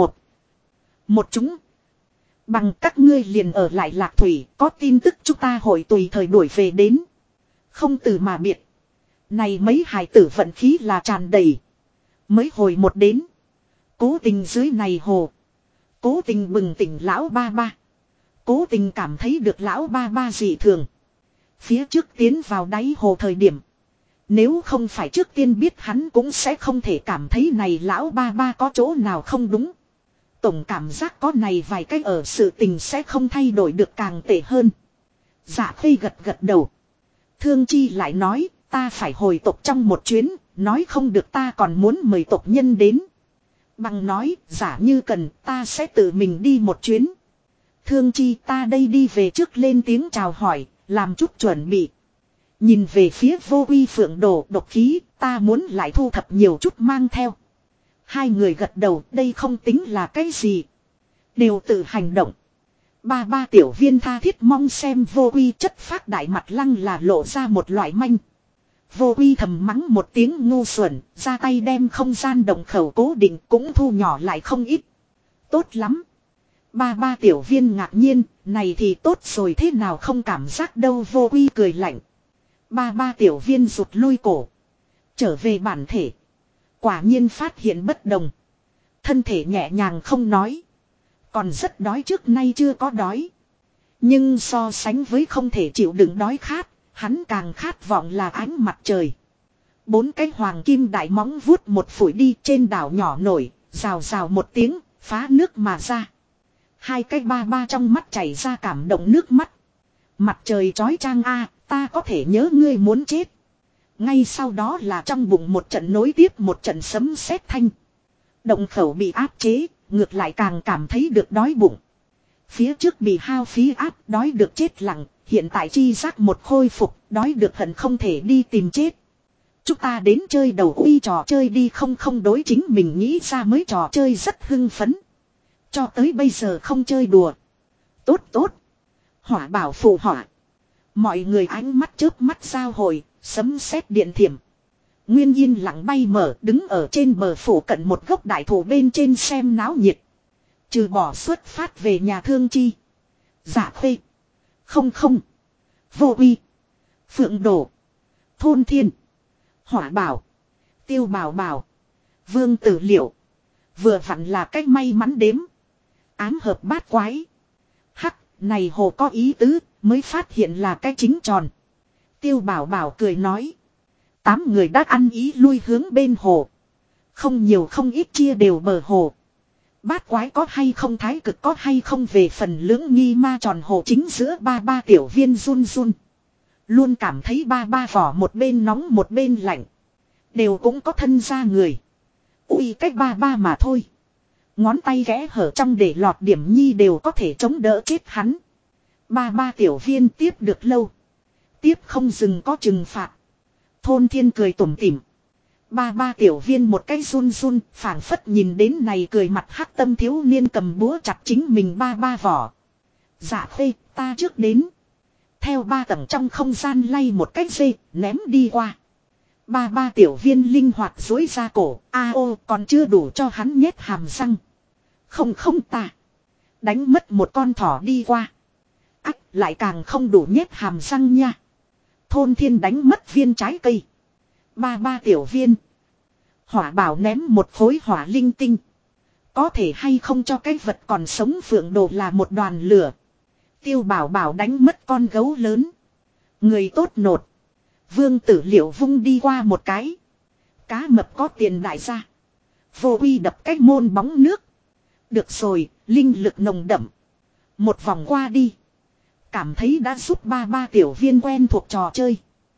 một chúng. Bằng các ngươi liền ở lại Lạc Thủy, có tin tức chúng ta hội tùy thời đuổi về đến. Không từ mà biệt. Này mấy hài tử vận khí là tràn đầy. Mới hồi một đến. Cố tình dưới này hồ. Cố tình bừng tỉnh lão ba ba. Cố tình cảm thấy được lão ba ba dị thường. Phía trước tiến vào đáy hồ thời điểm. Nếu không phải trước tiên biết hắn cũng sẽ không thể cảm thấy này lão ba ba có chỗ nào không đúng. Tổng cảm giác có này vài cách ở sự tình sẽ không thay đổi được càng tệ hơn. Dạ Khê gật đầu. Thương Chi lại nói ta phải hồi tộc trong một chuyến. Nói không được ta còn muốn mời tộc nhân đến. Bằng nói giả như cần ta sẽ tự mình đi một chuyến. Thương Chi ta đây đi về trước lên tiếng chào hỏi. Làm chút chuẩn bị. Nhìn về phía Vô Uy Phượng Đồ độc khí, ta muốn lại thu thập nhiều chút mang theo. Hai người gật đầu, đây không tính là cái gì. Đều tự hành động. Ba tiểu viên tha thiết mong xem Vô Uy chất phát đại mặt lăng là lộ ra một loại manh. Vô Uy thầm mắng một tiếng ngu xuẩn, ra tay đem không gian động khẩu cố định cũng thu nhỏ lại không ít. Tốt lắm. Ba tiểu viên ngạc nhiên, này thì tốt rồi thế nào không cảm giác đâu. Vô Uy cười lạnh. Ba tiểu viên rụt lui cổ. Trở về bản thể. Quả nhiên phát hiện bất đồng. Thân thể nhẹ nhàng không nói. Còn rất đói trước nay chưa có đói. Nhưng so sánh với không thể chịu đựng đói khát. Hắn càng khát vọng là ánh mặt trời. 4 cái hoàng kim đại móng vuốt một phủi đi trên đảo nhỏ nổi. Rào rào một tiếng phá nước mà ra. Hai cái ba ba trong mắt chảy ra cảm động nước mắt. Mặt trời chói chang a, ta có thể nhớ ngươi muốn chết. Ngay sau đó là trong bụng một trận nối tiếp một trận sấm sét thanh. Động khẩu bị áp chế, ngược lại càng cảm thấy được đói bụng. Phía trước bị hao phí áp, đói được chết lặng, hiện tại chi giác một khôi phục, đói được hận không thể đi tìm chết. Chúng ta đến chơi đầu uy trò chơi đi, không đối chính mình nghĩ ra mới trò chơi rất hưng phấn. Cho tới bây giờ không chơi đùa. Tốt. Hỏa bảo phù hỏa. Mọi người ánh mắt chớp mắt giao hồi, sấm sét điện thiểm. Nguyên yên lặng bay mở, đứng ở trên bờ phủ cận một gốc đại thụ bên trên xem náo nhiệt. Trừ bỏ xuất phát về nhà thương chi. Dạ khuê. Không. Vô uy. Phượng đổ. Thôn thiên. Hỏa bảo. Tiêu bảo bảo. Vương tử liệu. Vừa vặn là cách may mắn đếm. Ám hợp bát quái. Hắc, này hồ có ý tứ, mới phát hiện là cái chính tròn. Tiêu bảo bảo cười nói. 8 người đã ăn ý lui hướng bên hồ. Không nhiều không ít chia đều bờ hồ. Bát quái có hay không, thái cực có hay không, về phần lưỡng nghi ma tròn hồ chính giữa ba ba tiểu viên run. Luôn cảm thấy ba ba vỏ một bên nóng một bên lạnh. Đều cũng có thân ra người. Ui cách ba ba mà thôi. Ngón tay ghé hở trong để lọt điểm nhi đều có thể chống đỡ chết hắn. Ba ba tiểu viên tiếp được lâu. Tiếp không dừng có trừng phạt. Thôn thiên cười tủm tỉm. Ba ba tiểu viên một cái run, phảng phất nhìn đến này cười mặt hắc tâm thiếu niên cầm búa chặt chính mình ba ba vỏ. Dạ phê, ta trước đến. Theo 3 tầng trong không gian lay một cái dây, ném đi qua. Ba ba tiểu viên linh hoạt dối ra cổ, còn chưa đủ cho hắn nhét hàm răng. Không ta. Đánh mất một con thỏ đi qua. Ách, lại càng không đủ nhét hàm răng nha. Thôn thiên đánh mất viên trái cây. Ba ba tiểu viên. Hỏa bảo ném một khối hỏa linh tinh. Có thể hay không cho cái vật còn sống phượng đồ là một đoàn lửa. Tiêu bảo bảo đánh mất con gấu lớn. Người tốt nột. Vương tử liệu vung đi qua một cái. Cá mập có tiền đại gia. Vô uy đập cái môn bóng nước. Được rồi, linh lực nồng đậm. Một vòng qua đi. Cảm thấy đã giúp ba ba tiểu viên quen thuộc trò chơi.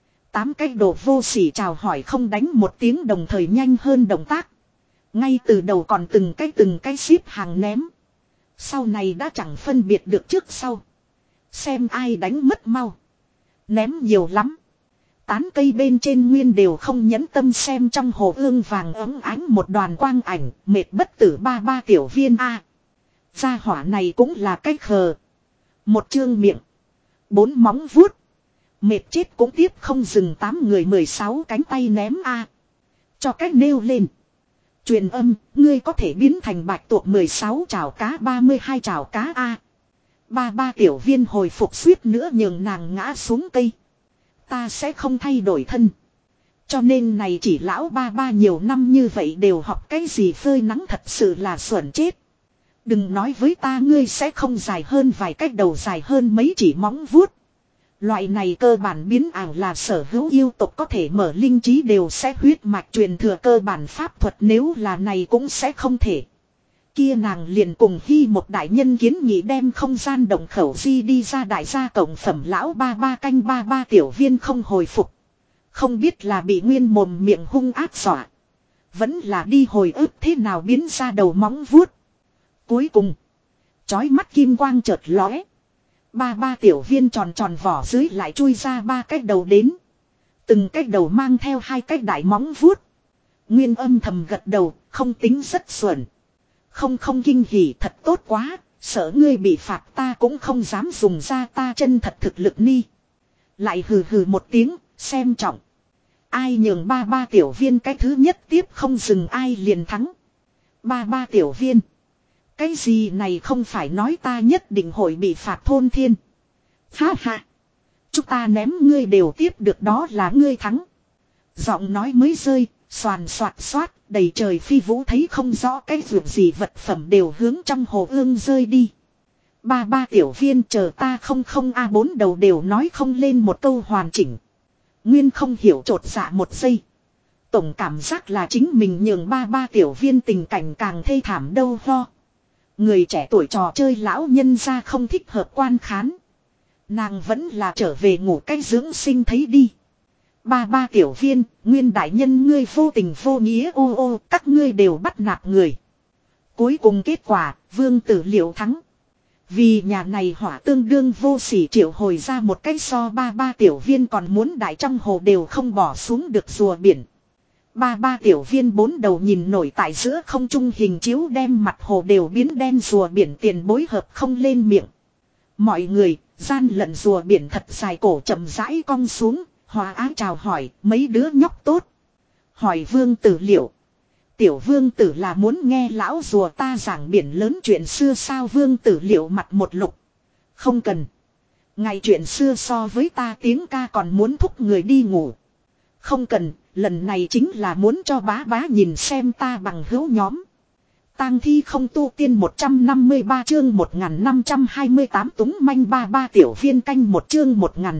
8 cái đồ vô sỉ chào hỏi không đánh một tiếng đồng thời nhanh hơn động tác. Ngay từ đầu còn từng cái xếp hàng ném. Sau này đã chẳng phân biệt được trước sau. Xem ai đánh mất mau. Ném nhiều lắm. Tán cây bên trên nguyên đều không nhẫn tâm xem trong hồ ương vàng ấm ánh một đoàn quang ảnh, mệt bất tử ba ba tiểu viên a. Gia hỏa này cũng là cái khờ. Một chương miệng. 4 móng vuốt. Mệt chết cũng tiếp không dừng 8 người 16 cánh tay ném a. Cho cách nêu lên. Truyền âm, ngươi có thể biến thành bạch tuộc 16 chảo cá 32 chảo cá a. Ba ba tiểu viên hồi phục suýt nữa nhường nàng ngã xuống cây. Ta sẽ không thay đổi thân. Cho nên này chỉ lão ba ba nhiều năm như vậy đều học cái gì phơi nắng thật sự là xuẩn chết. Đừng nói với ta ngươi sẽ không dài hơn vài cách đầu dài hơn mấy chỉ móng vuốt. Loại này cơ bản biến ảo là sở hữu yêu tộc có thể mở linh trí đều sẽ huyết mạch truyền thừa cơ bản pháp thuật, nếu là này cũng sẽ không thể. Kia nàng liền cùng Hy một đại nhân kiến nghị đem không gian động khẩu di đi ra đại gia cộng phẩm lão ba ba canh ba ba tiểu viên không hồi phục. Không biết là bị nguyên mồm miệng hung ác dọa. Vẫn là đi hồi ức thế nào biến ra đầu móng vuốt. Cuối cùng. Chói mắt kim quang chợt lóe. Ba ba tiểu viên tròn tròn vỏ dưới lại chui ra 3 cái đầu đến. Từng cái đầu mang theo 2 cái đại móng vuốt. Nguyên âm thầm gật đầu, không tính rất xuẩn. Không kinh hỉ thật tốt quá, sợ ngươi bị phạt ta cũng không dám dùng ra ta chân thật thực lực ni. Lại hừ một tiếng, xem trọng. Ai nhường ba ba tiểu viên cái thứ nhất tiếp không dừng ai liền thắng. Ba ba tiểu viên. Cái gì này không phải nói ta nhất định hội bị phạt thôn thiên. Ha ha. Chúng ta ném ngươi đều tiếp được đó là ngươi thắng. Giọng nói mới rơi, xoàn xoạt xoát, đầy trời phi vũ thấy không rõ cái vượt gì vật phẩm đều hướng trong hồ ương rơi đi. Ba ba tiểu viên chờ ta không A4 đầu đều nói không lên một câu hoàn chỉnh. Nguyên không hiểu trột dạ một giây. Tổng cảm giác là chính mình nhường ba ba tiểu viên tình cảnh càng thê thảm đâu ho. Người trẻ tuổi trò chơi lão nhân ra không thích hợp quan khán. Nàng vẫn là trở về ngủ cái dưỡng sinh thấy đi. Ba tiểu viên, nguyên đại nhân ngươi vô tình vô nghĩa ô ô, các ngươi đều bắt nạt người. Cuối cùng kết quả, Vương Tử Liệu thắng. Vì nhà này hỏa tương đương vô sỉ triệu hồi ra một cái so ba tiểu viên còn muốn đại trong hồ đều không bỏ xuống được rùa biển. Ba tiểu viên bốn đầu nhìn nổi tại giữa không trung hình chiếu đem mặt hồ đều biến đen rùa biển tiền bối hợp không lên miệng. Mọi người, gian lận rùa biển thật dài cổ chậm rãi cong xuống, hòa ái chào hỏi mấy đứa nhóc tốt. Hỏi Vương Tử Liệu. Tiểu Vương Tử là muốn nghe lão rùa ta giảng biển lớn chuyện xưa sao? Vương Tử Liệu mặt một lục. Không cần. Ngày chuyện xưa so với ta tiếng ca còn muốn thúc người đi ngủ. Không cần, lần này chính là muốn cho bá bá nhìn xem ta bằng hữu nhóm. Tang thi không tu tiên 153 chương 1528 túng manh ba tiểu viên canh một chương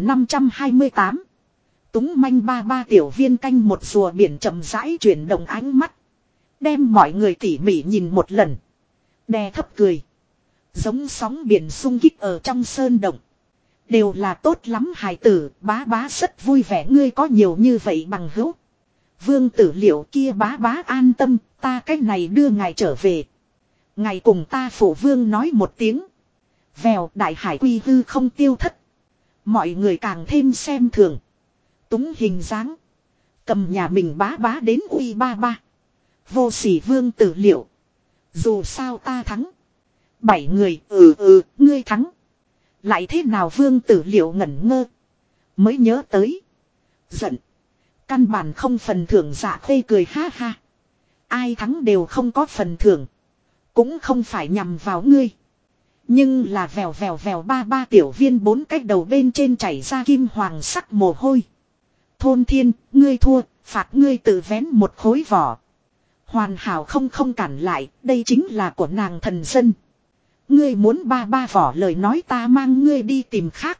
1528. Túng manh ba tiểu viên canh một rùa biển chậm rãi chuyển động ánh mắt. Đem mọi người tỉ mỉ nhìn một lần. Đè thấp cười. Giống sóng biển sung kích ở trong sơn động. Đều là tốt lắm hài tử, bá bá rất vui vẻ ngươi có nhiều như vậy bằng hữu. Vương Tử Liệu kia bá bá an tâm, ta cách này đưa ngài trở về. Ngài cùng ta phụ vương nói một tiếng. Vèo đại hải quy hư không tiêu thất. Mọi người càng thêm xem thường. Túng hình dáng. Cầm nhà mình bá bá đến uy ba. Vô sỉ Vương Tử Liệu. Dù sao ta thắng. 7 người ngươi thắng. Lại thế nào Vương Tử Liệu ngẩn ngơ. Mới nhớ tới. Giận. Căn bản không phần thưởng Dạ Khê cười ha ha. Ai thắng đều không có phần thưởng. Cũng không phải nhằm vào ngươi. Nhưng là vèo ba tiểu viên bốn cách đầu bên trên chảy ra kim hoàng sắc mồ hôi. Thôn Thiên, ngươi thua, phạt ngươi tự vén một khối vỏ. Hoàn hảo không cản lại, đây chính là của nàng thần dân. Ngươi muốn ba vỏ lời nói ta mang ngươi đi tìm khác.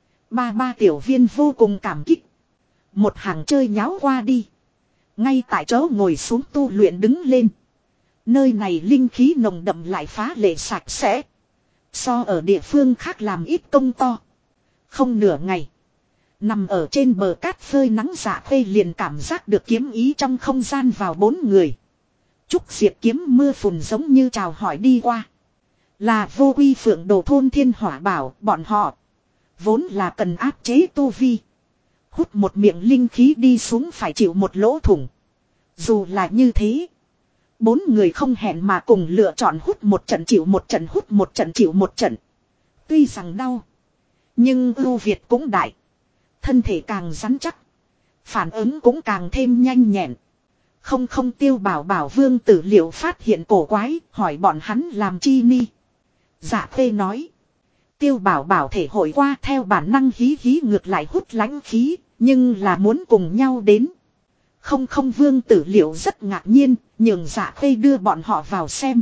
Ba tiểu viên vô cùng cảm kích. Một hàng chơi nháo qua đi. Ngay tại chỗ ngồi xuống tu luyện đứng lên. Nơi này linh khí nồng đậm lại phá lệ sạch sẽ. So ở địa phương khác làm ít công to. Không nửa ngày. Nằm ở trên bờ cát phơi nắng Dạ Khê liền cảm giác được kiếm ý trong không gian vào 4 người. Trúc Diệp kiếm mưa phùn giống như chào hỏi đi qua. Là Vô Quy Phượng Đồ Thôn Thiên Hỏa bảo bọn họ. Vốn là cần áp chế tu vi. Hút một miệng linh khí đi xuống phải chịu một lỗ thủng. Dù là như thế. 4 người không hẹn mà cùng lựa chọn hút một trận chịu một trận hút một trận chịu một trận. Tuy rằng đau. Nhưng ưu việt cũng đại. Thân thể càng rắn chắc. Phản ứng cũng càng thêm nhanh nhẹn. Không Tiêu bảo Vương Tử Liệu phát hiện cổ quái. Hỏi bọn hắn làm chi ni. Dạ Khê nói. Tiêu bảo thể hội qua theo bản năng hí hí ngược lại hút lãnh khí. Nhưng là muốn cùng nhau đến. Không Vương Tử Liệu rất ngạc nhiên. Nhường Dạ Khê đưa bọn họ vào xem.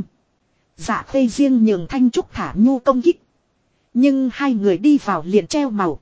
Dạ Khê riêng nhường Thanh Trúc thả nhu công kích. Nhưng hai người đi vào liền treo màu.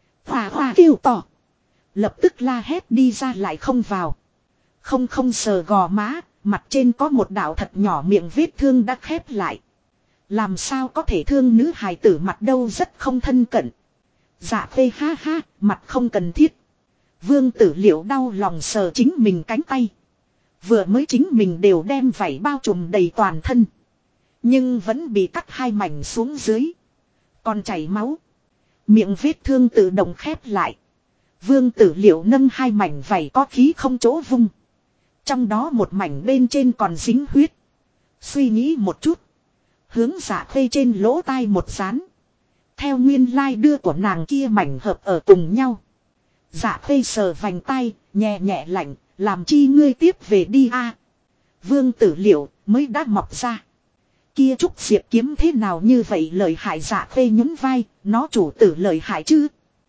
Hoa kêu to. Lập tức la hét đi ra lại không vào. Không sờ gò má. Mặt trên có một đạo thật nhỏ miệng vết thương đã khép lại. Làm sao có thể thương nữ hài tử mặt đâu rất không thân cận. Dạ Khê ha ha, mặt không cần thiết. Vương Tử Liệu đau lòng sờ chính mình cánh tay. Vừa mới chính mình đều đem vảy bao trùm đầy toàn thân. Nhưng vẫn bị cắt 2 mảnh xuống dưới. Còn chảy máu. Miệng vết thương tự động khép lại. Vương Tử Liệu nâng 2 mảnh vảy có khí không chỗ vung. Trong đó một mảnh bên trên còn dính huyết. Suy nghĩ một chút. Hướng Dạ Khê trên lỗ tai một dán. Theo nguyên lai đưa của nàng kia mảnh hợp ở cùng nhau. Dạ Khê sờ vành tay, nhẹ nhẹ lạnh, làm chi ngươi tiếp về đi a. Vương Tử Liệu mới đã mọc ra. Kia Trúc Diệp kiếm thế nào như vậy lợi hại Dạ Khê nhún vai, nó chủ tử lợi hại chứ.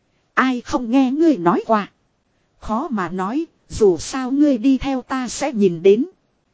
Ai không nghe ngươi nói qua. Khó mà nói, dù sao ngươi đi theo ta sẽ nhìn đến.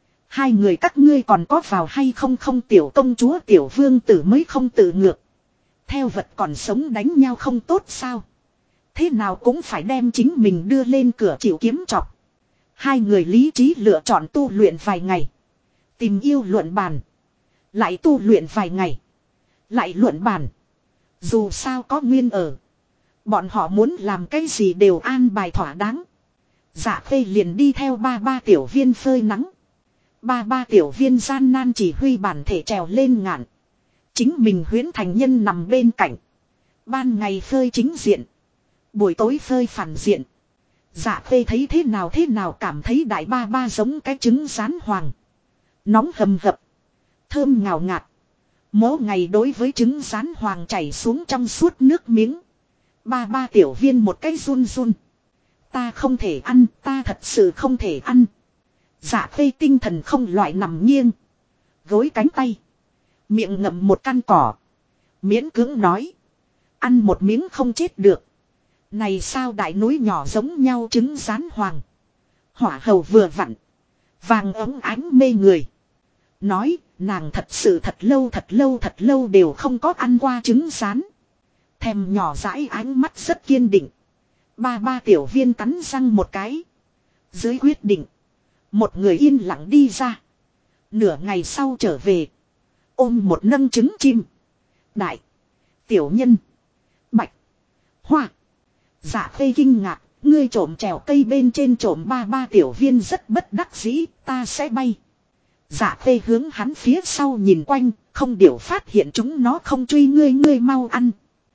2 người các ngươi còn có vào hay không tiểu công chúa tiểu vương tử mới không tự ngược. Theo vật còn sống đánh nhau không tốt sao. Thế nào cũng phải đem chính mình đưa lên cửa chịu kiếm chọc. 2 người lý trí lựa chọn tu luyện vài ngày. Tìm yêu luận bàn. Lại tu luyện vài ngày. Lại luận bàn. Dù sao có Nguyên ở. Bọn họ muốn làm cái gì đều an bài thỏa đáng. Dạ Khê liền đi theo ba tiểu viên phơi nắng. Ba tiểu viên gian nan chỉ huy bản thể trèo lên ngạn. Chính mình huyễn thành nhân nằm bên cạnh. Ban ngày phơi chính diện. Buổi tối phơi phản diện. Dạ Khê thấy thế nào cảm thấy đại ba giống cái trứng rán hoàng. Nóng hầm hập. Thơm ngào ngạt. Mỗi ngày đối với trứng rán hoàng chảy xuống trong suốt nước miếng. Ba tiểu viên một cái run run. Ta không thể ăn, ta thật sự không thể ăn. Dạ Khê tinh thần không loại nằm nghiêng. Gối cánh tay. Miệng ngậm một căn cỏ. Miễn cưỡng nói. Ăn một miếng không chết được. Này sao đại núi nhỏ giống nhau trứng rán hoàng. Hỏa hầu vừa vặn. Vàng ống ánh mê người. Nói nàng thật sự thật lâu đều không có ăn qua trứng rán. Thèm nhỏ dãi ánh mắt rất kiên định. Ba tiểu viên cắn răng một cái. Dưới quyết định. Một người yên lặng đi ra. Nửa ngày sau trở về. Ôm một nâng trứng chim. Đại. Tiểu nhân. Bạch. Hoa. Dạ Khê kinh ngạc. Ngươi trộm trèo cây bên trên trộm ba tiểu viên rất bất đắc dĩ. Ta sẽ bay. Dạ Khê hướng hắn phía sau nhìn quanh. Không điều phát hiện chúng nó không truy ngươi mau ăn.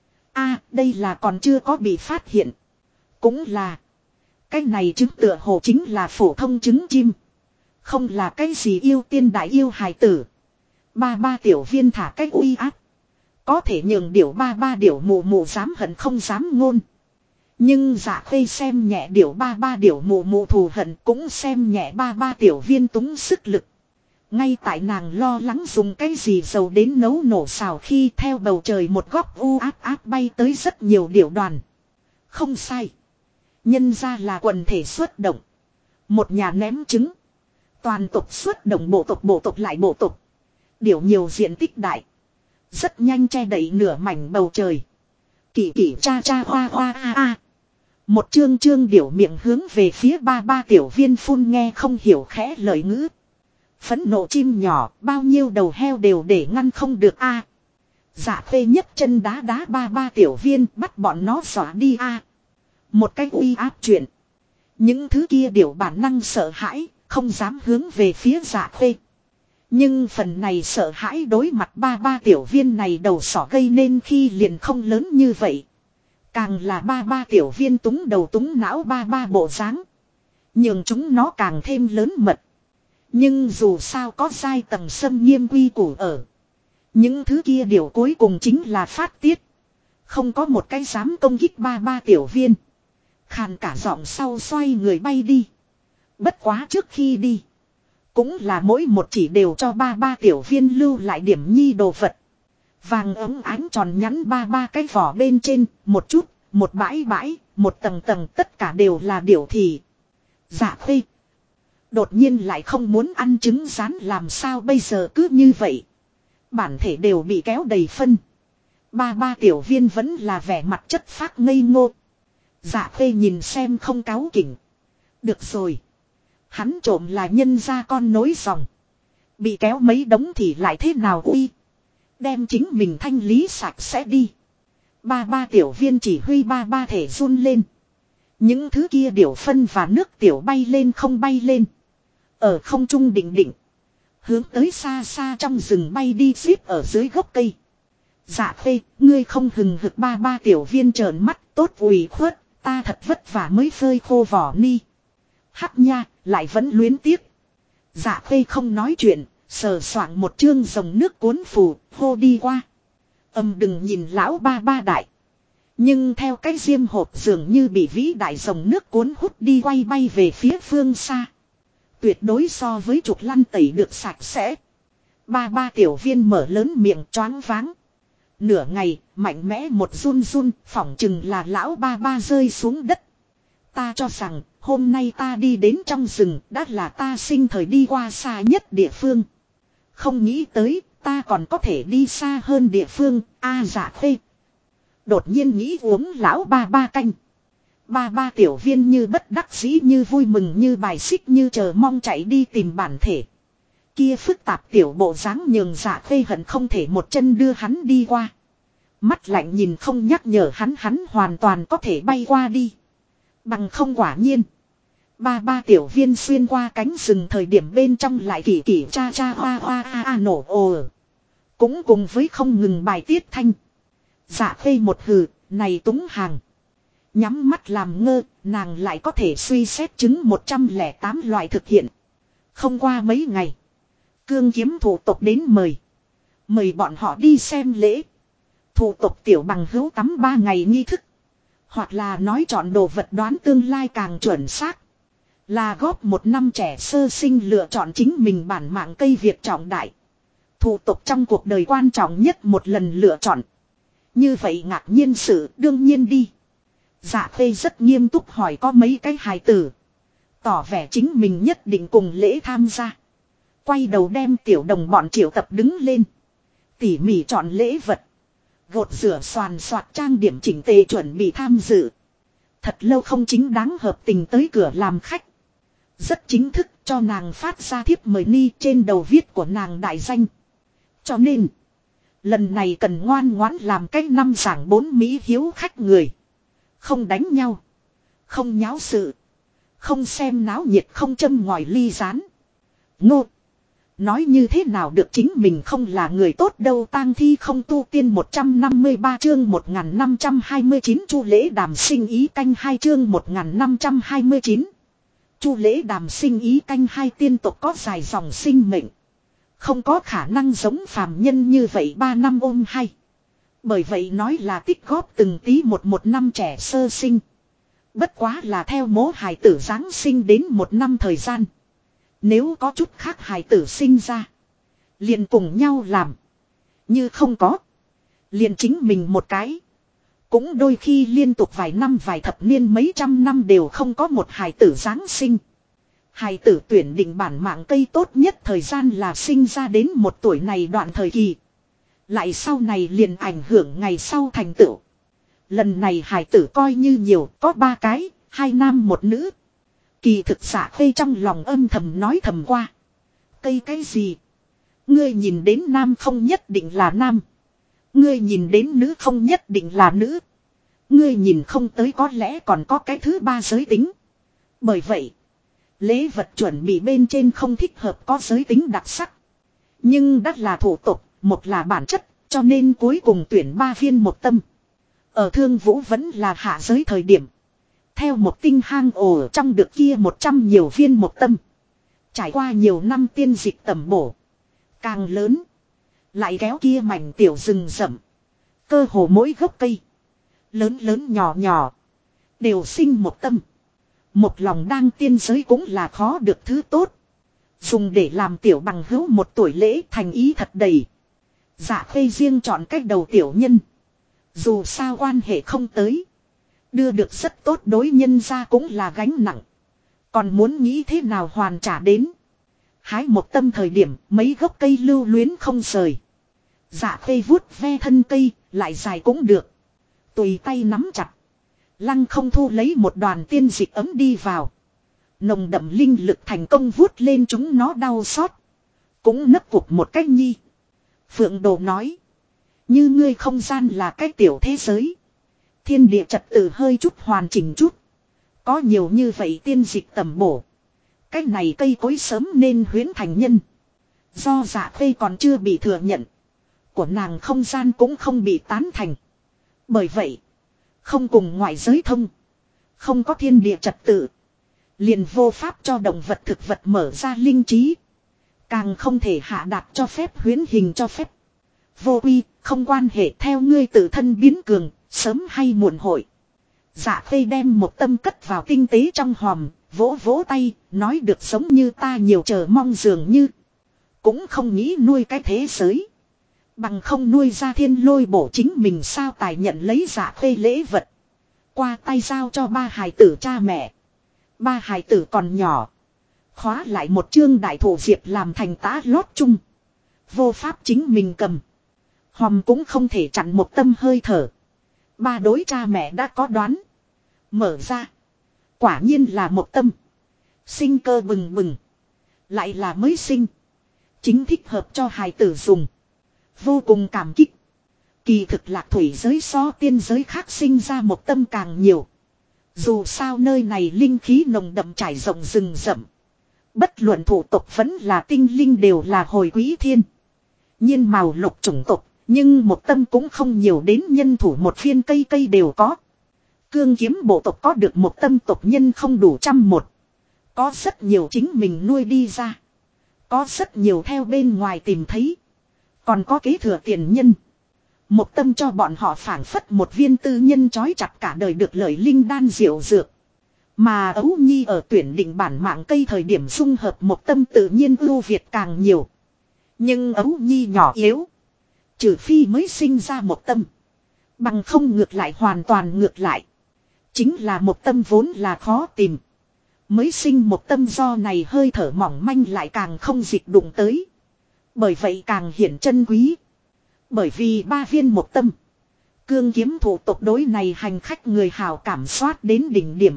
Đây là còn chưa có bị phát hiện. Cũng là. Cái này trứng tựa hồ chính là phổ thông trứng chim. Không là cái gì yêu tiên đại yêu hài tử. Ba tiểu viên thả cách uy áp. Có thể nhường điểu ba điểu mụ dám hận không dám ngôn. Nhưng Dạ Khê xem nhẹ điểu ba điểu mụ thù hận cũng xem nhẹ ba tiểu viên túng sức lực. Ngay tại nàng lo lắng dùng cái gì dầu đến nấu nổ xào khi theo bầu trời một góc u áp bay tới rất nhiều điểu đoàn. Không sai. Nhân ra là quần thể xuất động. Một nhà ném trứng. Toàn tộc xuất động bộ tộc lại bộ tộc. Điểu nhiều diện tích đại. Rất nhanh che đậy nửa mảnh bầu trời. Kỳ cha hoa a. Một chương điểu miệng hướng về phía ba tiểu viên phun nghe không hiểu khẽ lời ngữ. Phẫn nộ chim nhỏ bao nhiêu đầu heo đều để ngăn không được a. Dạ Khê nhấc chân đá ba tiểu viên bắt bọn nó xóa đi a. Một cách uy áp chuyện. Những thứ kia điểu bản năng sợ hãi, không dám hướng về phía Dạ Khê. Nhưng phần này sợ hãi đối mặt ba tiểu viên này đầu sỏ gây nên khi liền không lớn như vậy. Càng là ba tiểu viên túng đầu túng não ba bộ dáng. Nhưng chúng nó càng thêm lớn mật. Nhưng dù sao có giai tầng xâm nghiêm quy củ ở. Những thứ kia điều cuối cùng chính là phát tiết. Không có một cái dám công kích ba tiểu viên. Khàn cả giọng sau xoay người bay đi. Bất quá trước khi đi. Cũng là mỗi một chỉ đều cho ba tiểu viên lưu lại điểm nhi đồ vật. Vàng ống ánh tròn nhắn ba cái vỏ bên trên. Một chút, một bãi, một tầng tất cả đều là điểu thì. Dạ Khê. Đột nhiên lại không muốn ăn trứng rán làm sao bây giờ cứ như vậy. Bản thể đều bị kéo đầy phân. Ba tiểu viên vẫn là vẻ mặt chất phác ngây ngô. Dạ Khê nhìn xem không cáu kỉnh. Được rồi. Hắn trộm là nhân gia con nối dòng. Bị kéo mấy đống thì lại thế nào uy. Đem chính mình thanh lý sạch sẽ đi. Ba tiểu viên chỉ huy ba thể run lên. Những thứ kia điểu phân và nước tiểu bay lên không bay lên. Ở không trung định. Hướng tới xa xa trong rừng bay đi xếp ở dưới gốc cây. Dạ Khê, ngươi không hừng hực ba tiểu viên trợn mắt tốt ủy khuất. Ta thật vất vả mới phơi khô vỏ ni. Hắc nha, lại vẫn luyến tiếc. Dạ Khê không nói chuyện, sờ soạng một chương dòng nước cuốn phù, hô đi qua. Đừng nhìn lão ba đại. Nhưng theo cái diêm hộp dường như bị vĩ đại dòng nước cuốn hút đi quay bay về phía phương xa. Tuyệt đối so với trục lăn tẩy được sạch sẽ. Ba tiểu viên mở lớn miệng choáng váng. Nửa ngày, mạnh mẽ một run, phỏng chừng là lão ba rơi xuống đất. Ta cho rằng, hôm nay ta đi đến trong rừng, đã là ta sinh thời đi qua xa nhất địa phương. Không nghĩ tới, ta còn có thể đi xa hơn địa phương, Dạ Khê. Đột nhiên nghĩ uống lão ba canh. Ba tiểu viên như bất đắc dĩ như vui mừng như bài xích như chờ mong chạy đi tìm bản thể. Kia phức tạp tiểu bộ dáng nhường Dạ Khê hận không thể một chân đưa hắn đi qua. Mắt lạnh nhìn không nhắc nhở hắn hoàn toàn có thể bay qua đi. Bằng không quả nhiên. Ba tiểu viên xuyên qua cánh rừng thời điểm bên trong lại kỳ kỳ cha cha hoa hoa a nổ ồ. Cũng cùng với không ngừng bài tiết thanh. Dạ Khê một hừ, này túng hàng. Nhắm mắt làm ngơ, nàng lại có thể suy xét chứng 108 loại thực hiện. Không qua mấy ngày. Cương kiếm thủ tộc đến mời. Mời bọn họ đi xem lễ. Thủ tộc tiểu bằng hữu tắm 3 ngày nghi thức. Hoặc là nói chọn đồ vật đoán tương lai càng chuẩn xác. Là góp 1 năm trẻ sơ sinh lựa chọn chính mình bản mạng cây việc trọng đại. Thủ tộc trong cuộc đời quan trọng nhất một lần lựa chọn. Như vậy ngạc nhiên sự đương nhiên đi. Dạ Khê rất nghiêm túc hỏi có mấy cái hài tử. Tỏ vẻ chính mình nhất định cùng lễ tham gia. Quay đầu đem tiểu đồng bọn triệu tập đứng lên. Tỉ mỉ chọn lễ vật. Gột rửa xoàn xoạt trang điểm chỉnh tề chuẩn bị tham dự. Thật lâu không chính đáng hợp tình tới cửa làm khách. Rất chính thức cho nàng phát ra thiếp mời ni trên đầu viết của nàng đại danh. Cho nên. Lần này cần ngoan ngoãn làm cách 5 giảng 4 Mỹ hiếu khách người. Không đánh nhau. Không nháo sự. Không xem náo nhiệt không châm ngòi ly rán. Ngô. Nói như thế nào được chính mình không là người tốt đâu tang thi không tu tiên 153 chương 1529 chu lễ đàm sinh ý canh 2 chương 1529. Chu lễ đàm sinh ý canh 2 tiên tộc có dài dòng sinh mệnh. Không có khả năng giống phàm nhân như vậy 3 năm ôm hay. Bởi vậy nói là tích góp từng tí một năm trẻ sơ sinh. Bất quá là theo mố hài tử Giáng sinh đến 1 năm thời gian. Nếu có chút khác hài tử sinh ra. Liền cùng nhau làm. Như không có. Liền chính mình một cái. Cũng đôi khi liên tục vài năm vài thập niên mấy trăm năm đều không có một hài tử Giáng sinh. Hài tử tuyển định bản mạng cây tốt nhất thời gian là sinh ra đến 1 tuổi này đoạn thời kỳ. Lại sau này liền ảnh hưởng ngày sau thành tựu. Lần này hài tử coi như nhiều có 3 cái, 2 nam 1 nữ. Kỳ thực Dạ Khê trong lòng âm thầm nói thầm qua. Cây cái gì? Ngươi nhìn đến nam không nhất định là nam. Ngươi nhìn đến nữ không nhất định là nữ. Ngươi nhìn không tới có lẽ còn có cái thứ 3 giới tính. Bởi vậy, lễ vật chuẩn bị bên trên không thích hợp có giới tính đặc sắc. Nhưng đắt là thủ tục, một là bản chất, cho nên cuối cùng tuyển 3 viên một tâm. Ở Thương Vũ vẫn là hạ giới thời điểm. Theo một tinh hang ổ trong được kia 100 nhiều viên một tâm. Trải qua nhiều năm tiên dịch tẩm bổ. Càng lớn. Lại kéo kia mảnh tiểu rừng rậm. Cơ hồ mỗi gốc cây. Lớn lớn nhỏ nhỏ. Đều sinh một tâm. Một lòng đang tiên giới cũng là khó được thứ tốt. Dùng để làm tiểu bằng hữu 1 tuổi lễ thành ý thật đầy. Dạ Khê riêng chọn cách đầu tiểu nhân. Dù sao quan hệ không tới. Đưa được rất tốt đối nhân ra cũng là gánh nặng. Còn muốn nghĩ thế nào hoàn trả đến. Hái một tâm thời điểm mấy gốc cây lưu luyến không rời. Dạ Khê vuốt ve thân cây lại dài cũng được. Tùy tay nắm chặt. Lăng không thu lấy một đoàn tiên dịch ấm đi vào. Nồng đậm linh lực thành công vuốt lên chúng nó đau xót. Cũng nấp cục một cách nhi. Phượng Đồ nói. Như ngươi không gian là cái tiểu thế giới. Thiên địa trật tự hơi chút hoàn chỉnh chút. Có nhiều như vậy tiên dịch tầm bổ. Cái này cây cối sớm nên huyễn thành nhân. Do Dạ Khê còn chưa bị thừa nhận. Của nàng không gian cũng không bị tán thành. Bởi vậy. Không cùng ngoại giới thông. Không có thiên địa trật tự. Liền vô pháp cho động vật thực vật mở ra linh trí. Càng không thể hạ đạt cho phép huyễn hình cho phép. Vô uy, không quan hệ theo ngươi tự thân biến cường, sớm hay muộn hội. Dạ Khê đem một tâm cất vào tinh tế trong hòm, vỗ vỗ tay, nói được giống như ta nhiều chờ mong dường như. Cũng không nghĩ nuôi cái thế giới. Bằng không nuôi ra thiên lôi bổ chính mình sao tài nhận lấy Dạ Khê lễ vật. Qua tay giao cho 3 hài tử cha mẹ. 3 hài tử còn nhỏ. Khóa lại một chương đại thủ diệp làm thành tá lót chung. Vô pháp chính mình cầm. Hòm cũng không thể chặn một tâm hơi thở. 3 đối cha mẹ đã có đoán. Mở ra. Quả nhiên là một tâm. Sinh cơ bừng bừng. Lại là mới sinh. Chính thích hợp cho hài tử dùng. Vô cùng cảm kích. Kỳ thực lạc thủy giới so tiên giới khác sinh ra một tâm càng nhiều. Dù sao nơi này linh khí nồng đậm trải rộng rừng rậm. Bất luận thủ tộc vẫn là tinh linh đều là hồi quý thiên. Nhiên màu lục chủng tộc, nhưng một tâm cũng không nhiều đến nhân thủ một viên cây cây đều có. Cương kiếm bộ tộc có được một tâm tộc nhân không đủ 101. Có rất nhiều chính mình nuôi đi ra. Có rất nhiều theo bên ngoài tìm thấy. Còn có kế thừa tiền nhân. Một tâm cho bọn họ phảng phất một viên tư nhân trói chặt cả đời được lợi linh đan diệu dược. Mà Ấu Nhi ở tuyển định bản mạng cây thời điểm dung hợp một tâm tự nhiên ưu việt càng nhiều. Nhưng Ấu Nhi nhỏ yếu. Trừ phi mới sinh ra một tâm. Bằng không ngược lại hoàn toàn ngược lại. Chính là một tâm vốn là khó tìm. Mới sinh một tâm do này hơi thở mỏng manh lại càng không dịch đụng tới. Bởi vậy càng hiển chân quý. Bởi vì 3 viên một tâm. Cương kiếm thủ tộc đối này hành khách người hào cảm soát đến đỉnh điểm.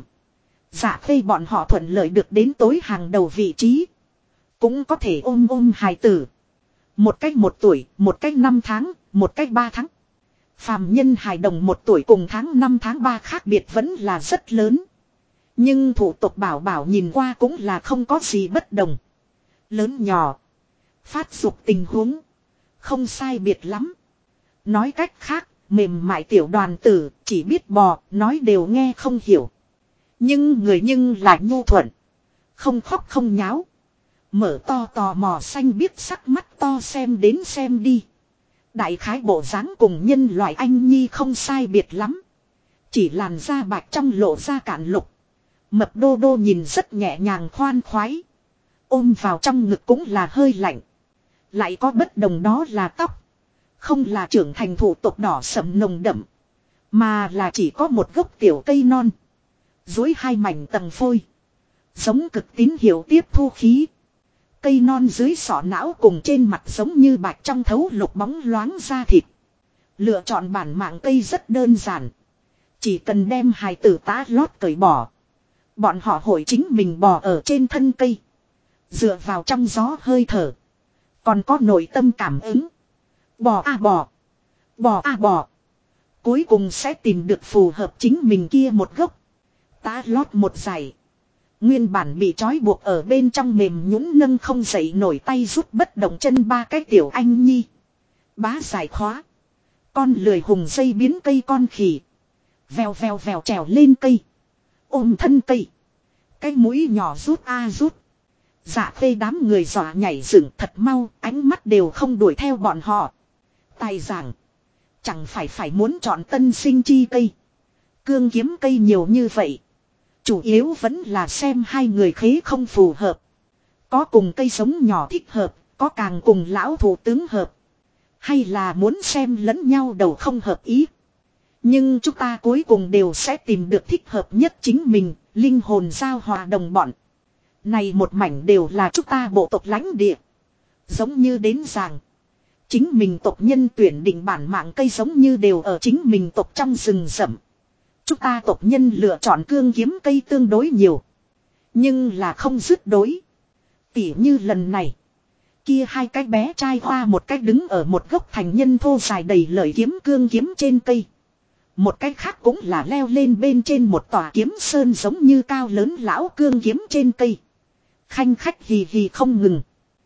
Dạ khê bọn họ thuận lợi được đến tối hàng đầu vị trí. Cũng có thể ôm hài tử. Một cách 1 tuổi, một cách 5 tháng, một cách 3 tháng. Phàm nhân hài đồng 1 tuổi cùng tháng 5 tháng 3 khác biệt vẫn là rất lớn. Nhưng thủ tộc bảo bảo nhìn qua cũng là không có gì bất đồng. Lớn nhỏ. Phát dục tình huống. Không sai biệt lắm. Nói cách khác, mềm mại tiểu đoàn tử, chỉ biết bò, nói đều nghe không hiểu. Nhưng người nhưng là nhu thuận. Không khóc không nháo. Mở to tò mò xanh biết sắc mắt to xem đến xem đi. Đại khái bộ dáng cùng nhân loại anh nhi không sai biệt lắm. Chỉ làn da bạch trong lộ ra cạn lục. Mập đô đô nhìn rất nhẹ nhàng khoan khoái. Ôm vào trong ngực cũng là hơi lạnh. Lại có bất đồng đó là tóc. Không là trưởng thành thủ tộc đỏ sẫm nồng đậm. Mà là chỉ có một gốc tiểu cây non. Dối 2 mảnh tầng phôi. Giống cực tín hiệu tiếp thu khí. Cây non dưới sọ não cùng trên mặt giống như bạch trong thấu lục bóng loáng da thịt. Lựa chọn bản mạng cây rất đơn giản. Chỉ cần đem hài tử tá lót cởi bỏ. Bọn họ hội chính mình bò ở trên thân cây. Dựa vào trong gió hơi thở. Còn có nội tâm cảm ứng. Bò à bò. Bò à bò. Cuối cùng sẽ tìm được phù hợp chính mình kia một gốc. Tá lót một giày. Nguyên bản bị trói buộc ở bên trong mềm nhũn nâng không dậy nổi tay rút bất động chân 3 cái tiểu anh nhi. Bá giải khóa. Con lười hùng dây biến cây con khỉ. Vèo vèo vèo trèo lên cây. Ôm thân cây. Cái mũi nhỏ rút a rút. Dạ phê đám người dọa nhảy dựng thật mau, ánh mắt đều không đuổi theo bọn họ. Tài giảng. Chẳng phải muốn chọn tân sinh chi cây. Cương kiếm cây nhiều như vậy. Chủ yếu vẫn là xem 2 người khế không phù hợp. Có cùng cây sống nhỏ thích hợp, có càng cùng lão thủ tướng hợp. Hay là muốn xem lẫn nhau đầu không hợp ý. Nhưng chúng ta cuối cùng đều sẽ tìm được thích hợp nhất chính mình, linh hồn giao hòa đồng bọn. Này một mảnh đều là chúng ta bộ tộc lãnh địa. Giống như đến rằng. Chính mình tộc nhân tuyển định bản mạng cây giống như đều ở chính mình tộc trong rừng rậm. Chúng ta tộc nhân lựa chọn cương kiếm cây tương đối nhiều. Nhưng là không dứt đối. Tỉ như lần này. Kia 2 cái bé trai hoa một cách đứng ở một gốc thành nhân thô dài đầy lợi kiếm cương kiếm trên cây. Một cách khác cũng là leo lên bên trên một tòa kiếm sơn giống như cao lớn lão cương kiếm trên cây. Khanh khách hì hì không ngừng.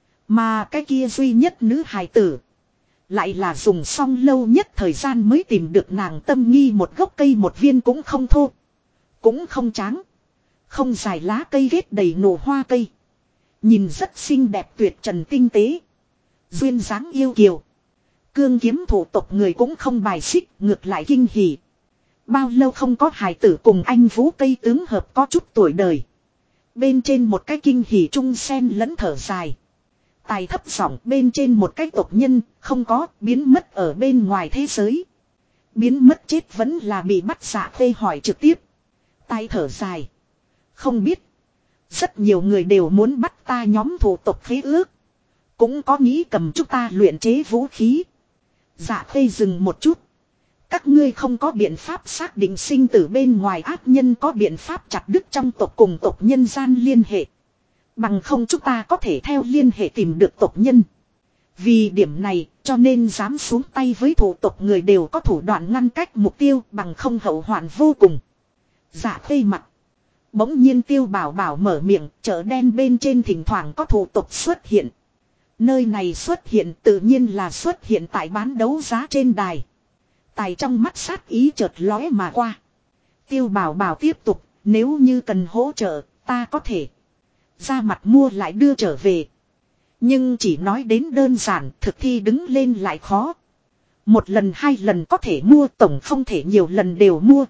Mà cái kia duy nhất nữ hài tử. Lại là dùng xong lâu nhất thời gian mới tìm được nàng tâm nghi một gốc cây một viên cũng không thô. Cũng không tráng. Không dài lá cây ghét đầy nụ hoa cây. Nhìn rất xinh đẹp tuyệt trần tinh tế. Duyên dáng yêu kiều. Cương kiếm thủ tộc người cũng không bài xích ngược lại kinh hỉ. Bao lâu không có hài tử cùng anh vũ cây tướng hợp có chút tuổi đời. Bên trên một cái kinh hỉ trung sen lẫn thở dài. Tài thấp giọng bên trên một cái tộc nhân không có biến mất ở bên ngoài thế giới. Biến mất chết vẫn là bị bắt dạ phê hỏi trực tiếp. Tài thở dài. Không biết. Rất nhiều người đều muốn bắt ta nhóm thủ tộc khế ước. Cũng có nghĩ cầm chúng ta luyện chế vũ khí. Dạ phê dừng một chút. Các ngươi không có biện pháp xác định sinh tử bên ngoài ác nhân có biện pháp chặt đứt trong tộc cùng tộc nhân gian liên hệ. Bằng không chúng ta có thể theo liên hệ tìm được tộc nhân. Vì điểm này, cho nên dám xuống tay với thủ tộc người đều có thủ đoạn ngăn cách mục tiêu, bằng không hậu hoạn vô cùng. Dạ Khê mặt. Bỗng nhiên Tiêu Bảo Bảo mở miệng, chợ đen bên trên thỉnh thoảng có thủ tộc xuất hiện. Nơi này xuất hiện tự nhiên là xuất hiện tại bán đấu giá trên đài. Tài trong mắt sát ý chợt lóe mà qua. Tiêu Bảo Bảo tiếp tục, nếu như cần hỗ trợ, ta có thể ra mặt mua lại đưa trở về. Nhưng chỉ nói đến đơn giản, thực thi đứng lên lại khó. Một lần hai lần có thể mua, tổng không thể nhiều lần đều mua.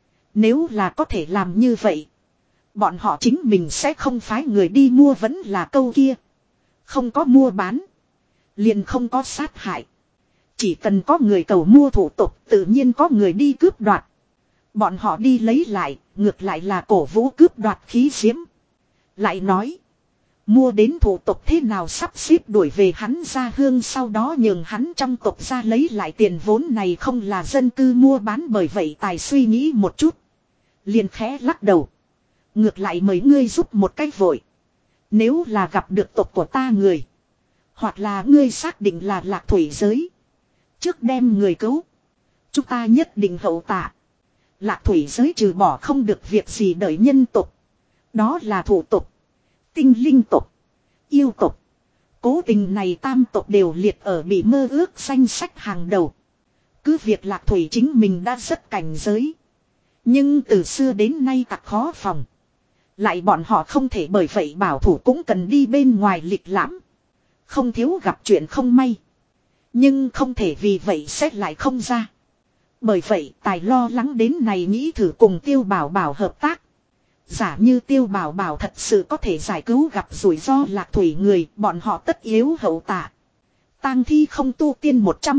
Nếu là có thể làm như vậy, bọn họ chính mình sẽ không phái người đi mua, vẫn là câu kia. Không có mua bán, liền không có sát hại. Chỉ cần có người cầu mua thủ tục, tự nhiên có người đi cướp đoạt. Bọn họ đi lấy lại, ngược lại là cổ vũ cướp đoạt khí diễm. Lại nói, mua đến thủ tục thế nào sắp xếp đuổi về hắn ra hương, sau đó nhường hắn trong tộc ra lấy lại tiền vốn này, không là dân cư mua bán. Bởi vậy Tài suy nghĩ một chút, liền khẽ lắc đầu. Ngược lại mời ngươi giúp một cách vội. Nếu là gặp được tộc của ta người, hoặc là ngươi xác định là Lạc Thủy giới, trước đem người cứu, chúng ta nhất định hậu tạ. Lạc Thủy giới trừ bỏ không được việc gì đợi nhân tộc, đó là thủ tộc, tinh linh tộc, yêu tộc. Cố tình này tam tộc đều liệt ở bị mơ ước danh sách hàng đầu. Cứ việc Lạc Thủy chính mình đã rất cảnh giới, nhưng từ xưa đến nay tặc khó phòng. Lại bọn họ không thể bởi vậy bảo thủ, cũng cần đi bên ngoài lịch lãm. Không thiếu gặp chuyện không may, nhưng không thể vì vậy xét lại không ra. Bởi vậy Tài lo lắng đến này, nghĩ thử cùng Tiêu Bảo Bảo hợp tác. Giả như Tiêu Bảo Bảo thật sự có thể giải cứu gặp rủi ro Lạc Thủy người, bọn họ tất yếu hậu tạ. Tang thi không tu tiên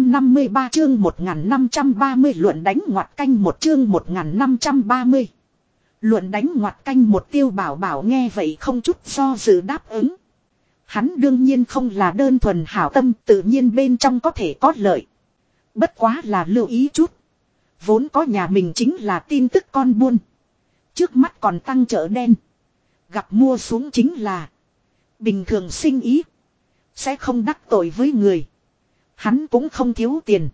153 chương 1530 luận đánh ngoặt canh một chương 1530. Luận đánh ngoặt canh một. Tiêu Bảo Bảo nghe vậy không chút do dự đáp ứng. Hắn đương nhiên không là đơn thuần hảo tâm, tự nhiên bên trong có thể có lợi. Bất quá là lưu ý chút. Vốn có nhà mình chính là tin tức con buôn. Trước mắt còn tăng chợ đen. Gặp mua xuống chính là bình thường sinh ý. Sẽ không đắc tội với người. Hắn cũng không thiếu tiền.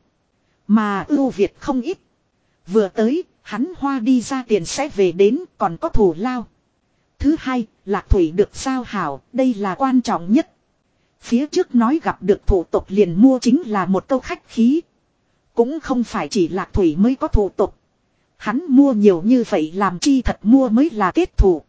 Mà ưu việt không ít. Vừa tới, hắn hoa đi ra tiền sẽ về đến, còn có thù lao. Thứ hai, Lạc Thủy được sao hảo, đây là quan trọng nhất. Phía trước nói gặp được thủ tục liền mua chính là một câu khách khí. Cũng không phải chỉ Lạc Thủy mới có thủ tục. Hắn mua nhiều như vậy làm chi thật mua mới là kết thủ.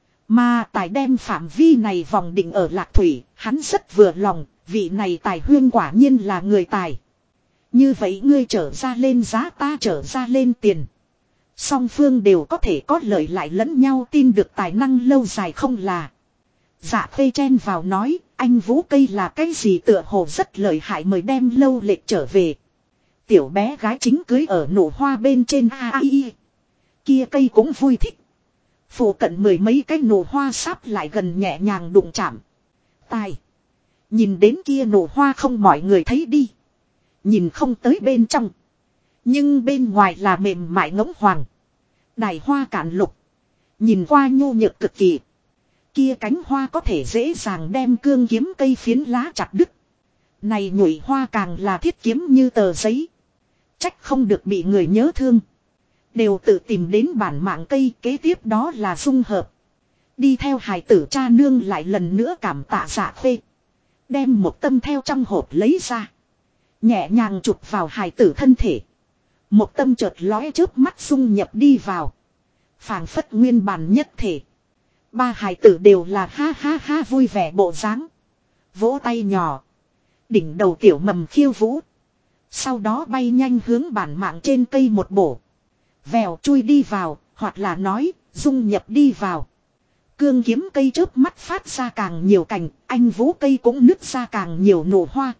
Mà Tài đem phạm vi này vòng định ở Lạc Thủy, hắn rất vừa lòng, vị này Tài huyên quả nhiên là người tài. Như vậy ngươi trở ra lên giá, ta trở ra lên tiền. Song phương đều có thể có lợi lại lẫn nhau, tin được tài năng lâu dài không là. Dạ Khê chen vào nói, anh Vũ cây là cái gì tựa hồ rất lợi hại, mời đem Lâu Lệ trở về. Tiểu bé gái chính cưới ở nụ hoa bên trên AI. Kia cây cũng vui thích. Phụ cận mười mấy cái nụ hoa sáp lại gần nhẹ nhàng đụng chạm. Tài. Nhìn đến kia nụ hoa không mọi người thấy đi. Nhìn không tới bên trong. Nhưng bên ngoài là mềm mại ngỗng hoàng. Đài hoa cạn lục. Nhìn qua nhu nhược cực kỳ. Kia cánh hoa có thể dễ dàng đem cương kiếm cây phiến lá chặt đứt. Này nhụy hoa càng là thiết kiếm như tờ giấy. Trách không được bị người nhớ thương. Đều tự tìm đến bản mạng cây, kế tiếp đó là dung hợp. Đi theo hài tử cha nương lại lần nữa cảm tạ Dạ Khê. Đem một tâm theo trong hộp lấy ra. Nhẹ nhàng chụp vào hài tử thân thể. Một tâm chợt lóe chớp mắt dung nhập đi vào. Phảng phất nguyên bản nhất thể. Ba hài tử đều là ha ha ha vui vẻ bộ dáng. Vỗ tay nhỏ. Đỉnh đầu tiểu mầm khiêu vũ. Sau đó bay nhanh hướng bản mạng trên cây một bổ. Vèo chui đi vào, hoặc là nói, dung nhập đi vào. Cương kiếm cây chớp mắt phát ra càng nhiều cành, anh Vũ cây cũng nứt ra càng nhiều nụ hoa.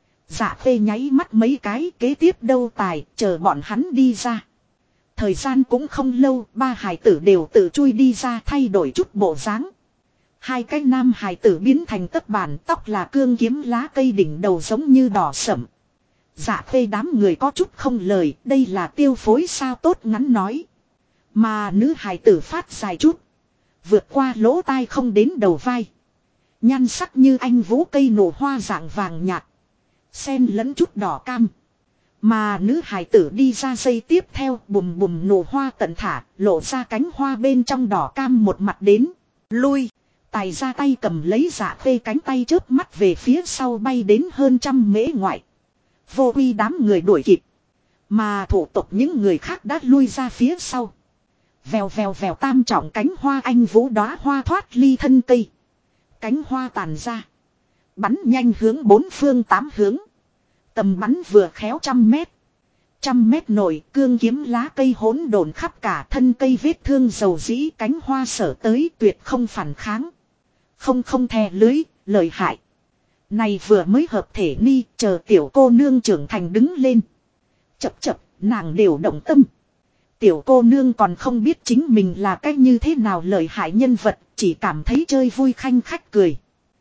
Dạ Khê nháy mắt mấy cái, kế tiếp đâu Tài, chờ bọn hắn đi ra. Thời gian cũng không lâu, ba hài tử đều tự chui đi ra thay đổi chút bộ dáng. Hai cái nam hài tử biến thành tất bản, tóc là cương kiếm lá cây, đỉnh đầu giống như đỏ sẫm. Dạ Khê đám người có chút không lời, đây là tiêu phối sao tốt ngắn nói. Mà nữ hài tử phát dài chút. Vượt qua lỗ tai không đến đầu vai. Nhan sắc như anh vũ cây nổ hoa dạng vàng nhạt. Xen lẫn chút đỏ cam. Mà nữ hài tử đi ra giây tiếp theo bùm bùm nổ hoa tận thả, lộ ra cánh hoa bên trong đỏ cam một mặt đến. Lui. Tài ra tay cầm lấy Dạ Khê cánh tay chớp mắt về phía sau bay đến hơn 100 mễ ngoại. Vô uy đám người đuổi kịp. Mà thủ tục những người khác đã lui ra phía sau. Vèo vèo vèo tam trọng cánh hoa anh vũ đóa hoa thoát ly thân cây. Cánh hoa tàn ra. Bắn nhanh hướng bốn phương tám hướng. Tầm bắn vừa khéo 100 mét. 100 mét nổi cương kiếm lá cây hỗn độn khắp cả thân cây vết thương dầu dĩ cánh hoa sở tới tuyệt không phản kháng. Không thè lưới, lợi hại. Này vừa mới hợp thể ni chờ tiểu cô nương trưởng thành đứng lên. Chập chập, nàng đều động tâm. Tiểu cô nương còn không biết chính mình là cách như thế nào lợi hại nhân vật, chỉ cảm thấy chơi vui khanh khách cười.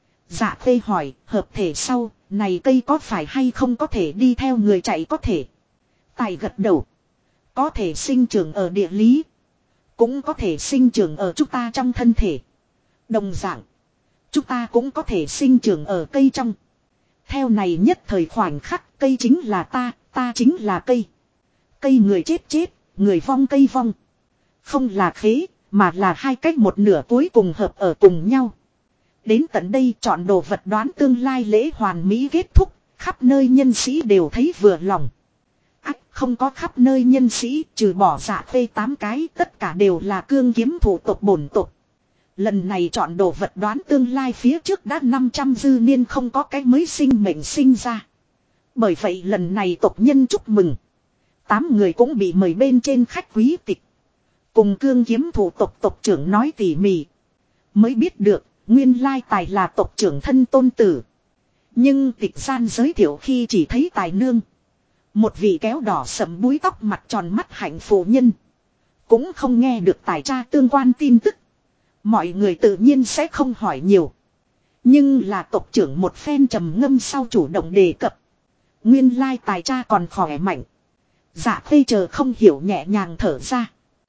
Dạ Khê hỏi, hợp thể sau, này cây có phải hay không có thể đi theo người chạy có thể. Tài gật đầu. Có thể sinh trưởng ở địa lý. Cũng có thể sinh trưởng ở chúng ta trong thân thể. Đồng dạng. Chúng ta cũng có thể sinh trưởng ở cây trong. Theo này nhất thời khoảnh khắc cây chính là ta chính là cây. Cây người chết chết, người vong cây vong. Không là khế, mà là hai cách một nửa cuối cùng hợp ở cùng nhau. Đến tận đây chọn đồ vật đoán tương lai lễ hoàn mỹ kết thúc, khắp nơi nhân sĩ đều thấy vừa lòng. Không có khắp nơi nhân sĩ, trừ bỏ Dạ Khê 8 cái, tất cả đều là cương kiếm thủ tộc bổn tộc. Lần này chọn đồ vật đoán tương lai phía trước đã 500 dư niên không có cái mới sinh mệnh sinh ra. Bởi vậy lần này tộc nhân chúc mừng. 8 người cũng bị mời bên trên khách quý tịch. Cùng cương kiếm thủ tộc tộc trưởng nói tỉ mỉ. Mới biết được, nguyên lai Tài là tộc trưởng thân tôn tử. Nhưng tịch gian giới thiệu khi chỉ thấy Tài nương. Một vị kéo đỏ sẫm búi tóc mặt tròn mắt hạnh phụ nhân. Cũng không nghe được Tài cha tương quan tin tức. Mọi người tự nhiên sẽ không hỏi nhiều. Nhưng là tộc trưởng một phen trầm ngâm sau chủ động đề cập. Nguyên lai Tài cha còn khỏe mạnh. Dạ Khê chờ không hiểu nhẹ nhàng thở ra.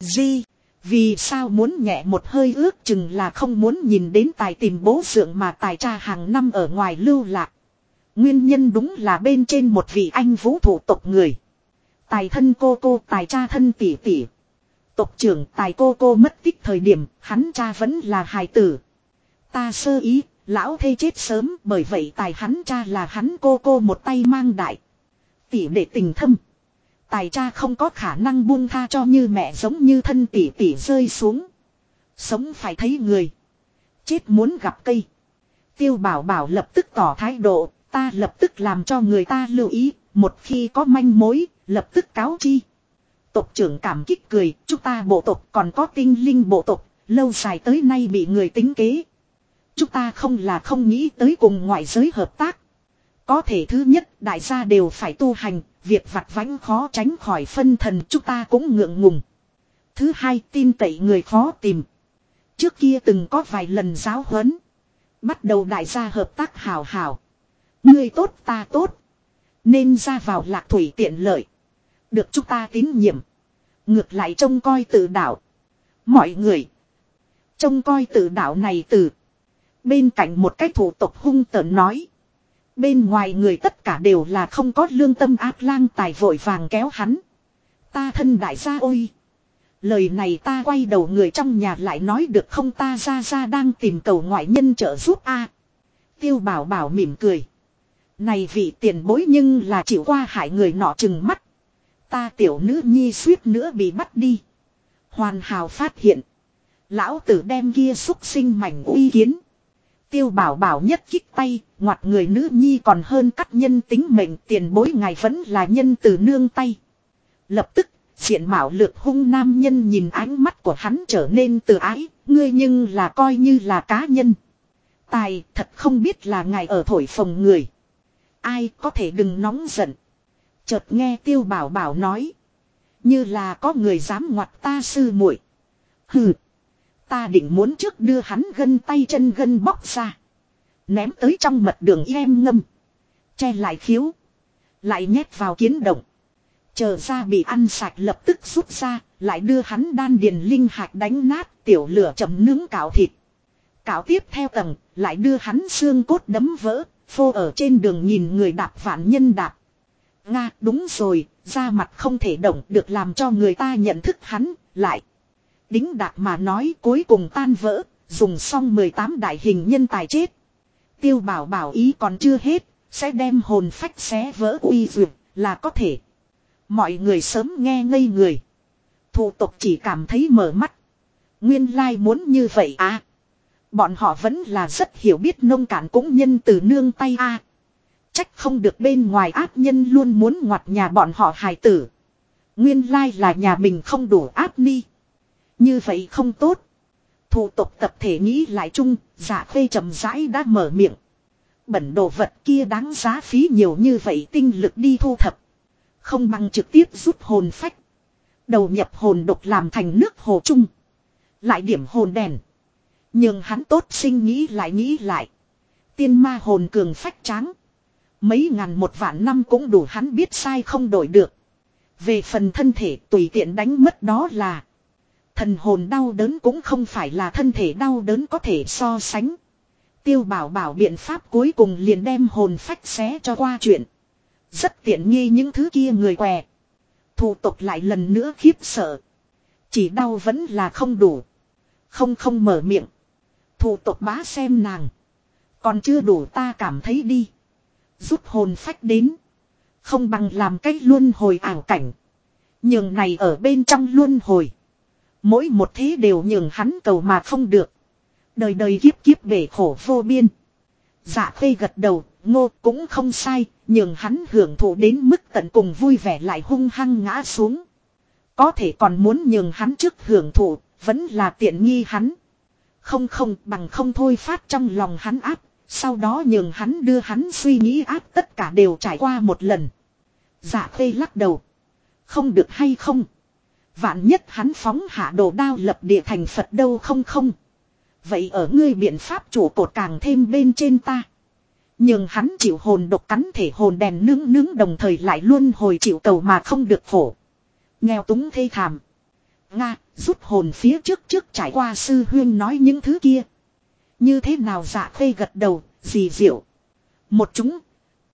Vì sao muốn nhẹ một hơi ước chừng là không muốn nhìn đến Tài tìm bố dượng mà Tài cha hàng năm ở ngoài lưu lạc. Nguyên nhân đúng là bên trên một vị anh vũ thủ tộc người. Tài thân cô Tài cha thân tỷ tỷ. Tộc trưởng Tài cô mất tích thời điểm hắn cha vẫn là hài tử. Ta sơ ý, lão thê chết sớm bởi vậy Tài hắn cha là hắn cô một tay mang đại. Tỷ đệ tình thâm. Tài cha không có khả năng buông tha cho như mẹ giống như thân tỷ tỷ rơi xuống. Sống phải thấy người. Chết muốn gặp cây. Tiêu Bảo Bảo lập tức tỏ thái độ. Ta lập tức làm cho người ta lưu ý. Một khi có manh mối, lập tức cáo chi. Tộc trưởng cảm kích cười. Chúng ta bộ tộc còn có tinh linh bộ tộc. Lâu dài tới nay bị người tính kế. Chúng ta không là không nghĩ tới cùng ngoại giới hợp tác. Có thể thứ nhất đại gia đều phải tu hành. Việc vặt vãnh khó tránh khỏi phân thần chúng ta cũng ngượng ngùng. Thứ hai tin cậy người khó tìm. Trước kia từng có vài lần giáo huấn. Bắt đầu đại gia hợp tác hào hào. Ngươi tốt ta tốt. Nên ra vào lạc thủy tiện lợi. Được chúng ta tín nhiệm. Ngược lại trông coi tự đạo. Mọi người. Trông coi tự đạo này từ. Bên cạnh một cái thủ tộc hung tợn nói. Bên ngoài người tất cả đều là không có lương tâm ác lang Tài vội vàng kéo hắn. Ta thân đại gia ôi. Lời này ta quay đầu người trong nhà lại nói được không ta ra đang tìm cầu ngoại nhân trợ giúp a. Tiêu Bảo Bảo mỉm cười. Này vị tiền bối nhưng là chịu qua hại người nọ chừng mắt. Ta tiểu nữ nhi suýt nữa bị bắt đi. Hoàn hảo phát hiện. Lão tử đem kia xúc sinh mảnh uy kiến. Tiêu Bảo Bảo nhất kích tay, ngoặt người nữ nhi còn hơn cắt nhân tính mệnh tiền bối ngài vẫn là nhân từ nương tay. Lập tức, diện mạo lược hung nam nhân nhìn ánh mắt của hắn trở nên từ ái, ngươi nhưng là coi như là cá nhân. Tài thật không biết là ngài ở thổi phồng người. Ai có thể đừng nóng giận. Chợt nghe Tiêu Bảo Bảo nói. Như là có người dám ngoặt ta sư muội. Hừ. Ta định muốn trước đưa hắn gân tay chân gân bóc ra. Ném tới trong mật đường em ngâm. Che lại khiếu. Lại nhét vào kiến động. Chờ ra bị ăn sạch lập tức rút ra. Lại đưa hắn đan điền linh hạch đánh nát. Tiểu lửa chấm nướng cạo thịt. Cạo tiếp theo tầng, lại đưa hắn xương cốt đấm vỡ, phô ở trên đường nhìn người đạp vạn nhân đạp. Nga, đúng rồi, da mặt không thể động được làm cho người ta nhận thức hắn, lại. Đính đạc mà nói cuối cùng tan vỡ, dùng xong 18 đại hình nhân tài chết. Tiêu Bảo Bảo ý còn chưa hết, sẽ đem hồn phách xé vỡ uy dược, là có thể. Mọi người sớm nghe ngây người. Thủ tộc chỉ cảm thấy mở mắt. Nguyên lai muốn như vậy à. Bọn họ vẫn là rất hiểu biết nông cạn cũng nhân từ nương tay a. Trách không được bên ngoài ác nhân luôn muốn ngoặt nhà bọn họ hài tử. Nguyên lai là nhà mình không đủ áp ni. Như vậy không tốt. Thủ tộc tập thể nghĩ lại chung, Dạ Khê chậm rãi đã mở miệng. Bẩn đồ vật kia đáng giá phí nhiều như vậy tinh lực đi thu thập. Không bằng trực tiếp rút hồn phách. Đầu nhập hồn độc làm thành nước hồ chung. Lại điểm hồn đèn. Nhưng hắn tốt sinh nghĩ lại. Tiên ma hồn cường phách tráng. Mấy ngàn một vạn năm cũng đủ hắn biết sai không đổi được. Về phần thân thể tùy tiện đánh mất đó là. Thần hồn đau đớn cũng không phải là thân thể đau đớn có thể so sánh. Tiêu Bảo Bảo biện pháp cuối cùng liền đem hồn phách xé cho qua chuyện. Rất tiện nghi những thứ kia người què. Thủ tộc lại lần nữa khiếp sợ. Chỉ đau vẫn là không đủ. Không mở miệng. Thủ tộc bá xem nàng. Còn chưa đủ ta cảm thấy đi. Rút hồn phách đến. Không bằng làm cách luân hồi ảo cảnh. Nhường này ở bên trong luân hồi. Mỗi một thế đều nhường hắn cầu mà không được. Đời đời kiếp kiếp bể khổ vô biên. Dạ Khê gật đầu, ngô cũng không sai, nhường hắn hưởng thụ đến mức tận cùng vui vẻ lại hung hăng ngã xuống. Có thể còn muốn nhường hắn trước hưởng thụ, vẫn là tiện nghi hắn. Không bằng không thôi phát trong lòng hắn áp, sau đó nhường hắn đưa hắn suy nghĩ áp tất cả đều trải qua một lần. Dạ Khê lắc đầu. Không được hay không? Vạn nhất hắn phóng hạ đồ đao lập địa thành Phật đâu không. Vậy ở ngươi biện pháp chủ cột càng thêm bên trên ta. Nhưng hắn chịu hồn độc cắn thể hồn đèn nướng đồng thời lại luôn hồi chịu cầu mà không được khổ. Nghèo túng thê thảm. Nga, rút hồn phía trước trải qua sư huyên nói những thứ kia. Như thế nào Dạ Khê gật đầu, gì diệu. Một chúng